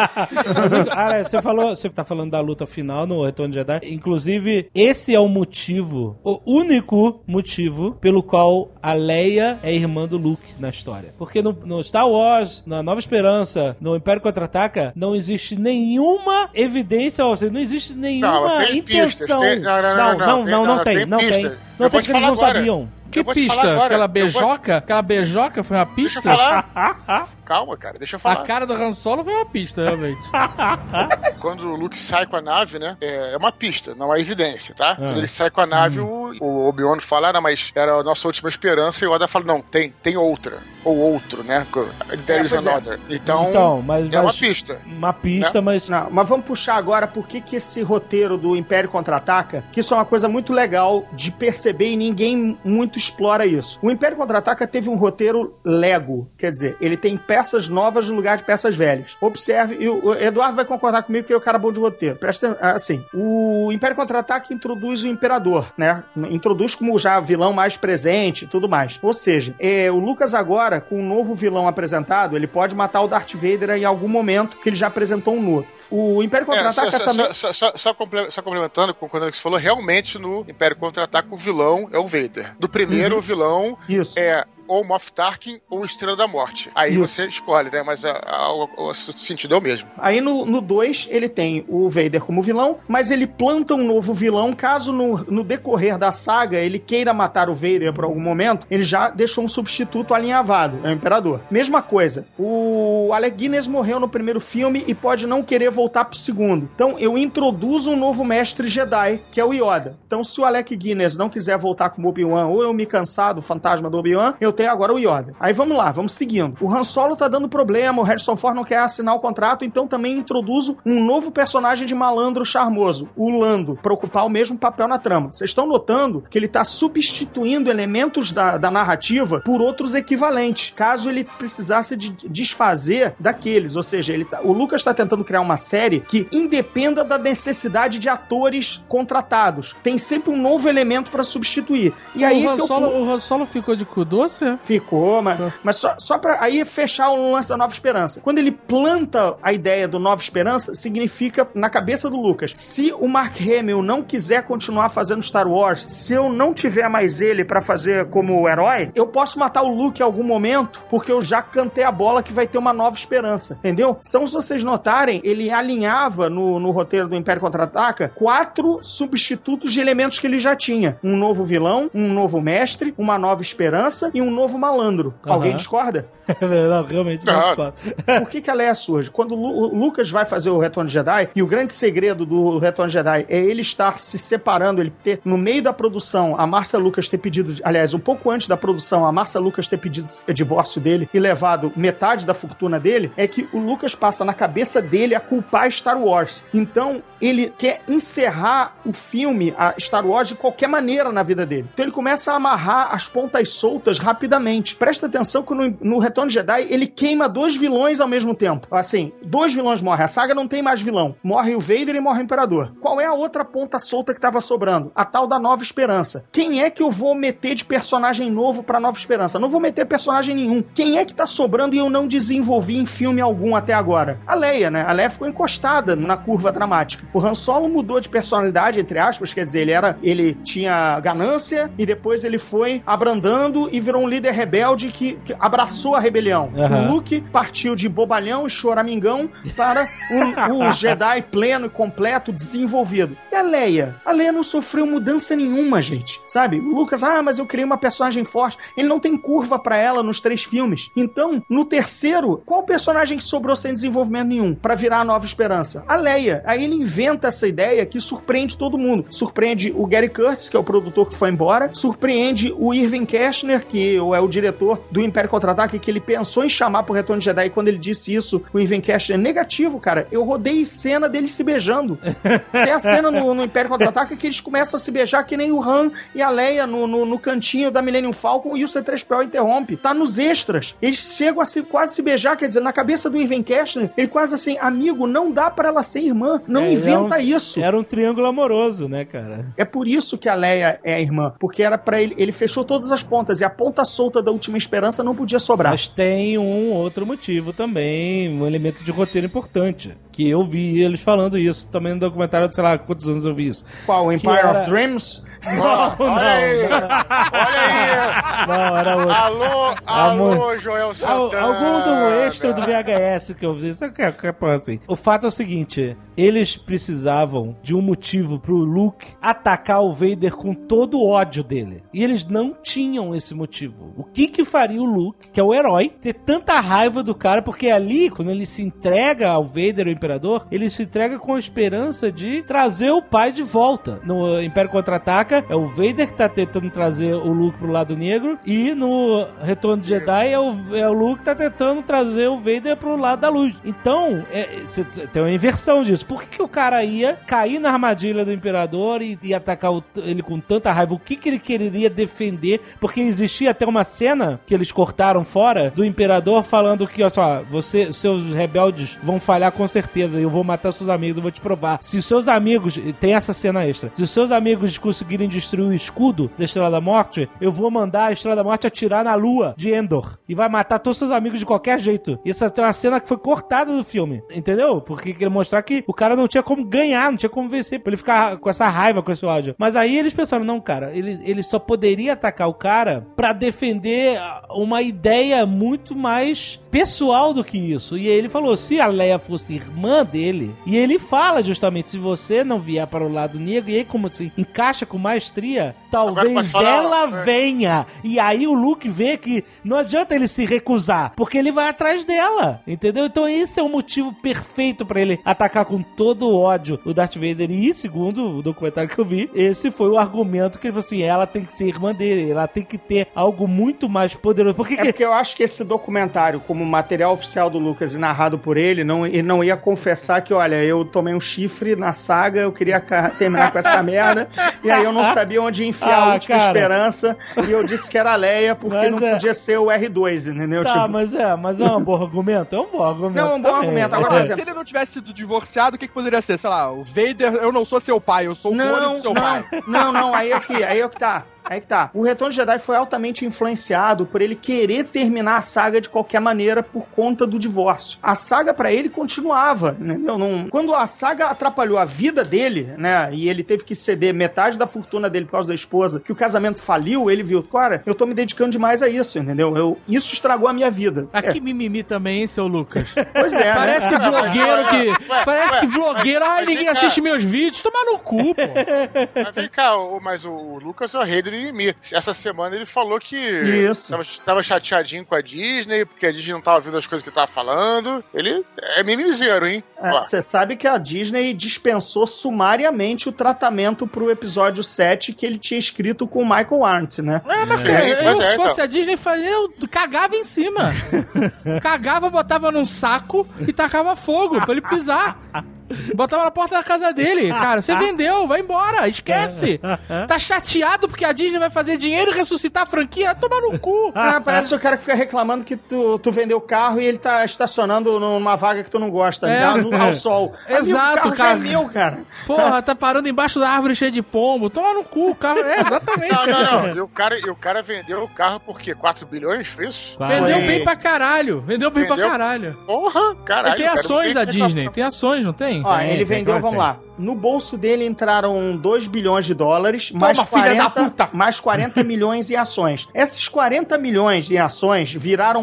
[SPEAKER 2] Você tá falando da luta final no Retorno de Jedi, inclusive, esse é o motivo, o único motivo pelo qual a Leia é irmã do Luke na história. Porque no Star Wars, na Nova Esperança, no Império Contra-Ataca, não existe nenhuma evidência, ou seja, não existe nenhuma intenção. Não tem. Não tem porque eles não sabiam.
[SPEAKER 7] Que pista? Aquela beijoca? Aquela beijoca foi uma pista?
[SPEAKER 4] Deixa eu falar. Calma, cara, deixa eu falar.
[SPEAKER 7] A cara do Han Solo foi uma pista, realmente.
[SPEAKER 4] Quando o Luke sai com a nave, né? É uma pista, não há evidência, tá? Quando ele sai com a nave, o Obi-Wan fala, mas era a nossa última esperança, e o Yoda fala, não, tem outra. Ou outro, né? There is another. Então mas é uma pista.
[SPEAKER 2] Uma pista, né?
[SPEAKER 5] Mas vamos puxar agora por que esse roteiro do Império Contra-Ataca, que isso é uma coisa muito legal de perceber e ninguém muito explora isso. O Império Contra-Ataca teve um roteiro Lego, quer dizer, ele tem peças novas no lugar de peças velhas. Observe, e o Eduardo vai concordar comigo que ele é o cara bom de roteiro. Presta atenção, assim, o Império Contra-Ataca introduz o Imperador, né? Introduz como já vilão mais presente e tudo mais. Ou seja, o Lucas agora, com um novo vilão apresentado, ele pode matar o Darth Vader em algum momento, que ele já apresentou um novo. O Império Contra-Ataca também...
[SPEAKER 4] Só complementando com o que você falou, realmente no Império Contra-Ataca o vilão é o Vader. Do primeiro, o vilão é ou Moff Tarkin ou Estrela da Morte. Aí você escolhe, né? Mas o sentido é o mesmo.
[SPEAKER 5] Aí no 2, ele tem o Vader como vilão, mas ele planta um novo vilão, caso no decorrer da saga ele queira matar o Vader por algum momento, ele já deixou um substituto alinhavado, é o Imperador. Mesma coisa, o Alec Guinness morreu no primeiro filme e pode não querer voltar pro segundo. Então eu introduzo um novo mestre Jedi, que é o Yoda. Então se o Alec Guinness não quiser voltar como Obi-Wan, ou eu me cansar do fantasma do Obi-Wan, eu tenho agora o Yoda. Aí vamos lá, vamos seguindo. O Han Solo tá dando problema, o Harrison Ford não quer assinar o contrato, então também introduzo um novo personagem de malandro charmoso, o Lando, para ocupar o mesmo papel na trama. Vocês estão notando que ele tá substituindo elementos da narrativa por outros equivalentes, caso ele precisasse de desfazer daqueles, ou seja, o Lucas tá tentando criar uma série que independa da necessidade de atores contratados. Tem sempre um novo elemento para substituir. E aí
[SPEAKER 7] o Han Solo ficou de cu doce?
[SPEAKER 5] Ficou, mas só pra aí fechar o lance da Nova Esperança. Quando ele planta a ideia do Nova Esperança, significa, na cabeça do Lucas, se o Mark Hamill não quiser continuar fazendo Star Wars, se eu não tiver mais ele pra fazer como herói, eu posso matar o Luke em algum momento, porque eu já cantei a bola que vai ter uma Nova Esperança, entendeu? Então, se vocês notarem, ele alinhava no roteiro do Império Contra-Ataca 4 substitutos de elementos que ele já tinha. Um novo vilão, um novo mestre, uma nova esperança e um novo malandro. Alguém discorda?
[SPEAKER 2] Não, realmente não discordo.
[SPEAKER 5] Por que a Leia surge? Quando o Lucas vai fazer o Retorno de Jedi, e o grande segredo do Retorno de Jedi é ele estar se separando, ele ter, no meio da produção, a Marcia Lucas ter pedido, aliás, um pouco antes da produção, a Marcia Lucas ter pedido o divórcio dele e levado metade da fortuna dele, é que o Lucas passa na cabeça dele a culpar Star Wars. Então, ele quer encerrar o filme, a Star Wars, de qualquer maneira na vida dele. Então ele começa a amarrar as pontas soltas rapidamente. Presta atenção que no Retorno de Jedi, ele queima 2 vilões ao mesmo tempo. Assim, 2 vilões morrem. A saga não tem mais vilão. Morre o Vader e morre o Imperador. Qual é a outra ponta solta que estava sobrando? A tal da Nova Esperança. Quem é que eu vou meter de personagem novo pra Nova Esperança? Não vou meter personagem nenhum. Quem é que tá sobrando e eu não desenvolvi em filme algum até agora? A Leia, né? A Leia ficou encostada na curva dramática. O Han Solo mudou de personalidade, entre aspas, quer dizer, ele tinha ganância e depois ele foi abrandando e virou um líder rebelde que abraçou a rebelião. O Luke partiu de bobalhão e choramingão para um Jedi pleno e completo, desenvolvido. E a Leia? A Leia não sofreu mudança nenhuma, gente. Sabe? O Lucas, mas eu criei uma personagem forte. Ele não tem curva pra ela nos 3 filmes. Então, no terceiro, qual personagem que sobrou sem desenvolvimento nenhum pra virar a Nova Esperança? A Leia. Aí ele inventa essa ideia que surpreende todo mundo. Surpreende o Gary Curtis, que é o produtor que foi embora. Surpreende o Irving Kershner, que é o diretor do Império Contra-Ataque, que ele pensou em chamar pro Retorno de Jedi. E quando ele disse isso, o Irving Kershner, negativo, cara. Eu rodei cena deles se beijando. Tem a cena no Império Contra-Ataque que eles começam a se beijar que nem o Han e a Leia no cantinho da Millennium Falcon e o C-3PO interrompe. Tá nos extras. Eles chegam a quase se beijar, quer dizer, na cabeça do Irving Kershner, ele quase assim, amigo, não dá pra ela ser irmã. Não inventa isso.
[SPEAKER 2] Era um triângulo amoroso, né, cara?
[SPEAKER 5] É por isso que a Leia é a irmã. Porque era pra ele fechou todas as pontas e a ponta solta da Última Esperança não podia sobrar.
[SPEAKER 2] Mas tem um outro motivo também, um elemento de roteiro importante, que eu vi eles falando isso também no documentário de sei lá quantos anos eu vi isso.
[SPEAKER 5] Qual? O Empire of Dreams?
[SPEAKER 4] Olha aí!
[SPEAKER 2] Não, era outro.
[SPEAKER 4] Alô, Joel Santana.
[SPEAKER 2] Algum do extra do VHS que eu vi. Sabe o que é assim? O fato é o seguinte, eles precisavam de um motivo pro Luke atacar o Vader com todo o ódio dele. E eles não tinham esse motivo. O que faria o Luke, que é o herói, ter tanta raiva do cara? Porque ali, quando ele se entrega ao Vader, o Imperador, ele se entrega com a esperança de trazer o pai de volta. No Império Contra-Ataca, é o Vader que tá tentando trazer o Luke pro lado negro, e no Retorno de Jedi é o Luke que tá tentando trazer o Vader pro lado da luz. Então, você tem uma inversão disso. Por que o cara ia cair na armadilha do Imperador e atacar ele com tanta raiva? O que ele quereria defender? Porque existia até uma cena que eles cortaram fora do Imperador falando que, olha só, seus rebeldes vão falhar com certeza, eu vou matar seus amigos, eu vou te provar. Se os seus amigos, tem essa cena extra, se os seus amigos conseguirem destruir o escudo da Estrela da Morte, eu vou mandar a Estrela da Morte atirar na lua de Endor e vai matar todos os seus amigos de qualquer jeito. Isso é uma cena que foi cortada do filme, entendeu? Porque queria mostrar que o cara não tinha como ganhar, não tinha como vencer, pra ele ficar com essa raiva, com esse ódio. Mas aí eles pensaram, não, cara, ele só poderia atacar o cara pra defender uma ideia muito mais pessoal do que isso. E aí ele falou, se a Leia fosse irmã dele, e ele fala justamente, se você não vier para o lado negro, e aí como se encaixa com maestria, talvez ela venha. E aí o Luke vê que não adianta ele se recusar, porque ele vai atrás dela, entendeu? Então esse é o motivo perfeito pra ele atacar com todo o ódio o Darth Vader. E segundo o documentário que eu vi, esse foi o argumento que ele falou assim, ela tem que ser irmã dele, ela tem que ter algo muito mais poderoso. Porque
[SPEAKER 5] eu acho que esse documentário, como material oficial do Lucas e narrado por ele não ia confessar que, olha, eu tomei um chifre na saga, eu queria terminar com essa merda, e aí eu não sabia onde enfiar a Última Esperança, e eu disse que era a Leia, porque não podia ser o R2, entendeu?
[SPEAKER 2] Tá, mas é um bom argumento, é um bom argumento.
[SPEAKER 5] Não, é um bom argumento.
[SPEAKER 3] Agora, se ele não tivesse sido divorciado, o que poderia ser? Sei lá, o Vader, eu não sou seu pai, eu sou o clone do seu pai. Não, aí é que tá. Aí que tá. O Retorno de Jedi foi altamente influenciado por ele querer terminar a saga de qualquer maneira por conta do divórcio. A saga pra ele continuava, entendeu? Quando a saga atrapalhou a vida dele, né, e ele teve que ceder metade da fortuna dele por causa da esposa, que o casamento faliu, ele viu, cara, eu tô me dedicando demais a isso, entendeu? Isso estragou a minha vida.
[SPEAKER 7] Aqui mimimi também, hein, seu Lucas?
[SPEAKER 5] Pois é,
[SPEAKER 7] Parece vlogueiro Parece que vlogueiro, ninguém assiste meus vídeos, toma no cu, pô.
[SPEAKER 4] Mas vem cá, mas o Lucas é o rei do mimimi. Essa semana ele falou que
[SPEAKER 5] Isso.
[SPEAKER 4] tava chateadinho com a Disney, porque a Disney não tava ouvindo as coisas que ele tava falando. Ele é mimimizeiro, hein?
[SPEAKER 5] Você sabe que a Disney dispensou sumariamente o tratamento pro episódio 7 que ele tinha escrito com o Michael Arndt, né?
[SPEAKER 7] Mas se fosse a Disney, eu cagava em cima. Cagava, botava num saco e tacava fogo pra ele pisar. Botava na porta da casa dele. Cara, você vendeu, vai embora, esquece. Tá chateado porque a Disney vai fazer dinheiro e ressuscitar a franquia? Toma no cu.
[SPEAKER 5] Parece o cara que fica reclamando que tu vendeu o carro e ele tá estacionando numa vaga que tu não gosta, ao sol.
[SPEAKER 7] Exato,
[SPEAKER 5] o carro já é meu, cara.
[SPEAKER 7] Porra, tá parando embaixo da árvore cheia de pombo. Toma no cu, o carro. Exatamente.
[SPEAKER 4] Não. E o cara vendeu o carro por quê? 4 bilhões, foi isso?
[SPEAKER 7] Vendeu bem pra caralho.
[SPEAKER 4] Porra, caralho.
[SPEAKER 7] Tem ações da Disney. Tem ações, não tem?
[SPEAKER 5] Ó, ele vendeu, vamos lá. No bolso dele entraram 2 bilhões de dólares, mais 40 milhões em ações. Esses 40 milhões em ações viraram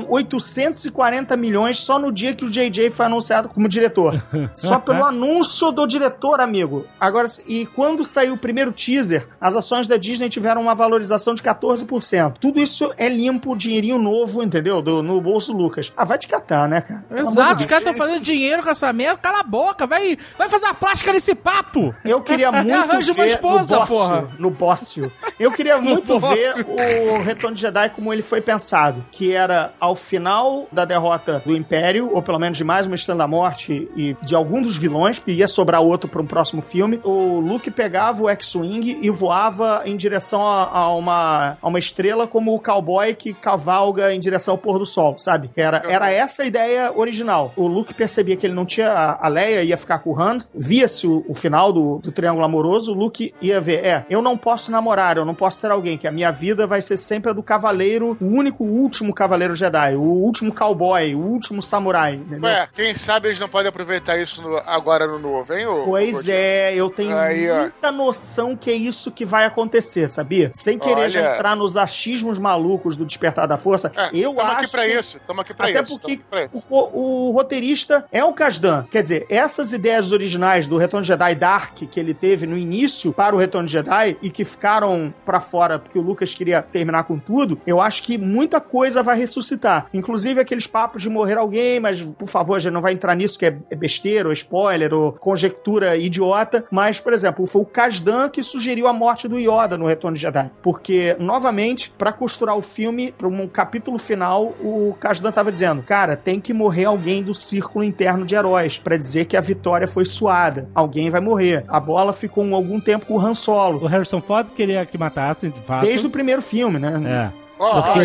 [SPEAKER 5] 840 milhões só no dia que o JJ foi anunciado como diretor. Só pelo anúncio do diretor, amigo. Agora, e quando saiu o primeiro teaser, as ações da Disney tiveram uma valorização de 14%. Tudo isso é limpo, dinheirinho novo, entendeu? No bolso do Lucas. Vai te catar, né, cara?
[SPEAKER 7] Exato, os caras estão fazendo dinheiro com essa merda. Cala a boca, vai fazer uma plástica nesse papo.
[SPEAKER 5] Eu queria muito ver
[SPEAKER 7] uma esposa,
[SPEAKER 5] no Bócio. Eu queria muito ver o Retorno de Jedi como ele foi pensado, que era ao final da derrota do Império, ou pelo menos de mais uma Estrela da Morte e de algum dos vilões, porque ia sobrar outro para um próximo filme, o Luke pegava o X-Wing e voava em direção a uma estrela como o cowboy que cavalga em direção ao pôr do sol, sabe? Era essa a ideia original. O Luke percebia que ele não tinha a Leia, ia ficar com o Han, via-se o final do Triângulo Amoroso, o Luke ia ver, eu não posso namorar, eu não posso ser alguém, que a minha vida vai ser sempre a do cavaleiro, o último cavaleiro Jedi, o último cowboy, o último samurai, entendeu?
[SPEAKER 4] Quem sabe eles não podem aproveitar isso agora no novo, hein?
[SPEAKER 5] Pois é, eu tenho muita noção que é isso que vai acontecer, sabia? Sem querer já entrar nos achismos malucos do Despertar da Força, eu acho
[SPEAKER 4] aqui pra isso, tamo aqui pra
[SPEAKER 5] até
[SPEAKER 4] isso.
[SPEAKER 5] Até porque o roteirista é o Kasdan, quer dizer, essas ideias originais do Retorno de Jedi Dark que ele teve no início para o Retorno de Jedi e que ficaram pra fora porque o Lucas queria terminar com tudo, eu acho que muita coisa vai ressuscitar. Inclusive aqueles papos de morrer alguém, mas por favor, a gente não vai entrar nisso que é besteira, ou spoiler, ou conjectura idiota, mas, por exemplo, foi o Kasdan que sugeriu a morte do Yoda no Retorno de Jedi. Porque, novamente, pra costurar o filme, pra um capítulo final, o Kasdan tava dizendo, cara, tem que morrer alguém do círculo interno de heróis, pra dizer que a vitória foi suada. Alguém vai morrer. A bola ficou algum tempo com o Han Solo.
[SPEAKER 2] O Harrison Ford queria que matassem, de fato.
[SPEAKER 5] Desde o primeiro filme, né?
[SPEAKER 4] Porque...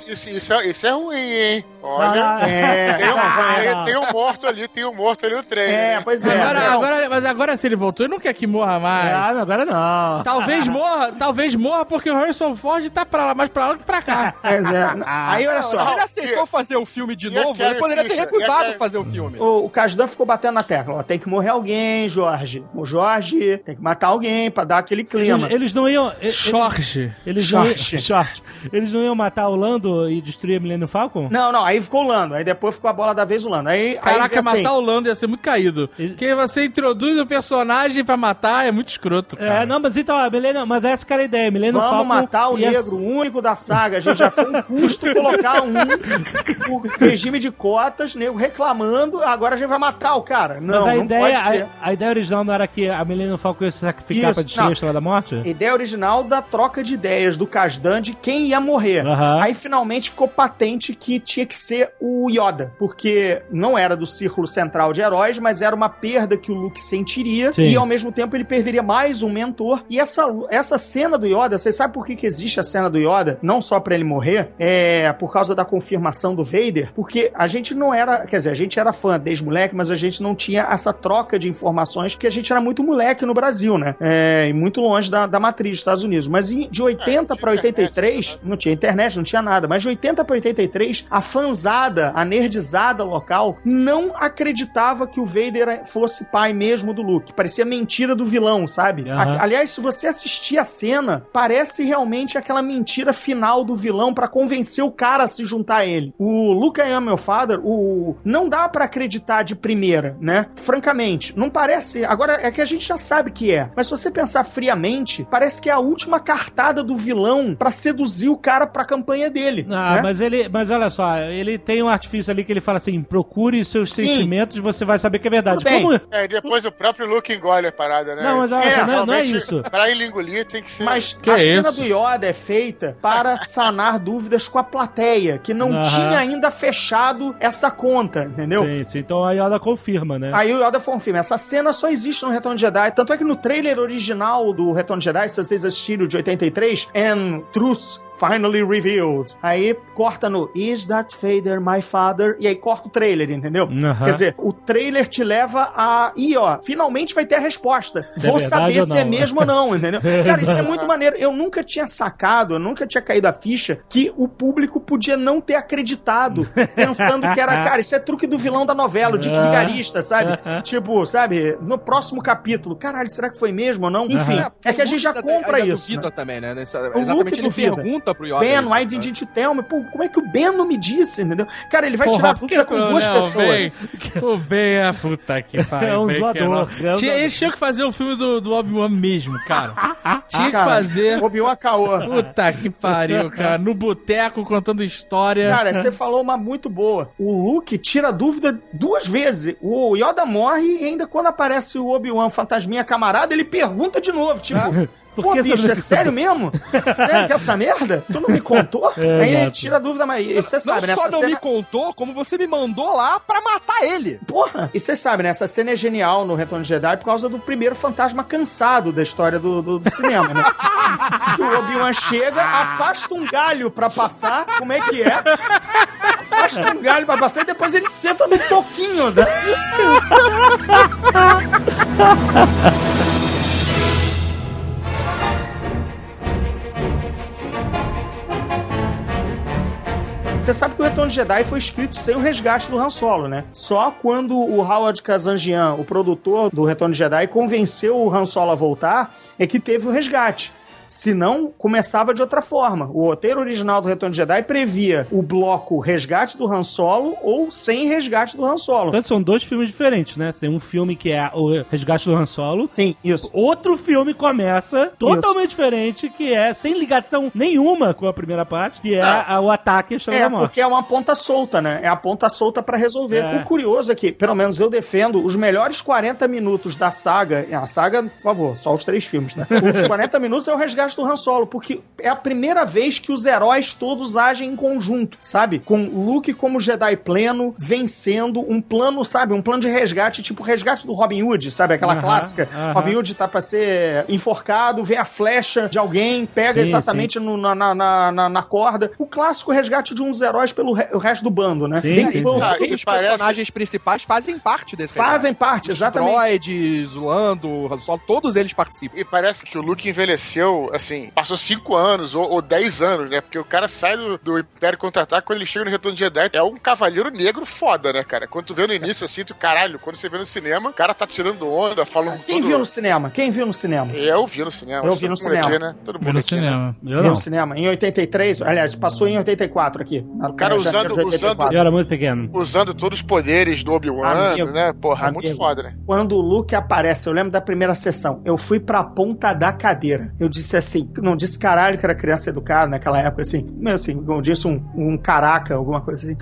[SPEAKER 4] isso é ruim, hein? Olha, tem um morto ali no trem.
[SPEAKER 5] Pois é.
[SPEAKER 7] Mas agora se ele voltou, ele não quer que morra mais.
[SPEAKER 2] Agora não.
[SPEAKER 7] Talvez morra porque o Harrison Ford tá mais pra lá que pra cá.
[SPEAKER 5] Aí, olha só.
[SPEAKER 3] Se ele aceitou fazer o filme de novo, ele poderia ter recusado fazer o filme.
[SPEAKER 5] O Kasdan ficou batendo na tecla. Tem que morrer alguém, Jorge. O Jorge tem que matar alguém pra dar aquele clima.
[SPEAKER 2] Eles não iam...
[SPEAKER 7] Jorge.
[SPEAKER 2] Eles não iam matar o Lando e destruir a Millennium Falcon?
[SPEAKER 5] Não. Aí ficou o Lando. Aí depois ficou a bola da vez o Lando.
[SPEAKER 7] Caraca, matar o Lando ia ser muito caído. Porque você introduz o personagem pra matar é muito escroto, cara.
[SPEAKER 2] Mas então, mas essa que era a ideia. Millennium Falcon...
[SPEAKER 5] Vamos matar o negro, o único da saga. A gente já foi um custo colocar o regime de cotas, nego reclamando, agora a gente vai matar o cara. Não,
[SPEAKER 2] mas
[SPEAKER 5] não pode ser.
[SPEAKER 2] A ideia original não era que a Millennium Falcon ia se sacrificar pra destruir a Estrela da Morte?
[SPEAKER 5] A ideia original da troca de ideias do Kasdan de quem ia morrer. Aí finalmente ficou patente que tinha que ser o Yoda, porque não era do círculo central de heróis, mas era uma perda que o Luke sentiria. Sim. E ao mesmo tempo ele perderia mais um mentor. E essa cena do Yoda, vocês sabem por que existe a cena do Yoda? Não só pra ele morrer, por causa da confirmação do Vader, porque a gente não era, quer dizer, a gente era fã desde moleque, mas a gente não tinha essa troca de informações, porque a gente era muito moleque no Brasil, né? E muito longe da matriz dos Estados Unidos. Mas de 80 pra 83, não tinha internet, não tinha nada. Mas de 80 para 83, a fanzada, a nerdizada local, não acreditava que o Vader fosse pai mesmo do Luke. Parecia mentira do vilão, sabe? Aliás, se você assistir a cena, parece realmente aquela mentira final do vilão pra convencer o cara a se juntar a ele. O Luke, I Am Your Father, não dá pra acreditar de primeira, né? Francamente, não parece... Agora, é que a gente já sabe que é. Mas se você pensar friamente, parece que é a última cartada do vilão pra seduzir o cara pra campanha dele.
[SPEAKER 2] Ah,
[SPEAKER 5] né?
[SPEAKER 2] mas olha só, ele tem um artifício ali que ele fala assim, procure seus sentimentos e você vai saber que é verdade. Como...
[SPEAKER 4] depois o próprio Luke engole a parada, né?
[SPEAKER 2] Não, mas não é isso.
[SPEAKER 4] Pra ele engolir tem que ser...
[SPEAKER 5] Mas a cena do Yoda é feita para sanar dúvidas com a plateia, que não tinha ainda fechado essa conta, entendeu?
[SPEAKER 2] Sim. Então a Yoda confirma, né?
[SPEAKER 5] Aí o Yoda confirma. Essa cena só existe no Retorno de Jedi. Tanto é que no trailer original do Retorno de Jedi, se vocês assistiram de 83, And Truth Finally Revealed. Aí corta no Is that Vader my father? E aí corta o trailer, entendeu? Quer dizer, o trailer te leva a... finalmente vai ter a resposta. Vou saber se é mesmo ou não, entendeu? Cara, isso é muito maneiro. Eu nunca tinha sacado, eu nunca tinha caído a ficha que o público podia não ter acreditado, pensando que era, cara, isso é truque do vilão da novela, o Dick Vigarista, sabe? Tipo, sabe? No próximo capítulo, caralho, será que foi mesmo ou não? Enfim, é que a gente já compra isso.
[SPEAKER 3] Duvida também, né? Exatamente, ele pergunta pro Yoda.
[SPEAKER 5] Ben, why didn't you tell me? Pô, como é que o Ben não me disse, entendeu? Cara, ele vai tirar dúvida com duas pessoas.
[SPEAKER 7] O Ben é puta que pariu.
[SPEAKER 2] É um zoador.
[SPEAKER 7] Eles tinham que fazer o filme do Obi-Wan mesmo, cara. Tinha que fazer...
[SPEAKER 5] Obi-Wan Caô.
[SPEAKER 7] Puta que pariu, cara. No boteco, contando história.
[SPEAKER 5] Cara, você falou uma muito boa. O Luke tira dúvida 2 vezes. O Yoda morre e ainda quando aparece o Obi-Wan fantasminha camarada, ele pergunta de novo, tipo... Pô, bicho, é sério mesmo? Sério que essa merda? Tu não me contou? Aí ele tira a dúvida, mas você sabe, né?
[SPEAKER 3] Não só não me contou, como você me mandou lá pra matar ele.
[SPEAKER 5] Porra! E você sabe, né? Essa cena é genial no Retorno de Jedi por causa do primeiro fantasma cansado da história do cinema, né? Que o Obi-Wan chega, afasta um galho pra passar, como é que é? Afasta um galho pra passar e depois ele senta no toquinho, né? Você sabe que o Retorno de Jedi foi escrito sem o resgate do Han Solo, né? Só quando o Howard Kazanjian, o produtor do Retorno de Jedi, convenceu o Han Solo a voltar, é que teve o resgate. Senão, começava de outra forma. O roteiro original do Retorno de Jedi previa o bloco Resgate do Han Solo ou sem Resgate do Han Solo.
[SPEAKER 2] Portanto, são 2 filmes diferentes, né? Tem um filme que é o Resgate do Han Solo.
[SPEAKER 5] Sim, isso.
[SPEAKER 2] Outro filme começa totalmente diferente, que é sem ligação nenhuma com a primeira parte, que é o Ataque à Estrela da Morte.
[SPEAKER 5] Porque é uma ponta solta, né? É a ponta solta pra resolver. O curioso é que, pelo menos eu defendo, os melhores 40 minutos da saga, a saga, por favor, só os 3 filmes, né? Os 40 minutos é o Resgate do Han Solo, porque é a primeira vez que os heróis todos agem em conjunto, sabe? Com Luke como Jedi pleno, vencendo um plano, sabe? Um plano de resgate, tipo o resgate do Robin Hood, sabe? Aquela clássica. Robin Hood tá pra ser enforcado, vem a flecha de alguém, pega exatamente na corda. O clássico resgate de uns heróis pelo resto do bando, né?
[SPEAKER 3] Os personagens principais fazem parte desse
[SPEAKER 5] Fazem parte, exatamente.
[SPEAKER 3] Os droids, o Lando, o Han Solo, todos eles participam.
[SPEAKER 4] E parece que o Luke envelheceu, assim, passou 5 anos ou 10 anos, né? Porque o cara sai do Império Contra-Ataque, quando ele chega no Retorno de Jedi, é um cavaleiro negro foda, né, cara? Quando tu vê no início, assim, tu, caralho, quando você vê no cinema, o cara tá tirando onda, falando...
[SPEAKER 5] Quem viu no cinema? Quem viu no cinema?
[SPEAKER 4] Eu vi no cinema.
[SPEAKER 5] Eu vi no cinema.
[SPEAKER 4] Né? Todo mundo no
[SPEAKER 7] cinema.
[SPEAKER 5] Eu vi no cinema. Em 83, aliás, passou em 84 aqui.
[SPEAKER 4] O cara usando...
[SPEAKER 2] Eu era muito pequeno.
[SPEAKER 4] Usando todos os poderes do Obi-Wan, né? Porra, muito foda, né?
[SPEAKER 5] Quando o Luke aparece, eu lembro da primeira sessão, eu fui pra ponta da cadeira. Eu disse assim, não disse caralho que era criança educada naquela época, assim, eu disse um caraca, alguma coisa assim.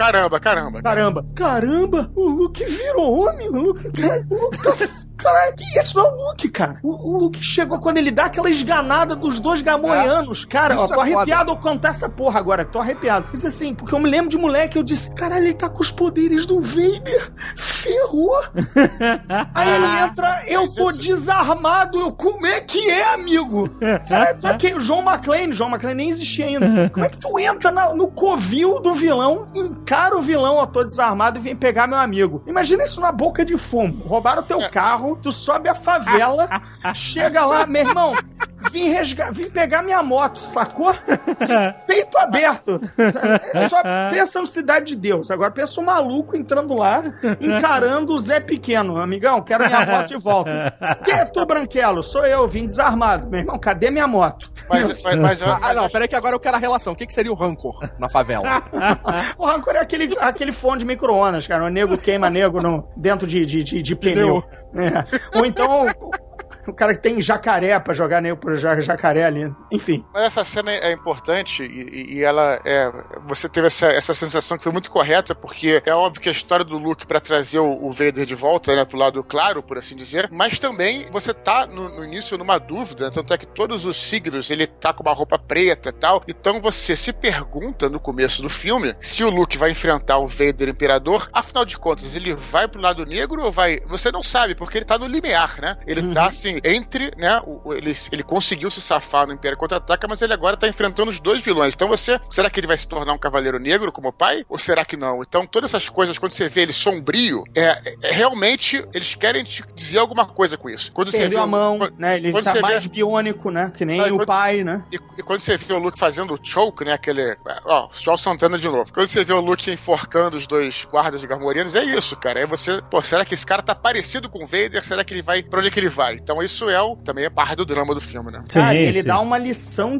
[SPEAKER 5] Caramba, o Luke virou homem, o Luke tá... Caralho, que isso não é o Luke, cara. O Luke chegou quando ele dá aquela esganada dos 2 gamoianos. Cara, ó, tô arrepiado ao contar essa porra agora. Tô arrepiado. Mas assim, porque eu me lembro de moleque, eu disse, caralho, ele tá com os poderes do Vader. Ferrou. Aí ele entra, eu tô desarmado. Como é que é, amigo? Caralho, tô aqui, o John McClane nem existia ainda. Como é que tu entra no covil do vilão, encara o vilão, ó, tô desarmado e vem pegar meu amigo? Imagina isso na boca de fumo. Roubaram o teu carro, tu sobe a favela, chega lá, meu irmão, vim pegar minha moto, sacou? Peito aberto. Só pensa no Cidade de Deus. Agora pensa um maluco entrando lá, encarando o Zé Pequeno. Amigão, quero minha moto de volta. Quem é tu, Branquelo? Sou eu, vim desarmado. Meu irmão, cadê minha moto?
[SPEAKER 3] Não, peraí que agora eu quero a relação. O que seria o rancor na favela?
[SPEAKER 5] O rancor é aquele fone de micro-ondas, cara. O nego queima nego dentro de pneu. Ou então... O cara que tem jacaré pra jogar nego por jacaré ali. Enfim.
[SPEAKER 4] Mas essa cena é importante e ela é... Você teve essa sensação que foi muito correta, porque é óbvio que a história do Luke pra trazer o Vader de volta, né, pro lado claro, por assim dizer, mas também você tá no início numa dúvida, tanto é que todos os signos, ele tá com uma roupa preta e tal, então você se pergunta no começo do filme se o Luke vai enfrentar o Vader Imperador, afinal de contas, ele vai pro lado negro ou vai... Você não sabe, porque ele tá no limiar, né? Ele tá assim, entre, né, ele conseguiu se safar no Império Contra-Ataca, mas ele agora tá enfrentando os dois vilões. Então será que ele vai se tornar um Cavaleiro Negro como o pai? Ou será que não? Então todas essas coisas, quando você vê ele sombrio, realmente eles querem te dizer alguma coisa com isso. Quando
[SPEAKER 5] perdeu a mão, né, ele tá mais biônico, né, que nem o pai, né?
[SPEAKER 4] E quando você vê o Luke fazendo o choke, né, Joel Santana de novo. Quando você vê o Luke enforcando os dois guardas de Gamorreanos, é isso, cara. Aí você, será que esse cara tá parecido com o Vader? Será que ele vai... Pra onde é que ele vai? Então isso também é parte do drama do filme, né?
[SPEAKER 5] Cara, ele dá uma lição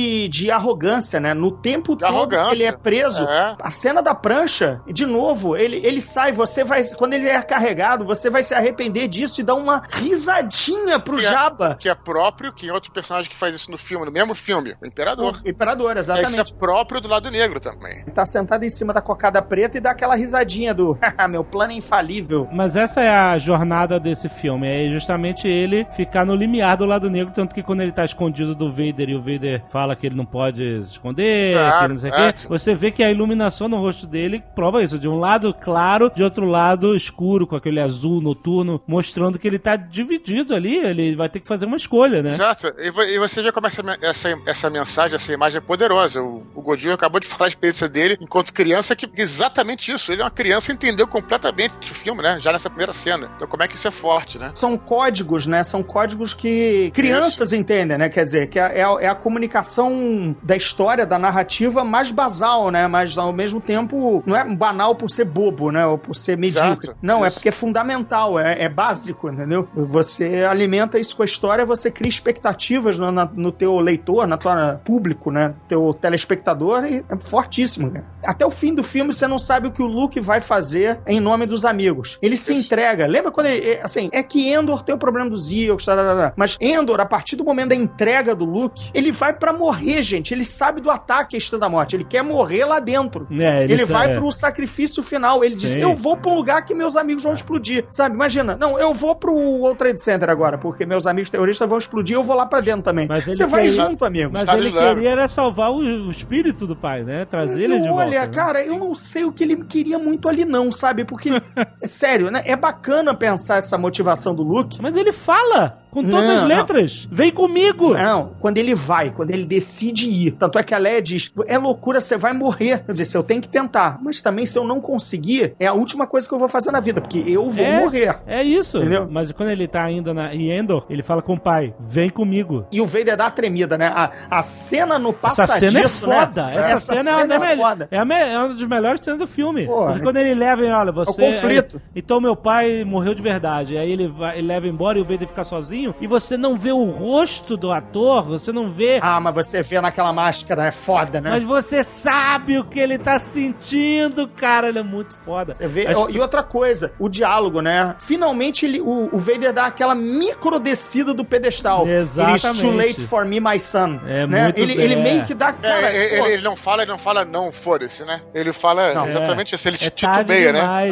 [SPEAKER 5] de arrogância, né? No tempo todo que ele é preso, a cena da prancha, de novo, ele sai, quando ele é carregado, você vai se arrepender disso e dar uma risadinha pro Jabba.
[SPEAKER 4] Que é próprio, que outro personagem que faz isso no filme, no mesmo filme, o Imperador.
[SPEAKER 5] O Imperador, exatamente.
[SPEAKER 4] Esse é próprio do lado negro também.
[SPEAKER 5] Ele tá sentado em cima da cocada preta e dá aquela risadinha do meu plano é infalível.
[SPEAKER 2] Mas essa é a jornada desse filme, é justamente ele ficar no limiar do lado negro, tanto que quando ele tá escondido do Vader e o Vader fala que ele não pode se esconder, que não sei o quê, você vê que a iluminação no rosto dele prova isso, de um lado claro, de outro lado escuro, com aquele azul noturno, mostrando que ele tá dividido ali, ele vai ter que fazer uma escolha, né?
[SPEAKER 4] Exato, e você vê como essa mensagem, essa imagem é poderosa. O Godinho acabou de falar a experiência dele enquanto criança, que exatamente isso, ele é uma criança e entendeu completamente o filme, né? Já nessa primeira cena. Então como é que isso é forte, né?
[SPEAKER 5] São códigos, né? São códigos que crianças entendem, né? Quer dizer, que é a comunicação da história, da narrativa mais basal, né? Mas ao mesmo tempo não é banal por ser bobo, né? Ou por ser medíocre.
[SPEAKER 4] Exato.
[SPEAKER 5] Não, é porque é fundamental, é básico, entendeu? Você alimenta isso com a história, você cria expectativas no teu leitor, no teu público, né? Teu telespectador, e é fortíssimo, né? Até o fim do filme você não sabe o que o Luke vai fazer em nome dos amigos. Ele se entrega. Lembra quando ele... Assim, é que Endor tem o problema dos Ewoks, mas Endor, a partir do momento da entrega do Luke, ele vai pra morrer, gente. Ele sabe do ataque à Estrela da Morte. Ele quer morrer lá dentro. Ele vai pro sacrifício final. Ele diz, eu vou pra um lugar que meus amigos vão explodir. Sabe? Imagina. Não, eu vou pro World Trade Center agora, porque meus amigos terroristas vão explodir, eu vou lá pra dentro também. Você vai junto, amigo.
[SPEAKER 2] Mas ele queria era salvar o espírito do pai, né? Trazer ele de volta.
[SPEAKER 5] Olha, cara, eu não sei o que ele queria muito ali não, sabe? Porque, é sério, né? É bacana pensar essa motivação do Luke.
[SPEAKER 2] Mas ele fala com todas as letras. Vem comigo.
[SPEAKER 5] Não, quando ele decide ir. Tanto é que a Leia diz, é loucura, você vai morrer. Eu disse, eu tenho que tentar. Mas também, se eu não conseguir, é a última coisa que eu vou fazer na vida, porque eu vou morrer.
[SPEAKER 2] É isso.
[SPEAKER 5] Entendeu?
[SPEAKER 2] Mas quando ele tá ainda em Endor, ele fala com o pai, vem comigo.
[SPEAKER 5] E o Vader dá a tremida, né? A cena no passadiço,
[SPEAKER 2] essa cena é foda.
[SPEAKER 5] Né?
[SPEAKER 2] Essa cena é foda. É uma das melhores cenas do filme. Porque quando ele leva, olha, você...
[SPEAKER 5] É o conflito.
[SPEAKER 2] Então meu pai morreu de verdade. Aí ele leva embora e o Vader fica sozinho. E você não vê o rosto do ator, você não vê...
[SPEAKER 5] Ah, mas você vê naquela máscara, é foda, né?
[SPEAKER 2] Mas você sabe o que ele tá sentindo, cara. Ele é muito foda.
[SPEAKER 5] Você vê... E outra coisa, o diálogo, né? Finalmente o Vader dá aquela micro descida do pedestal.
[SPEAKER 2] Exatamente.
[SPEAKER 5] It is too late for me, my son.
[SPEAKER 2] É
[SPEAKER 5] né?
[SPEAKER 2] muito
[SPEAKER 5] ele meio que dá... Cara,
[SPEAKER 4] ele não fala não, foda-se, né? Ele fala exatamente isso. Ele
[SPEAKER 2] titubeia,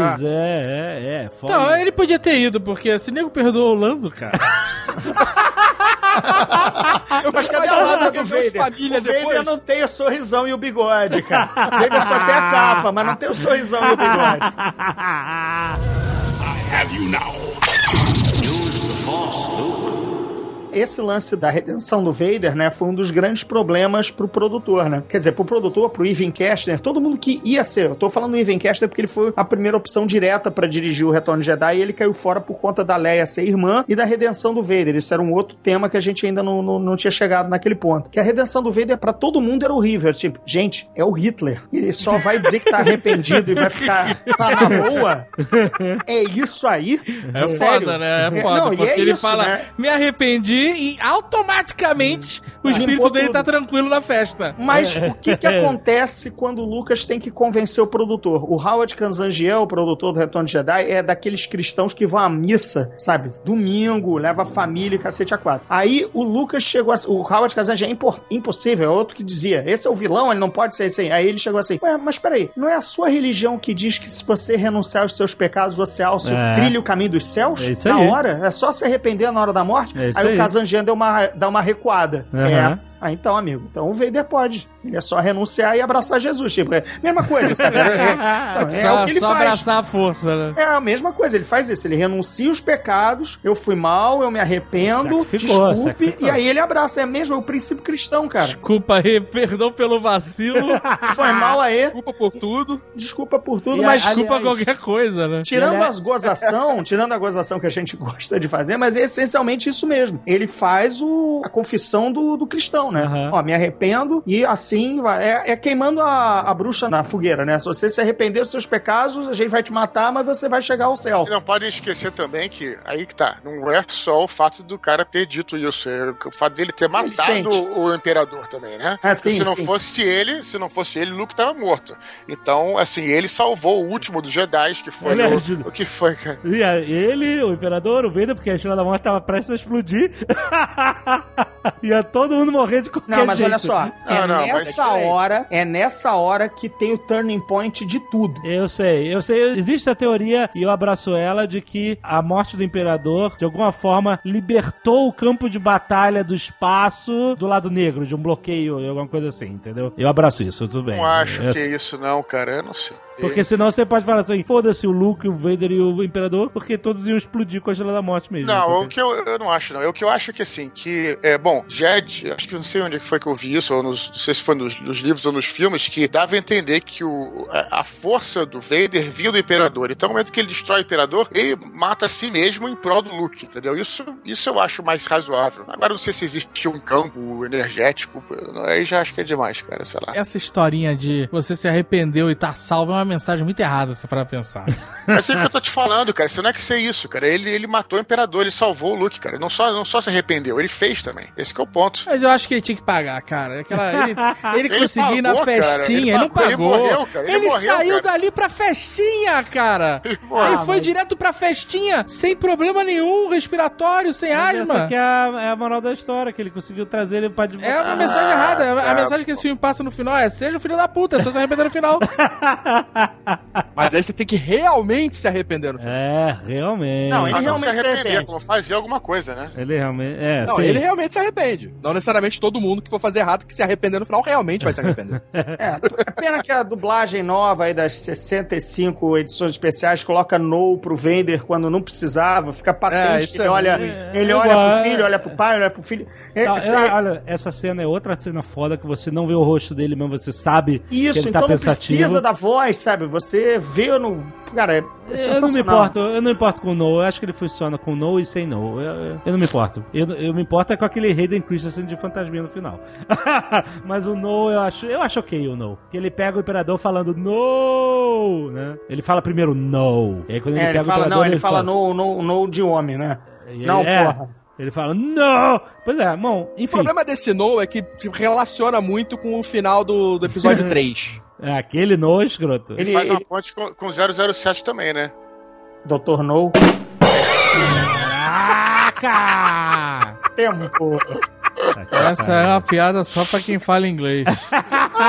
[SPEAKER 2] né? Foda.
[SPEAKER 7] Então, ele podia ter ido, porque esse nego perdoou o Lando, cara.
[SPEAKER 5] Mas cadê a lata do Vader?
[SPEAKER 3] Família
[SPEAKER 5] o Vader
[SPEAKER 3] depois?
[SPEAKER 5] não tem o sorrisão e o bigode, cara. O Vader só tem a capa, mas não tem o sorrisão e o bigode.
[SPEAKER 9] I have you now.
[SPEAKER 8] Use the Force, Luke.
[SPEAKER 5] esse lance da redenção do Vader, né, foi um dos grandes problemas pro produtor, né? Quer dizer, pro produtor, pro Evan Kestner, todo mundo que ia ser. Eu tô falando do Evan Kestner porque ele foi a primeira opção direta pra dirigir o Retorno de Jedi e ele caiu fora por conta da Leia ser irmã e da redenção do Vader. Isso era um outro tema que a gente ainda não tinha chegado naquele ponto. Que a redenção do Vader pra todo mundo era horrível. Tipo, gente, é o Hitler. Ele só vai dizer que tá arrependido e vai ficar tá na boa. É isso aí?
[SPEAKER 7] É
[SPEAKER 5] Sério?
[SPEAKER 7] foda, né? É foda.
[SPEAKER 5] Não,
[SPEAKER 7] porque
[SPEAKER 5] é
[SPEAKER 7] ele
[SPEAKER 5] isso,
[SPEAKER 7] fala,
[SPEAKER 5] né?
[SPEAKER 7] me arrependi e automaticamente o espírito
[SPEAKER 5] Limpou
[SPEAKER 7] dele
[SPEAKER 5] tudo.
[SPEAKER 7] tá tranquilo na festa.
[SPEAKER 5] Mas o que acontece quando o Lucas tem que convencer o produtor? O Howard Kazanjian, o produtor do Retorno de Jedi, é daqueles cristãos que vão à missa, sabe? Domingo, leva a família e cacete a quatro. Aí o Lucas chegou assim, o Howard Kazanjian é impossível, é outro que dizia, esse é o vilão, ele não pode ser esse aí. Aí ele chegou assim, ué, mas peraí, não é a sua religião que diz que se você renunciar aos seus pecados, você alça, trilha o caminho dos céus?
[SPEAKER 2] É isso
[SPEAKER 5] na
[SPEAKER 2] aí.
[SPEAKER 5] hora? É só se arrepender na hora da morte?
[SPEAKER 2] É isso
[SPEAKER 5] aí
[SPEAKER 2] aí.
[SPEAKER 5] o Kazanjian dá uma recuada.
[SPEAKER 2] Aham.
[SPEAKER 5] Então, amigo, então o Vader pode. Ele é só renunciar e abraçar Jesus. Tipo, é a mesma coisa, sabe? É o que ele
[SPEAKER 7] só
[SPEAKER 5] faz.
[SPEAKER 7] abraçar a força, né?
[SPEAKER 5] É a mesma coisa, ele faz isso. Ele renuncia os pecados, eu fui mal, eu me arrependo, desculpe,
[SPEAKER 2] sacrificou.
[SPEAKER 5] e aí ele abraça. É mesmo, é o princípio cristão, cara.
[SPEAKER 7] Desculpa aí, perdão pelo vacilo.
[SPEAKER 5] Foi mal aí.
[SPEAKER 3] Desculpa por tudo.
[SPEAKER 5] Desculpa por tudo,
[SPEAKER 2] E
[SPEAKER 5] mas
[SPEAKER 7] Desculpa qualquer coisa, né?
[SPEAKER 5] tirando a gozação que a gente gosta de fazer, mas é essencialmente isso mesmo. Ele faz a confissão do cristão, né?
[SPEAKER 2] Uhum.
[SPEAKER 5] Ó, me arrependo e assim é queimando a bruxa na fogueira, né? Se você se arrepender dos seus pecados, a gente vai te matar, mas você vai chegar ao céu.
[SPEAKER 4] E não podem esquecer também que, aí que tá, não é só o fato do cara ter dito isso, é o fato dele ter matado o imperador também, né?
[SPEAKER 5] Sim,
[SPEAKER 4] se não fosse ele, Luke tava morto. Então, assim, ele salvou o último dos Jedi, que foi o que foi, cara?
[SPEAKER 2] E ele, o imperador, o Vader, porque a Estrela da Morte tava prestes a explodir. Ia todo mundo morrer de qualquer jeito.
[SPEAKER 5] Não, mas olha só,
[SPEAKER 4] mas
[SPEAKER 5] é nessa hora que tem o turning point de tudo.
[SPEAKER 2] Eu sei. Existe a teoria, e eu abraço ela, de que a morte do imperador, de alguma forma, libertou o campo de batalha do espaço do lado negro, de um bloqueio, alguma coisa assim, entendeu? Eu abraço isso, tudo bem.
[SPEAKER 4] Não acho que é isso não, cara, eu não sei.
[SPEAKER 2] Porque senão você pode falar assim, foda-se o Luke, o Vader e o Imperador, porque todos iam explodir com a Estrela da Morte mesmo.
[SPEAKER 4] Não,
[SPEAKER 2] porque...
[SPEAKER 4] o que eu não acho, não. O que eu acho é que, assim, bom, Jed, acho que não sei onde foi que eu vi isso, ou não sei se foi nos livros ou nos filmes, que dava a entender que a força do Vader vinha do Imperador. Então, no momento que ele destrói o Imperador, ele mata a si mesmo em prol do Luke, entendeu? Isso eu acho mais razoável. Agora, não sei se existe um campo energético, aí já acho que é demais, cara, sei lá.
[SPEAKER 7] Essa historinha de você se arrependeu e tá salvo é uma mensagem muito errada, se para pensar.
[SPEAKER 4] É sempre que eu tô te falando, cara. Você não é que ser isso, cara. Ele matou o Imperador, ele salvou o Luke, cara. Não só se arrependeu, ele fez também. Esse que é o ponto.
[SPEAKER 7] Mas eu acho que ele tinha que pagar, cara. Ele conseguiu ir na
[SPEAKER 4] pagou,
[SPEAKER 7] festinha, ele não pagou.
[SPEAKER 4] Ele morreu, cara.
[SPEAKER 7] Ele
[SPEAKER 4] morreu,
[SPEAKER 7] saiu
[SPEAKER 4] cara.
[SPEAKER 7] dali pra festinha, cara. Ele foi direto pra festinha, sem problema nenhum, respiratório, sem asma.
[SPEAKER 2] Essa que é a moral da história, que ele conseguiu trazer ele pra...
[SPEAKER 7] É uma mensagem errada. A mensagem que esse filme passa no final é: seja o filho da puta, só se arrepender no final.
[SPEAKER 3] Mas aí você tem que realmente se arrepender no final.
[SPEAKER 2] É, realmente.
[SPEAKER 5] Não, ele realmente se arrepende.
[SPEAKER 4] Como fazer alguma coisa, né?
[SPEAKER 2] Ele realmente...
[SPEAKER 3] Não,
[SPEAKER 2] sim.
[SPEAKER 3] ele realmente se arrepende. Não necessariamente todo mundo que for fazer errado que se arrepender no final realmente vai se arrepender.
[SPEAKER 5] É pena que a dublagem nova aí das 65 edições especiais coloca no pro Vader quando não precisava, fica patente que ele olha pro filho, olha pro pai, olha pro filho.
[SPEAKER 2] Olha, essa cena é outra cena foda que você não vê o rosto dele, mas você sabe que
[SPEAKER 5] isso,
[SPEAKER 2] ele tá
[SPEAKER 5] então não
[SPEAKER 2] pensativo.
[SPEAKER 5] precisa da voz, sabe? Você vê no... Cara, é sensacional.
[SPEAKER 2] Eu não me importo com o No, eu acho que ele funciona com No e sem No. Eu não me importo. Eu me importo é com aquele Hayden Christensen de fantasminha no final. Mas o No, eu acho ok o No. Que ele pega o Imperador falando No, né? Ele fala primeiro No. E aí quando ele pega o Imperador,
[SPEAKER 5] ele fala no de homem, né? Não, porra.
[SPEAKER 2] Ele fala, não! Pois é, bom, enfim.
[SPEAKER 3] O problema desse No é que relaciona muito com o final do episódio 3.
[SPEAKER 2] É aquele No escroto.
[SPEAKER 4] Ele faz uma ponte com 007 também, né?
[SPEAKER 5] Dr. No.
[SPEAKER 2] Caraca!
[SPEAKER 5] Tempo.
[SPEAKER 7] Essa é uma piada só pra quem fala inglês.
[SPEAKER 9] I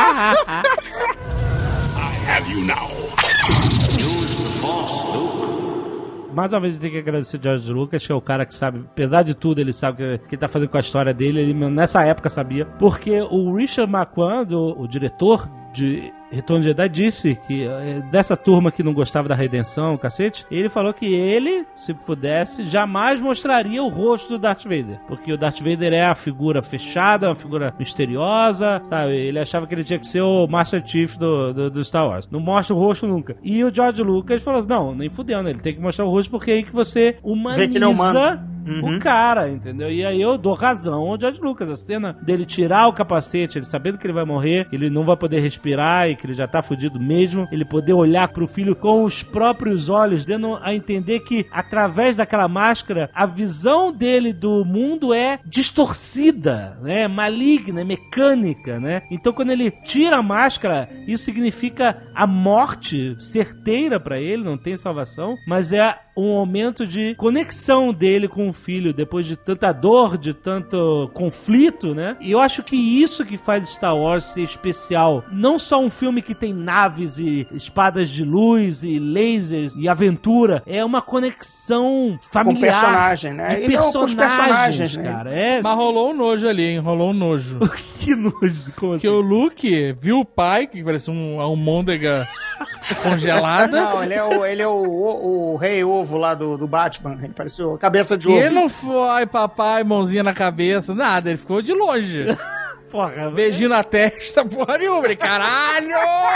[SPEAKER 9] have you now.
[SPEAKER 8] Use the Force, Luke.
[SPEAKER 2] Mais uma vez, a gente tem que agradecer o George Lucas, que é o cara que sabe, apesar de tudo, ele sabe o que ele tá fazendo com a história dele. Ele nessa época sabia. Porque o Richard Marquand, o diretor de Retorno de Jedi disse que dessa turma que não gostava da redenção, cacete, ele falou que ele, se pudesse, jamais mostraria o rosto do Darth Vader, porque o Darth Vader é a figura fechada, uma figura misteriosa, sabe? Ele achava que ele tinha que ser o Master Chief do Star Wars. Não mostra o rosto nunca. E o George Lucas falou, não, nem fudendo, ele tem que mostrar o rosto porque é aí que você humaniza
[SPEAKER 5] que ele é humano.
[SPEAKER 2] o cara, entendeu? E aí eu dou razão ao George Lucas. A cena dele tirar o capacete, ele sabendo que ele vai morrer, que ele não vai poder respirar e que ele já tá fudido mesmo, ele poder olhar pro filho com os próprios olhos, dando a entender que através daquela máscara, a visão dele do mundo é distorcida, né? Maligna, mecânica, né? Então quando ele tira a máscara, isso significa a morte certeira pra ele, não tem salvação, mas é um momento de conexão dele com o filho, depois de tanta dor, de tanto conflito, né? E eu acho que isso que faz Star Wars ser especial. Não só um filme que tem naves e espadas de luz e lasers e aventura, é uma conexão familiar.
[SPEAKER 5] Com personagem, né?
[SPEAKER 2] De personagens, né? Cara.
[SPEAKER 7] Mas rolou um nojo ali, hein? Rolou um nojo.
[SPEAKER 2] Que nojo? Como
[SPEAKER 7] Porque
[SPEAKER 2] assim?
[SPEAKER 7] o Luke viu o pai, que parece um almôndega congelada.
[SPEAKER 5] Não, ele é o rei ovo lá do Batman. Ele pareceu cabeça de
[SPEAKER 7] E
[SPEAKER 5] ovo.
[SPEAKER 7] ele não foi, papai, mãozinha na cabeça, nada. Ele ficou de longe.
[SPEAKER 2] Porra,
[SPEAKER 7] beijinho na testa, porra nenhuma. Caralho!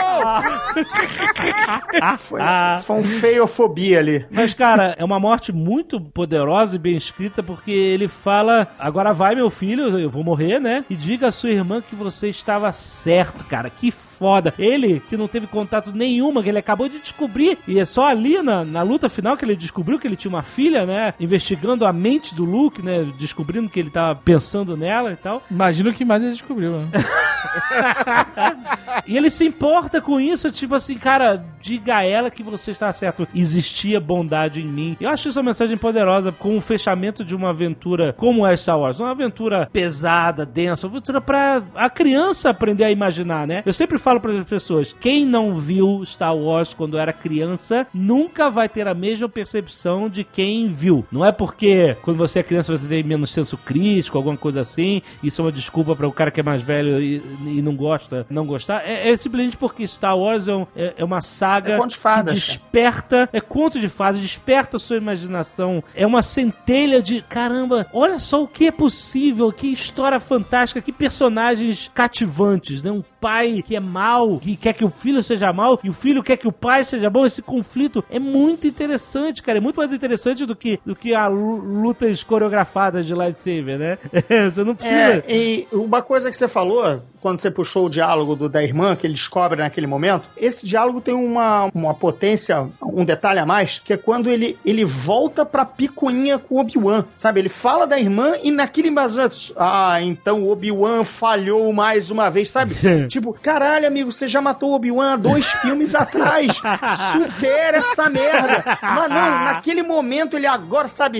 [SPEAKER 5] Foi um feiofobia ali.
[SPEAKER 2] Mas, cara, é uma morte muito poderosa e bem escrita, porque ele fala, agora vai, meu filho, eu vou morrer, né? E diga à sua irmã que você estava certo, cara. Que foda. Ele, que não teve contato nenhuma, que ele acabou de descobrir, e é só ali na luta final que ele descobriu que ele tinha uma filha, né? Investigando a mente do Luke, né? Descobrindo que ele tava pensando nela e tal.
[SPEAKER 7] Imagina o que mais ele descobriu, né?
[SPEAKER 2] E ele se importa com isso, tipo assim, cara, diga a ela que você está certo. Existia bondade em mim. Eu acho isso uma mensagem poderosa com o fechamento de uma aventura como é Star Wars. Uma aventura pesada, densa, uma aventura pra a criança aprender a imaginar, né? Eu sempre falo para as pessoas, quem não viu Star Wars quando era criança, nunca vai ter a mesma percepção de quem viu. Não é porque quando você é criança você tem menos senso crítico, alguma coisa assim, isso é uma desculpa para o cara que é mais velho e não gosta, não gostar. É simplesmente porque Star Wars é uma saga que desperta, é conto de fadas, desperta a sua imaginação, é uma centelha de, caramba, olha só o que é possível, que história fantástica, que personagens cativantes, né? Um pai que é mau, que quer que o filho seja mau, e o filho quer que o pai seja bom. Esse conflito é muito interessante, cara, é muito mais interessante do que a lutas coreografadas de lightsaber, né? Você não precisa...
[SPEAKER 5] E uma coisa que você falou, quando você puxou o diálogo da irmã, que ele descobre naquele momento, esse diálogo tem uma potência, um detalhe a mais, que é quando ele volta pra picuinha com o Obi-Wan, sabe? Ele fala da irmã e naquele embasamento, então o Obi-Wan falhou mais uma vez, sabe? Tipo, caralho, amigo, você já matou o Obi-Wan 2 filmes atrás, supera essa merda. Mas não, naquele momento ele agora, sabe,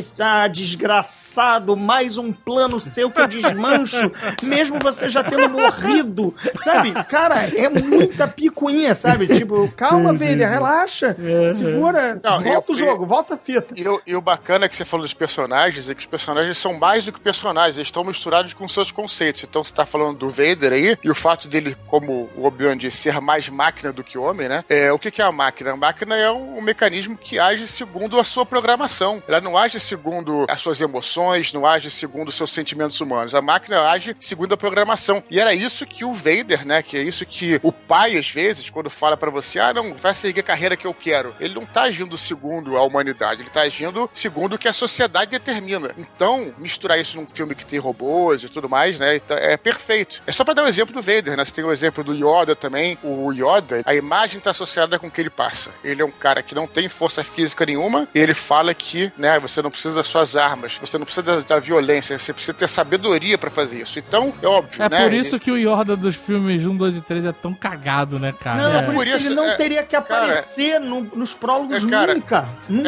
[SPEAKER 5] desgraçado, mais um plano seu que eu desmancho, mesmo você já tendo morrido, sabe? Cara, é muita picuinha, sabe? Tipo, calma, Vader, relaxa, segura, volta o jogo, volta a fita.
[SPEAKER 4] E o bacana que você falou dos personagens é que os personagens são mais do que personagens, eles estão misturados com seus conceitos. Então você tá falando do Vader aí, e o fato dele, como o Obi-Wan disse, ser mais máquina do que homem, né? O que é a máquina? A máquina é um mecanismo que age segundo a sua programação. Ela não age segundo as suas emoções, não age segundo os seus sentimentos humanos. A máquina age segundo a programação. E era isso que o Vader, né? Que é isso que o pai, às vezes, quando fala pra você, não, vai seguir a carreira que eu quero. Ele não tá agindo segundo a humanidade, ele tá agindo segundo o que a sociedade determina. Então, misturar isso num filme que tem robôs e tudo mais, né? Então, é perfeito. É só pra dar um exemplo do Vader, né? Você tem o exemplo do Yoda também. O Yoda, a imagem tá associada com o que ele passa. Ele é um cara que não tem força física nenhuma, e ele fala que, né, você não precisa das suas armas, você não precisa da violência, você precisa ter sabedoria pra fazer isso. Então, é óbvio, né?
[SPEAKER 7] É por isso que o Yoda dos filmes 1, 2 e 3 é tão cagado, né, cara?
[SPEAKER 5] Não, é por isso que ele não teria que aparecer nos prólogos nunca.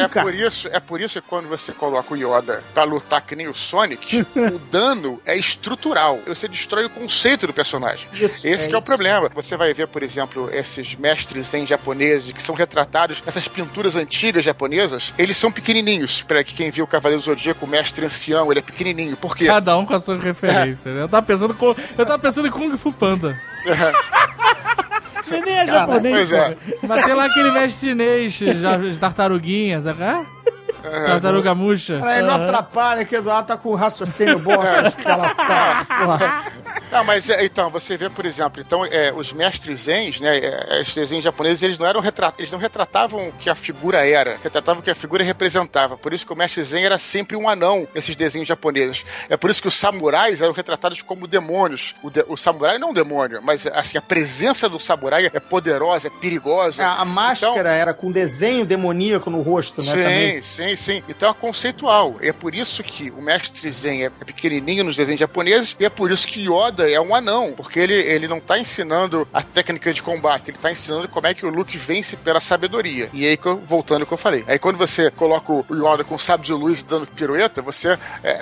[SPEAKER 4] É por isso que quando você coloca o Yoda pra lutar que nem o Sonic, o dano é estrutural. Você destrói o conceito do personagem. Esse que é o problema. Você vai ver, por exemplo, esses mestres zen japoneses que são retratados nessas pinturas antigas japonesas, eles são pequenininhos. Para quem viu o Cavaleiro do Zodíaco, o mestre ancião, ele é pequenininho. Por quê?
[SPEAKER 7] Cada um com as suas referências. Eu tava pensando em Kung Fu Panda.
[SPEAKER 2] nem é japonês,
[SPEAKER 4] Pois é.
[SPEAKER 7] Mas tem lá aquele mestre chinês, já, tartaruguinhas, sabe? Tartaruga murcha.
[SPEAKER 5] Aí não atrapalha que o Eduardo tá com o raciocínio bom, essas palaçadas, porra.
[SPEAKER 4] Não, mas então, você vê, por exemplo, então, os mestres zens, né, esses desenhos japoneses, eles não retratavam o que a figura era, retratavam o que a figura representava. Por isso que o mestre zen era sempre um anão nesses desenhos japoneses. É por isso que os samurais eram retratados como demônios. O samurai não é um demônio, mas assim, a presença do samurai é poderosa, é perigosa.
[SPEAKER 5] A máscara era com desenho demoníaco no rosto, né?
[SPEAKER 4] Sim,
[SPEAKER 5] também.
[SPEAKER 4] sim. Então é conceitual. É por isso que o mestre zen é pequenininho nos desenhos japoneses e é por isso que Yoda é um anão, porque ele não tá ensinando a técnica de combate, ele tá ensinando como é que o Luke vence pela sabedoria. E aí, voltando ao que eu falei, aí quando você coloca o Yoda com sabre de luz dando pirueta, você,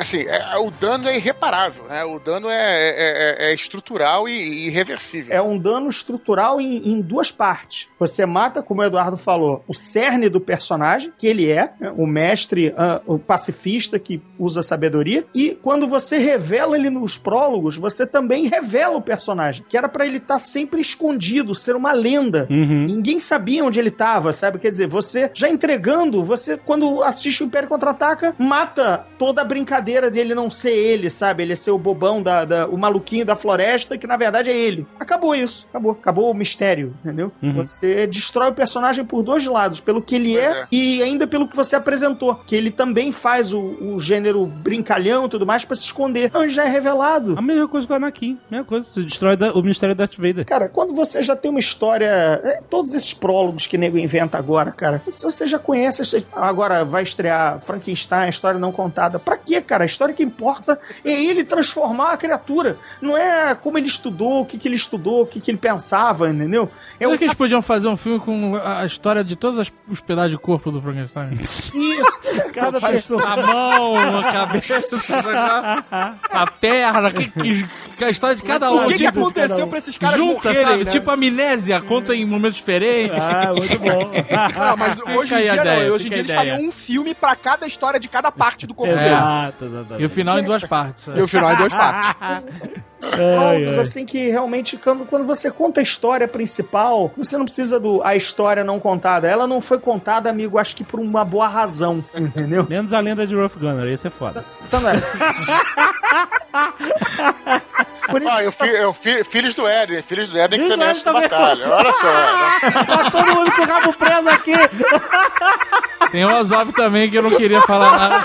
[SPEAKER 4] o dano é irreparável, né? O dano é estrutural e irreversível.
[SPEAKER 5] É um dano estrutural em duas partes. Você mata, como o Eduardo falou, o cerne do personagem, que ele é, o mestre, o pacifista que usa sabedoria, e quando você revela ele nos prólogos, você também revela o personagem, que era pra ele estar sempre escondido, ser uma lenda.
[SPEAKER 2] Uhum.
[SPEAKER 5] Ninguém sabia onde ele tava, sabe? Quer dizer, você já entregando, você, quando assiste o Império Contra-Ataca, mata toda a brincadeira dele não ser ele, sabe? Ele ser o bobão, o maluquinho da floresta, que na verdade é ele. Acabou isso. Acabou o mistério, entendeu?
[SPEAKER 2] Uhum.
[SPEAKER 5] Você destrói o personagem por dois lados, pelo que ele é e ainda pelo que você apresentou, que ele também faz o gênero brincalhão e tudo mais pra se esconder. Não, ele já é revelado.
[SPEAKER 2] A mesma coisa com o Anakin, mesma coisa. Você destrói o mistério da Darth Vader.
[SPEAKER 5] Cara, quando você já tem uma história... todos esses prólogos que o nego inventa agora, cara, se você já conhece... Agora vai estrear Frankenstein, a história não contada. Pra quê, cara? A história que importa é ele transformar a criatura. Não é como ele estudou, o que ele estudou, o que ele pensava, entendeu?
[SPEAKER 7] Será que eles podiam fazer um filme com a história de todos os pedaços de corpo do Frankenstein?
[SPEAKER 5] Isso.
[SPEAKER 2] Cada pessoa.
[SPEAKER 7] A mão, a cabeça, a perna, a história de cada um.
[SPEAKER 3] O que aconteceu pra esses caras
[SPEAKER 7] junta,
[SPEAKER 3] morrerem,
[SPEAKER 7] sabe?
[SPEAKER 3] né?
[SPEAKER 7] Tipo amnésia, conta em momentos diferentes.
[SPEAKER 2] Muito bom.
[SPEAKER 3] Não, mas hoje em dia não. Hoje em dia eles fariam um filme pra cada história de cada parte do corpo dele.
[SPEAKER 2] Exato.
[SPEAKER 7] E o final em duas partes.
[SPEAKER 3] E o final em duas partes.
[SPEAKER 5] Prólogos, assim, que realmente, quando você conta a história principal, você não precisa a história não contada. Ela não foi contada, amigo, acho que por uma boa razão, entendeu?
[SPEAKER 2] Menos a lenda de Ruff Gunner, esse é foda.
[SPEAKER 5] Então, não é. Por isso...
[SPEAKER 4] Filhos do Éden que também é de batalha. Olha só.
[SPEAKER 2] Tá todo mundo com o rabo preso aqui.
[SPEAKER 7] Tem o Ozob também que eu não queria falar nada.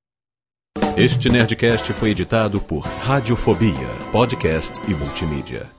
[SPEAKER 11] Este Nerdcast foi editado por Radiofobia, podcast e multimídia.